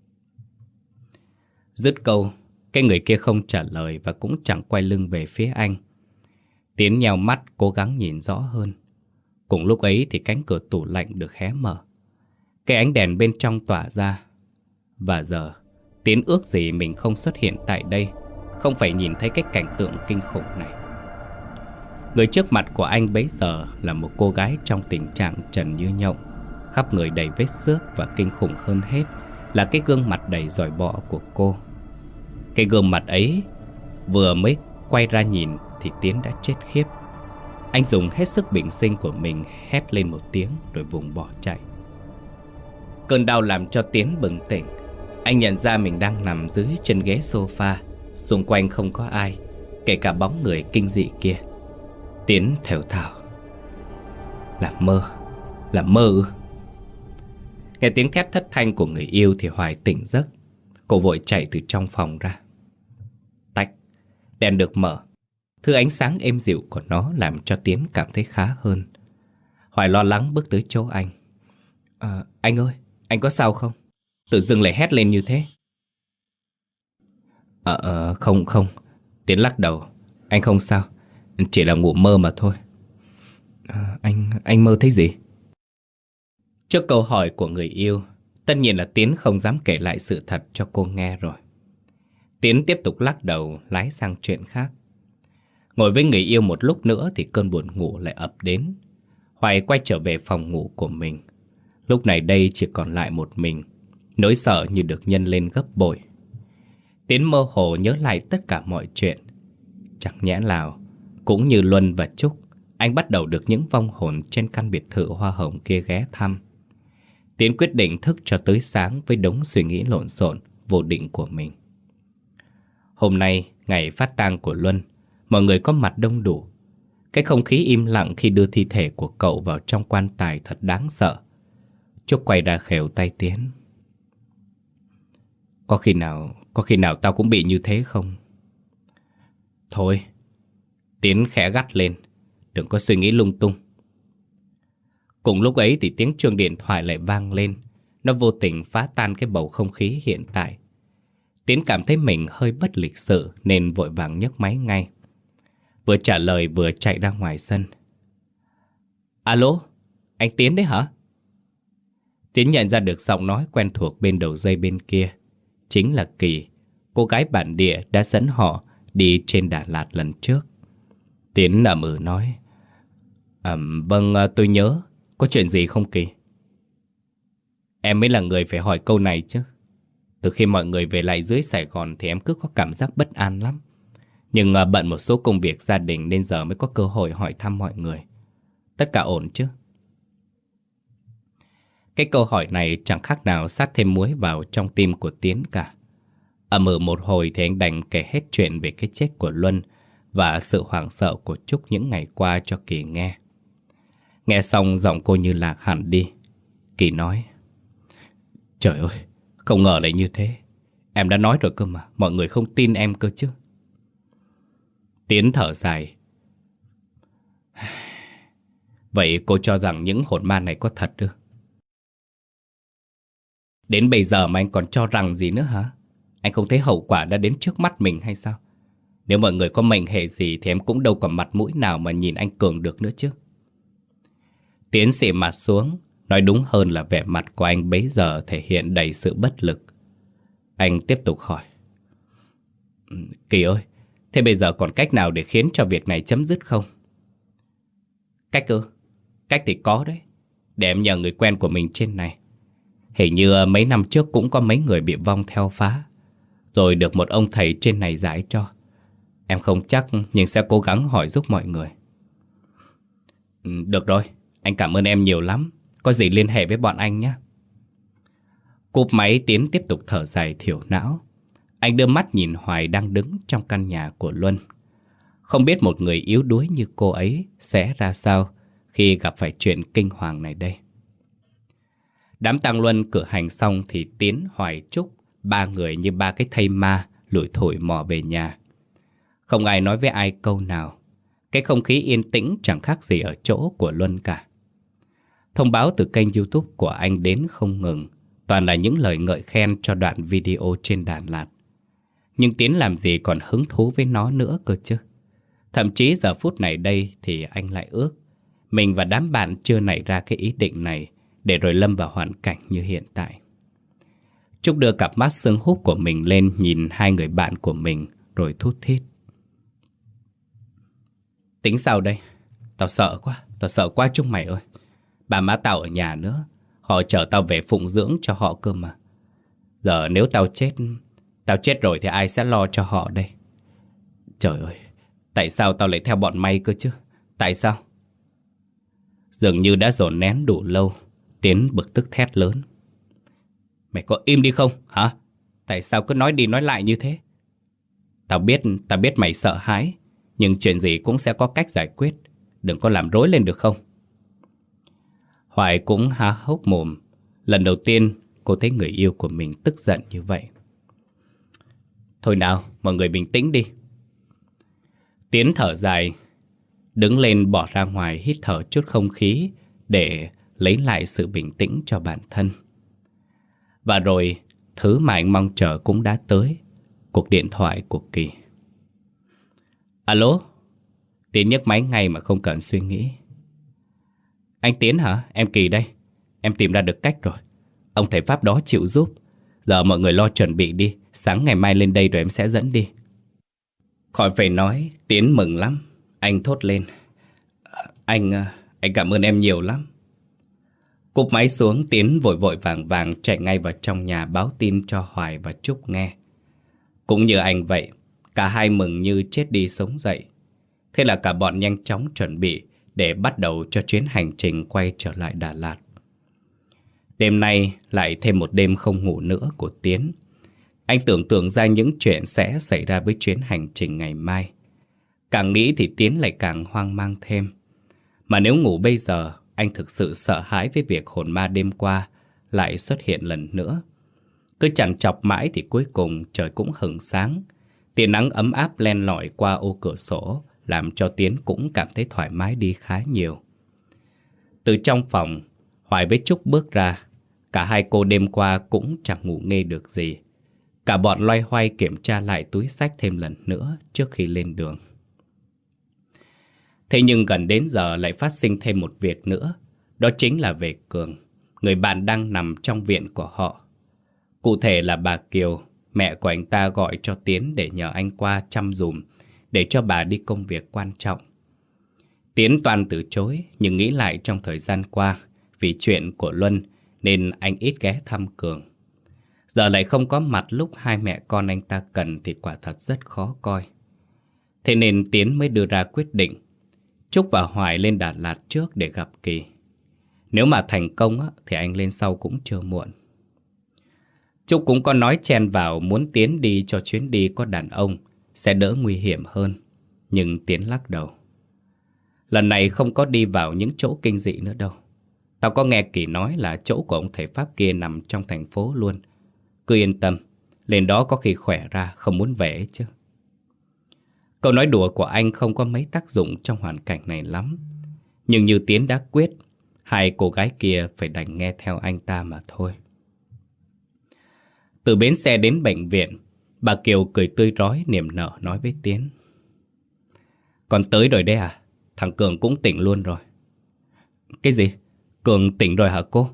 Dứt câu, cái người kia không trả lời và cũng chẳng quay lưng về phía anh. Tiến nheo mắt cố gắng nhìn rõ hơn. Cùng lúc ấy thì cánh cửa tủ lạnh được hé mở. Cái ánh đèn bên trong tỏa ra. Và giờ, Tiến ước gì mình không xuất hiện tại đây, không phải nhìn thấy cái cảnh tượng kinh khủng này. Người trước mặt của anh bấy giờ là một cô gái trong tình trạng trần như nhộng, khắp người đầy vết xước, và kinh khủng hơn hết là cái gương mặt đầy giòi bọ của cô. Cái gương mặt ấy vừa mới quay ra nhìn thì Tiến đã chết khiếp. Anh dùng hết sức bình sinh của mình hét lên một tiếng rồi vùng bỏ chạy. Cơn đau làm cho Tiến bừng tỉnh. Anh nhận ra mình đang nằm dưới chân ghế sofa. Xung quanh không có ai, kể cả bóng người kinh dị kia. Tiến thều thào: Là mơ, là mơ ư? Nghe tiếng thét thất thanh của người yêu thì Hoài tỉnh giấc. Cô vội chạy từ trong phòng ra. Tách, đèn được mở. Thứ ánh sáng êm dịu của nó làm cho Tiến cảm thấy khá hơn. Hoài lo lắng bước tới chỗ anh. à, Anh ơi, anh có sao không? Tự dưng lại hét lên như thế. Ờ, à, không, không. Tiến lắc đầu. Anh không sao, chỉ là ngủ mơ mà thôi. à, Anh, anh mơ thấy gì? Trước câu hỏi của người yêu, tất nhiên là Tiến không dám kể lại sự thật cho cô nghe rồi. Tiến tiếp tục lắc đầu, lái sang chuyện khác. Ngồi với người yêu một lúc nữa thì cơn buồn ngủ lại ập đến. Hoài quay trở về phòng ngủ của mình. Lúc này đây chỉ còn lại một mình. Nỗi sợ như được nhân lên gấp bội. Tiến mơ hồ nhớ lại tất cả mọi chuyện. Chẳng nhẽ nào cũng như Luân và Trúc, anh bắt đầu được những vong hồn trên căn biệt thự hoa hồng kia ghé thăm. Tiến quyết định thức cho tới sáng với đống suy nghĩ lộn xộn vô định của mình. Hôm nay, ngày phát tang của Luân, mọi người có mặt đông đủ. Cái không khí im lặng khi đưa thi thể của cậu vào trong quan tài thật đáng sợ. Trúc quay ra khều tay Tiến. Có khi nào, có khi nào tao cũng bị như thế không? Thôi, Tiến khẽ gắt lên, đừng có suy nghĩ lung tung. Cùng lúc ấy thì tiếng chuông điện thoại lại vang lên. Nó vô tình phá tan cái bầu không khí hiện tại. Tiến cảm thấy mình hơi bất lịch sự nên vội vàng nhấc máy ngay. Vừa trả lời vừa chạy ra ngoài sân. Alo, anh Tiến đấy hả? Tiến nhận ra được giọng nói quen thuộc bên đầu dây bên kia. Chính là Kỳ, cô gái bản địa đã dẫn họ đi trên Đà Lạt lần trước. Tiến ậm ừ nói: à, Vâng, tôi nhớ. Có chuyện gì không Kỳ? Em mới là người phải hỏi câu này chứ. Từ khi mọi người về lại dưới Sài Gòn thì em cứ có cảm giác bất an lắm. Nhưng à, bận một số công việc gia đình nên giờ mới có cơ hội hỏi thăm mọi người. Tất cả ổn chứ? Cái câu hỏi này chẳng khác nào sát thêm muối vào trong tim của Tiến cả. Ậm ừ một hồi thì anh đành kể hết chuyện về cái chết của Luân và sự hoảng sợ của Trúc những ngày qua cho Kỳ nghe. Nghe xong giọng cô như lạc hẳn đi. Kỳ nói: Trời ơi, không ngờ lại như thế. Em đã nói rồi cơ mà, mọi người không tin em cơ chứ. Tiến thở dài: Vậy cô cho rằng những hồn ma này có thật ư? Đến bây giờ mà anh còn cho rằng gì nữa hả? Anh không thấy hậu quả đã đến trước mắt mình hay sao? Nếu mọi người có mệnh hệ gì thì em cũng đâu còn mặt mũi nào mà nhìn anh Cường được nữa chứ. Tiến xị mặt xuống. Nói đúng hơn là vẻ mặt của anh bấy giờ thể hiện đầy sự bất lực. Anh tiếp tục hỏi: Kỳ ơi, thế bây giờ còn cách nào để khiến cho việc này chấm dứt không? Cách ư? Cách thì có đấy. Để em nhờ người quen của mình trên này. Hình như mấy năm trước cũng có mấy người bị vong theo phá, rồi được một ông thầy trên này giải cho. Em không chắc nhưng sẽ cố gắng hỏi giúp mọi người. Ừ, được rồi, anh cảm ơn em nhiều lắm. Có gì liên hệ với bọn anh nhé. Cúp máy Tiến tiếp tục thở dài thiểu não. Anh đưa mắt nhìn Hoài đang đứng trong căn nhà của Luân. Không biết một người yếu đuối như cô ấy sẽ ra sao khi gặp phải chuyện kinh hoàng này đây. Đám tang Luân cử hành xong thì Tiến, Hoài, Trúc, ba người như ba cái thây ma lủi thủi mò về nhà. Không ai nói với ai câu nào. Cái không khí yên tĩnh chẳng khác gì ở chỗ của Luân cả. Thông báo từ kênh YouTube của anh đến không ngừng, toàn là những lời ngợi khen cho đoạn video trên Đà Lạt. Nhưng Tiến làm gì còn hứng thú với nó nữa cơ chứ. Thậm chí giờ phút này đây thì anh lại ước mình và đám bạn chưa nảy ra cái ý định này, để rồi lâm vào hoàn cảnh như hiện tại. Trúc đưa cặp mắt sưng húp của mình lên nhìn hai người bạn của mình rồi thút thít. Tính sao đây? Tao sợ quá, tao sợ quá Trúc mày ơi. Bà má tao ở nhà nữa, họ chở tao về phụng dưỡng cho họ cơ mà. Giờ nếu tao chết, tao chết rồi thì ai sẽ lo cho họ đây? Trời ơi, tại sao tao lại theo bọn mày cơ chứ? Tại sao? Dường như đã dồn nén đủ lâu, Tiến bực tức thét lớn. Mày có im đi không, hả? Tại sao cứ nói đi nói lại như thế? Tao biết, tao biết mày sợ hãi, nhưng chuyện gì cũng sẽ có cách giải quyết. Đừng có làm rối lên được không? Hoài cũng há hốc mồm. Lần đầu tiên cô thấy người yêu của mình tức giận như vậy. Thôi nào, mọi người bình tĩnh đi. Tiến thở dài, đứng lên bỏ ra ngoài hít thở chút không khí để lấy lại sự bình tĩnh cho bản thân. Và rồi, thứ mà anh mong chờ cũng đã tới. Cuộc điện thoại của Kỳ. Alo? Tiến nhấc máy ngay mà không cần suy nghĩ. Anh Tiến hả? Em Kỳ đây. Em tìm ra được cách rồi. Ông thầy Pháp đó chịu giúp. Giờ mọi người lo chuẩn bị đi. Sáng ngày mai lên đây rồi em sẽ dẫn đi. Khỏi phải nói, Tiến mừng lắm. Anh thốt lên. Anh, anh cảm ơn em nhiều lắm. Cúp máy xuống, Tiến vội vội vàng vàng chạy ngay vào trong nhà báo tin cho Hoài và Trúc nghe. Cũng như anh vậy, cả hai mừng như chết đi sống dậy. Thế là cả bọn nhanh chóng chuẩn bị để bắt đầu cho chuyến hành trình quay trở lại Đà Lạt. Đêm nay lại thêm một đêm không ngủ nữa của Tiến. Anh tưởng tượng ra những chuyện sẽ xảy ra với chuyến hành trình ngày mai. Càng nghĩ thì Tiến lại càng hoang mang thêm. Mà nếu ngủ bây giờ, anh thực sự sợ hãi với việc hồn ma đêm qua lại xuất hiện lần nữa. Cứ chằn chọc mãi thì cuối cùng trời cũng hửng sáng. Tia nắng ấm áp len lỏi qua ô cửa sổ, làm cho Tiến cũng cảm thấy thoải mái đi khá nhiều. Từ trong phòng, Hoài với Trúc bước ra. Cả hai cô đêm qua cũng chẳng ngủ nghe được gì. Cả bọn loay hoay kiểm tra lại túi xách thêm lần nữa trước khi lên đường. Thế nhưng gần đến giờ lại phát sinh thêm một việc nữa. Đó chính là về Cường, người bạn đang nằm trong viện của họ. Cụ thể là bà Kiều, mẹ của anh ta gọi cho Tiến để nhờ anh qua chăm dùm, để cho bà đi công việc quan trọng. Tiến toàn từ chối, nhưng nghĩ lại trong thời gian qua, vì chuyện của Luân nên anh ít ghé thăm Cường. Giờ lại không có mặt lúc hai mẹ con anh ta cần thì quả thật rất khó coi. Thế nên Tiến mới đưa ra quyết định Trúc và Hoài lên Đà Lạt trước để gặp Kỳ. Nếu mà thành công á, thì anh lên sau cũng chưa muộn. Trúc cũng có nói chen vào muốn Tiến đi cho chuyến đi có đàn ông sẽ đỡ nguy hiểm hơn. Nhưng Tiến lắc đầu. Lần này không có đi vào những chỗ kinh dị nữa đâu. Tao có nghe Kỳ nói là chỗ của ông thầy Pháp kia nằm trong thành phố luôn. Cứ yên tâm, lên đó có khi khỏe ra không muốn về ấy chứ. Câu nói đùa của anh không có mấy tác dụng trong hoàn cảnh này lắm. Nhưng như Tiến đã quyết, hai cô gái kia phải đành nghe theo anh ta mà thôi. Từ bến xe đến bệnh viện, bà Kiều cười tươi rói niềm nở nói với Tiến. Con tới rồi đấy à? Thằng Cường cũng tỉnh luôn rồi. Cái gì? Cường tỉnh rồi hả cô?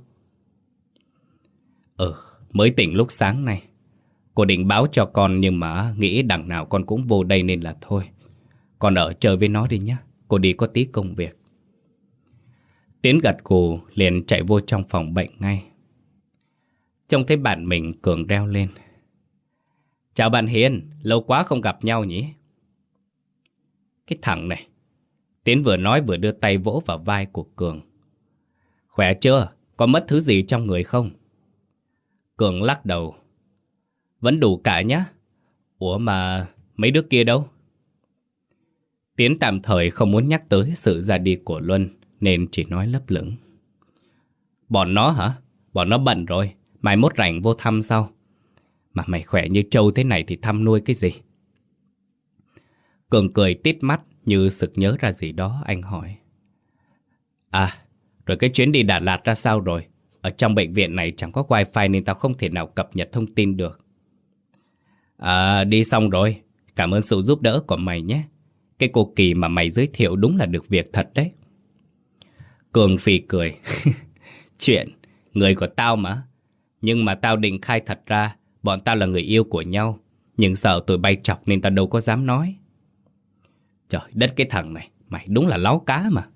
Ừ, mới tỉnh lúc sáng nay. Cô định báo cho con nhưng mà nghĩ đằng nào con cũng vô đây nên là thôi. Con ở chơi với nó đi nhé. Cô đi có tí công việc. Tiến gật gù liền chạy vô trong phòng bệnh ngay. Trông thấy bạn mình, Cường reo lên: "Chào bạn Hiền, lâu quá không gặp nhau nhỉ?" Cái thằng này, Tiến vừa nói vừa đưa tay vỗ vào vai của Cường. "Khỏe chưa? Có mất thứ gì trong người không?" Cường lắc đầu: "Vẫn đủ cả nhá. Ủa mà mấy đứa kia đâu?" Tiến tạm thời không muốn nhắc tới sự ra đi của Luân nên chỉ nói lấp lửng: "Bọn nó hả? Bọn nó bận rồi, mai mốt rảnh vô thăm sau. Mà mày khỏe như trâu thế này thì thăm nuôi cái gì?" Cường cười tít mắt như sực nhớ ra gì đó, anh hỏi: "À, rồi cái chuyến đi Đà Lạt ra sao rồi? Ở trong bệnh viện này chẳng có wifi nên tao không thể nào cập nhật thông tin được." "À, đi xong rồi. Cảm ơn sự giúp đỡ của mày nhé. Cái cô Kỳ mà mày giới thiệu đúng là được việc thật đấy." Cường phì cười. "Chuyện, người của tao mà. Nhưng mà tao định khai thật ra bọn tao là người yêu của nhau. Nhưng sợ tụi bay chọc nên tao đâu có dám nói." Trời đất, cái thằng này, mày đúng là láo cá mà.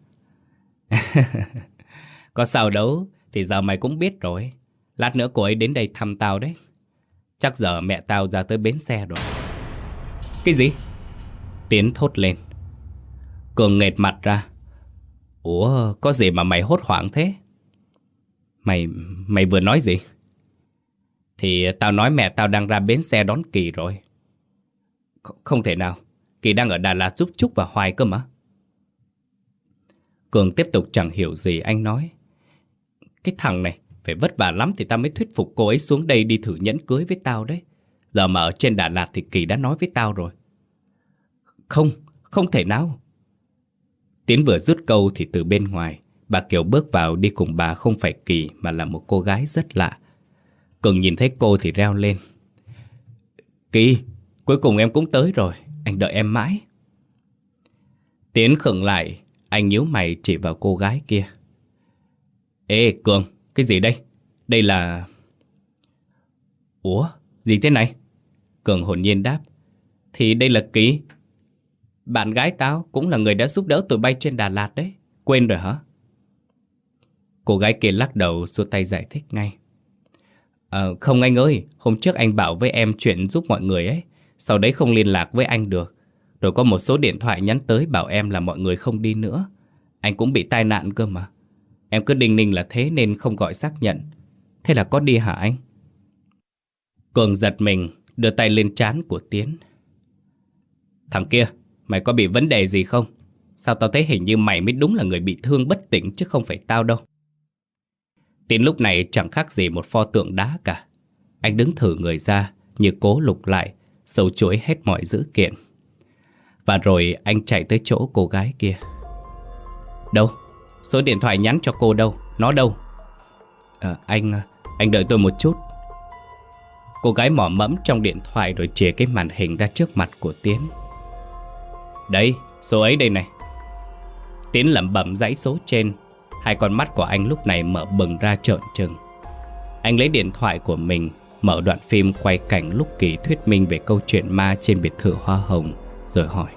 "Có sao đâu, thì giờ mày cũng biết rồi. Lát nữa cô ấy đến đây thăm tao đấy. Chắc giờ mẹ tao ra tới bến xe rồi." "Cái gì?" Tiến thốt lên. Cường nghệt mặt ra. "Ủa, có gì mà mày hốt hoảng thế?" Mày, mày vừa nói gì?" "Thì tao nói mẹ tao đang ra bến xe đón Kỳ rồi." Kh- Không thể nào, Kỳ đang ở Đà Lạt giúp Trúc và Hoài cơ mà." Cường tiếp tục chẳng hiểu gì anh nói. Cái thằng này, phải vất vả lắm thì tao mới thuyết phục cô ấy xuống đây đi thử nhẫn cưới với tao đấy. Giờ mà ở trên Đà Lạt thì Kỳ đã nói với tao rồi. Không, không thể nào." Tiến vừa dứt câu thì từ bên ngoài, bà Kiều bước vào, đi cùng bà không phải Kỳ mà là một cô gái rất lạ. Cường nhìn thấy cô thì reo lên: "Kỳ, cuối cùng em cũng tới rồi, anh đợi em mãi." Tiến khựng lại, anh nhíu mày chỉ vào cô gái kia. "Ê Cường, cái gì đây? Đây là..." "Ủa, gì thế này?" Cường hồn nhiên đáp. "Thì đây là Kỳ, bạn gái tao, cũng là người đã giúp đỡ tụi bay trên Đà Lạt đấy. Quên rồi hả?" Cô gái kia lắc đầu, xua tay giải thích ngay. "Ờ, không anh ơi, hôm trước anh bảo với em chuyện giúp mọi người ấy. Sau đấy không liên lạc với anh được. Rồi có một số điện thoại nhắn tới bảo em là mọi người không đi nữa. Anh cũng bị tai nạn cơ mà. Em cứ đinh ninh là thế nên không gọi xác nhận. Thế là có đi hả anh?" Cường giật mình, đưa tay lên trán của Tiến. "Thằng kia, mày có bị vấn đề gì không? Sao tao thấy hình như mày mới đúng là người bị thương bất tỉnh chứ không phải tao đâu." Tiến lúc này chẳng khác gì một pho tượng đá cả. Anh đứng thử người ra, như cố lục lại, sâu chuỗi hết mọi dữ kiện. Và rồi anh chạy tới chỗ cô gái kia. "Đâu? Số điện thoại nhắn cho cô đâu? Nó đâu?" À, anh, anh đợi tôi một chút." Cô gái mỏ mẫm trong điện thoại rồi chìa cái màn hình ra trước mặt của Tiến. "Đây, số ấy đây này." Tiến lẩm bẩm dãy số trên. Hai con mắt của anh lúc này mở bừng ra trợn trừng. Anh lấy điện thoại của mình, mở đoạn phim quay cảnh lúc Kỳ thuyết minh về câu chuyện ma trên biệt thự hoa hồng, rồi hỏi: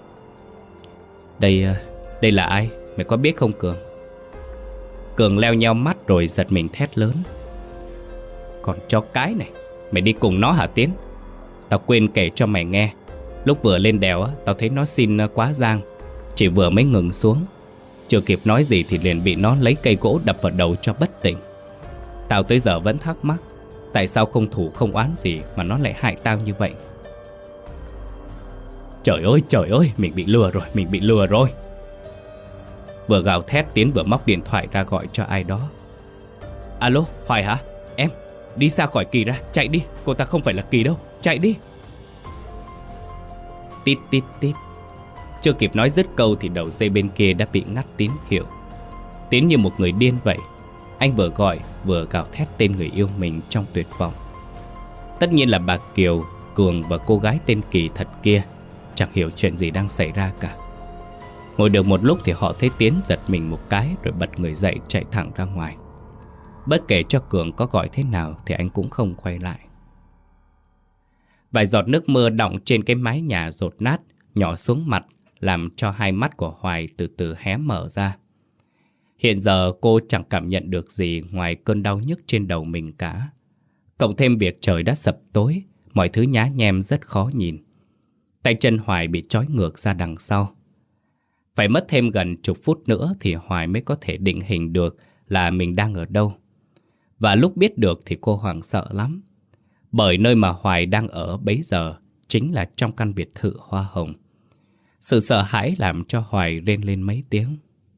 Đây, đây là ai? Mày có biết không Cường?" Cường leo nheo mắt rồi giật mình thét lớn: "Còn chó cái này, mày đi cùng nó hả Tiến? Tao quên kể cho mày nghe. Lúc vừa lên đèo, tao thấy nó xin quá giang. Chỉ vừa mới ngừng xuống, chưa kịp nói gì thì liền bị nó lấy cây gỗ đập vào đầu cho bất tỉnh. Tao tới giờ vẫn thắc mắc, tại sao không thủ không oán gì mà nó lại hại tao như vậy." Trời ơi trời ơi, mình bị lừa rồi, mình bị lừa rồi. Vừa gào thét, Tiến vừa móc điện thoại ra gọi cho ai đó. "Alo, Hoài hả? Em, đi xa khỏi Kỳ ra, chạy đi, cô ta không phải là Kỳ đâu, chạy đi." Tít tít tít. Chưa kịp nói dứt câu thì đầu dây bên kia đã bị ngắt tín hiệu. Tiến như một người điên vậy. Anh vừa gọi vừa gào thét tên người yêu mình trong tuyệt vọng. Tất nhiên là bà Kiều, Cường và cô gái tên Kỳ thật kia chẳng hiểu chuyện gì đang xảy ra cả. Ngồi được một lúc thì họ thấy Tiến giật mình một cái rồi bật người dậy chạy thẳng ra ngoài. Bất kể cho Cường có gọi thế nào thì anh cũng không quay lại. Vài giọt nước mưa đọng trên cái mái nhà dột nát nhỏ xuống mặt, làm cho hai mắt của Hoài từ từ hé mở ra. Hiện giờ cô chẳng cảm nhận được gì ngoài cơn đau nhức trên đầu mình cả. Cộng thêm việc trời đã sập tối, mọi thứ nhá nhem rất khó nhìn. Tay chân Hoài bị trói ngược ra đằng sau. Phải mất thêm gần chục phút nữa thì Hoài mới có thể định hình được là mình đang ở đâu. Và lúc biết được thì cô hoảng sợ lắm. Bởi nơi mà Hoài đang ở bấy giờ chính là trong căn biệt thự hoa hồng. Sự sợ hãi làm cho Hoài rên lên mấy tiếng.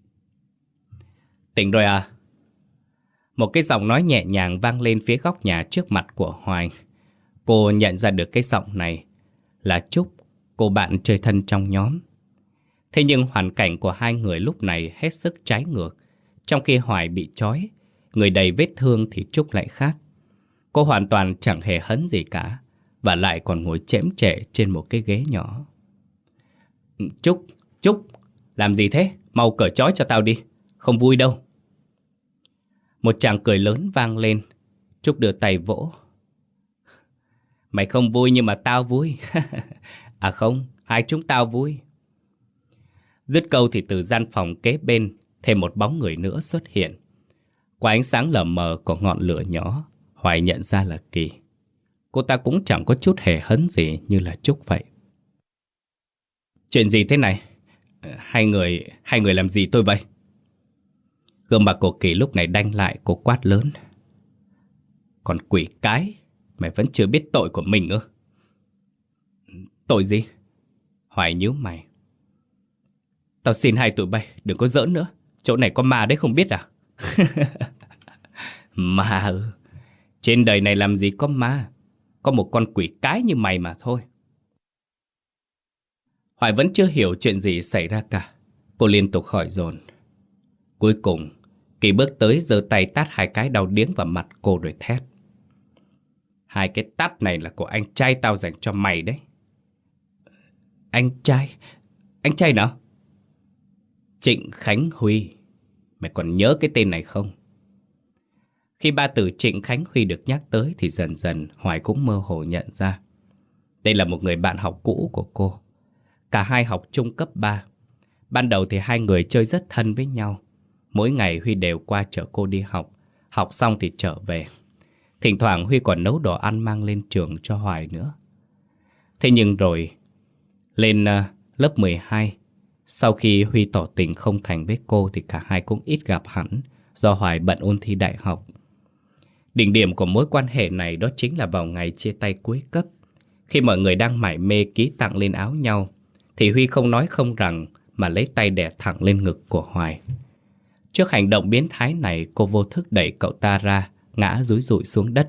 Tỉnh rồi à? Một cái giọng nói nhẹ nhàng vang lên phía góc nhà trước mặt của Hoài. Cô nhận ra được cái giọng này là Trúc, cô bạn chơi thân trong nhóm. Thế nhưng hoàn cảnh của hai người lúc này hết sức trái ngược. Trong khi Hoài bị trói, người đầy vết thương thì Trúc lại khác. Cô hoàn toàn chẳng hề hấn gì cả, và lại còn ngồi chễm chệ trên một cái ghế nhỏ. Trúc, Trúc, làm gì thế? Mau cởi trói cho tao đi, không vui đâu. Một tràng cười lớn vang lên. Trúc đưa tay vỗ. Mày không vui nhưng mà tao vui. À không, hai chúng tao vui. Dứt câu thì từ gian phòng kế bên thêm một bóng người nữa xuất hiện. Qua ánh sáng lờ mờ của ngọn lửa nhỏ, Hoài nhận ra là Kỳ. Cô ta cũng chẳng có chút hề hấn gì như là Trúc vậy. Chuyện gì thế này? Hai người, hai người làm gì tôi vậy? Gương mặt của Kỳ lúc này đanh lại, cô quát lớn. Còn quỷ cái, mày vẫn chưa biết tội của mình ư? Tội gì? Hoài nhíu mày. Tao xin hai tụi bay, đừng có giỡn nữa. Chỗ này có ma đấy không biết à? Ma ư? Trên đời này làm gì có ma? Có một con quỷ cái như mày mà thôi. Hoài vẫn chưa hiểu chuyện gì xảy ra cả. Cô liên tục hỏi dồn. Cuối cùng, Kỳ bước tới giơ tay tát hai cái đau điếng vào mặt cô rồi thét. Hai cái tát này là của anh trai tao dành cho mày đấy. Anh trai? Anh trai nào? Trịnh Khánh Huy. Mày còn nhớ cái tên này không? Khi ba từ Trịnh Khánh Huy được nhắc tới thì dần dần Hoài cũng mơ hồ nhận ra. Đây là một người bạn học cũ của cô. Cả hai học chung cấp ba. Ban đầu thì hai người chơi rất thân với nhau. Mỗi ngày Huy đều qua chở cô đi học. Học xong thì trở về. Thỉnh thoảng Huy còn nấu đồ ăn mang lên trường cho Hoài nữa. Thế nhưng rồi lên uh, lớp mười hai, sau khi Huy tỏ tình không thành với cô thì cả hai cũng ít gặp hẳn do Hoài bận ôn thi đại học. Đỉnh điểm của mối quan hệ này đó chính là vào ngày chia tay cuối cấp. Khi mọi người đang mải mê ký tặng lên áo nhau thì Huy không nói không rằng mà lấy tay đè thẳng lên ngực của Hoài. Trước hành động biến thái này, cô vô thức đẩy cậu ta ra, ngã dúi dụi xuống đất.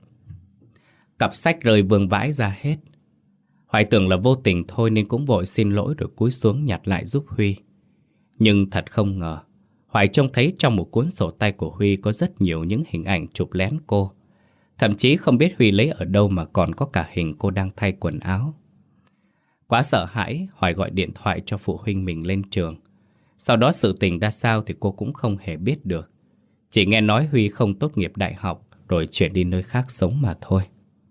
Cặp sách rơi vương vãi ra hết. Hoài tưởng là vô tình thôi nên cũng vội xin lỗi rồi cúi xuống nhặt lại giúp Huy. Nhưng thật không ngờ, Hoài trông thấy trong một cuốn sổ tay của Huy có rất nhiều những hình ảnh chụp lén cô. Thậm chí không biết Huy lấy ở đâu mà còn có cả hình cô đang thay quần áo. Quá sợ hãi, Hoài gọi điện thoại cho phụ huynh mình lên trường. Sau đó sự tình ra sao thì cô cũng không hề biết được. Chỉ nghe nói Huy không tốt nghiệp đại học rồi chuyển đi nơi khác sống mà thôi.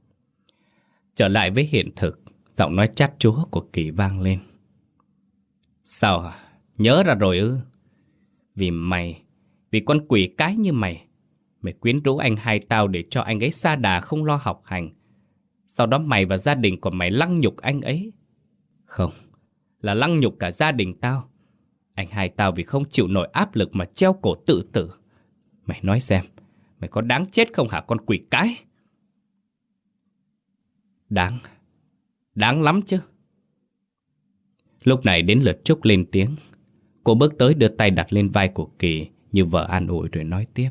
Trở lại với hiện thực, giọng nói chát chúa của Kỳ vang lên. Sao à? Nhớ ra rồi ư? Vì mày, vì con quỷ cái như mày, mày quyến rũ anh hai tao để cho anh ấy sa đà không lo học hành. Sau đó mày và gia đình của mày lăng nhục anh ấy. Không, là lăng nhục cả gia đình tao. Anh hai tao vì không chịu nổi áp lực mà treo cổ tự tử. Mày nói xem, mày có đáng chết không hả con quỷ cái? Đáng, đáng lắm chứ. Lúc này đến lượt Trúc lên tiếng. Cô bước tới đưa tay đặt lên vai của Kỳ như vợ an ủi rồi nói tiếp.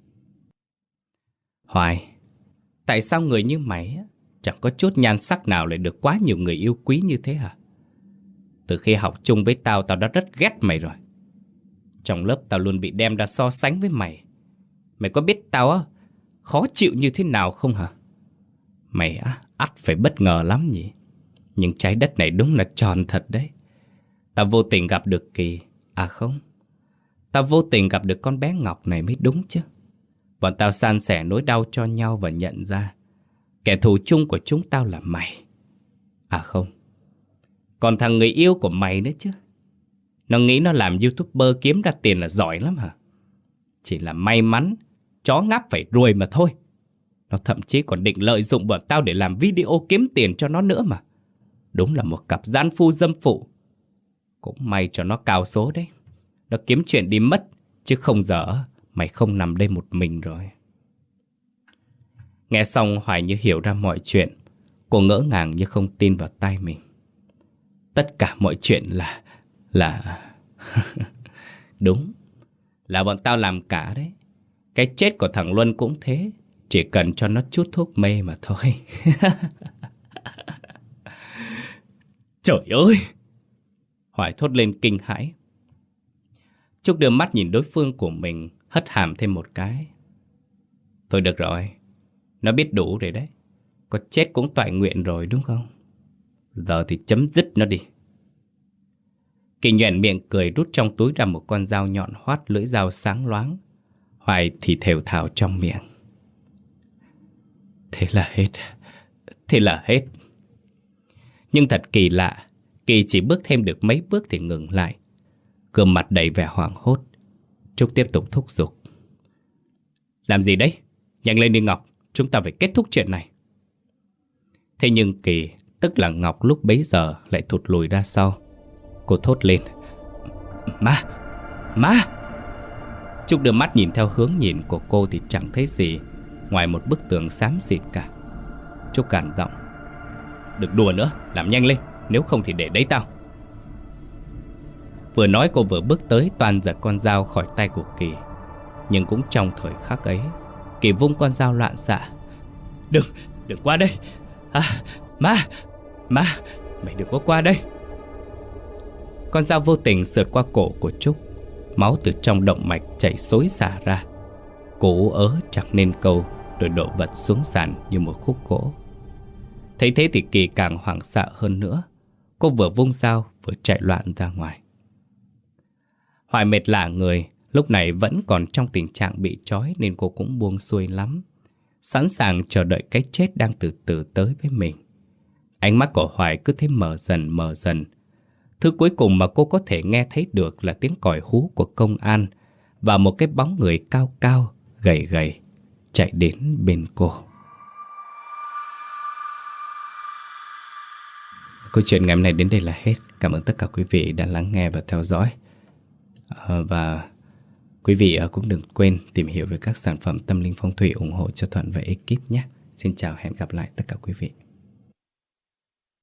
Hoài, tại sao người như mày chẳng có chút nhan sắc nào lại được quá nhiều người yêu quý như thế hả? Từ khi học chung với tao, tao đã rất ghét mày rồi. Trong lớp tao luôn bị đem ra so sánh với mày. Mày có biết tao á khó chịu như thế nào không hả? Mày á, ắt phải bất ngờ lắm nhỉ. Nhưng trái đất này đúng là tròn thật đấy. Tao vô tình gặp được Kỳ. À không, tao vô tình gặp được con bé Ngọc này mới đúng chứ. Bọn tao san sẻ nỗi đau cho nhau và nhận ra kẻ thù chung của chúng tao là mày. À không, còn thằng người yêu của mày nữa chứ. Nó nghĩ nó làm YouTuber kiếm ra tiền là giỏi lắm hả? chỉ là may mắn, chó ngáp phải ruồi mà thôi. Nó thậm chí còn định lợi dụng bọn tao để làm video kiếm tiền cho nó nữa mà. Đúng là một cặp gian phu dâm phụ. Cũng may cho nó cao số đấy. Nó kiếm chuyện đi mất, chứ không giờ mày không nằm đây một mình rồi. Nghe xong Hoài như hiểu ra mọi chuyện. Cô ngỡ ngàng như không tin vào tai mình. Tất cả mọi chuyện là... là... Đúng, là bọn tao làm cả đấy. Cái chết của thằng Luân cũng thế. Chỉ cần cho nó chút thuốc mê mà thôi. Trời ơi! Hoài thốt lên kinh hãi. Trúc đưa mắt nhìn đối phương của mình, hất hàm thêm một cái. Thôi được rồi, nó biết đủ rồi đấy. Có chết cũng toại nguyện rồi đúng không? Giờ thì chấm dứt nó đi. Kỳ nhoẻn miệng cười, rút trong túi ra một con dao nhọn hoắt, lưỡi dao sáng loáng. Hoài thì thều thào trong miệng. Thế là hết. Thế là hết. Nhưng thật kỳ lạ, Kỳ chỉ bước thêm được mấy bước thì ngừng lại. Gương mặt đầy vẻ hoảng hốt. Trúc tiếp tục thúc giục. Làm gì đấy? Nhanh lên đi Ngọc, chúng ta phải kết thúc chuyện này. Thế nhưng Kỳ, tức là Ngọc, lúc bấy giờ lại thụt lùi ra sau. Cô thốt lên. Ma! Ma! Trúc đưa mắt nhìn theo hướng nhìn của cô thì chẳng thấy gì ngoài một bức tường xám xịt cả. Trúc cản giọng. Đừng đùa nữa, làm nhanh lên, nếu không thì để đấy tao. Vừa nói cô vừa bước tới toan giật con dao khỏi tay của Kỳ. Nhưng cũng trong thời khắc ấy, Kỳ vung con dao loạn xạ. Đừng, đừng qua đây. À, ma, ma, mày đừng có qua đây. Con dao vô tình sượt qua cổ của Trúc. Máu từ trong động mạch chảy xối xả ra. Cô ớ chẳng nên câu, rồi đổ vật xuống sàn như một khúc gỗ. Thấy thế thì Kỳ càng hoảng sợ hơn nữa. Cô vừa vung dao vừa chạy loạn ra ngoài. Hoài mệt lả người, lúc này vẫn còn trong tình trạng bị trói nên cô cũng buông xuôi lắm, sẵn sàng chờ đợi cái chết đang từ từ tới với mình. Ánh mắt của Hoài cứ thế mờ dần mờ dần. Thứ cuối cùng mà cô có thể nghe thấy được là tiếng còi hú của công an và một cái bóng người cao cao, gầy gầy chạy đến bên cô. Câu chuyện ngày hôm nay đến đây là hết. Cảm ơn tất cả quý vị đã lắng nghe và theo dõi. À, và quý vị cũng đừng quên tìm hiểu về các sản phẩm tâm linh phong thủy ủng hộ cho Thuận và ekip nhé. Xin chào, hẹn gặp lại tất cả quý vị.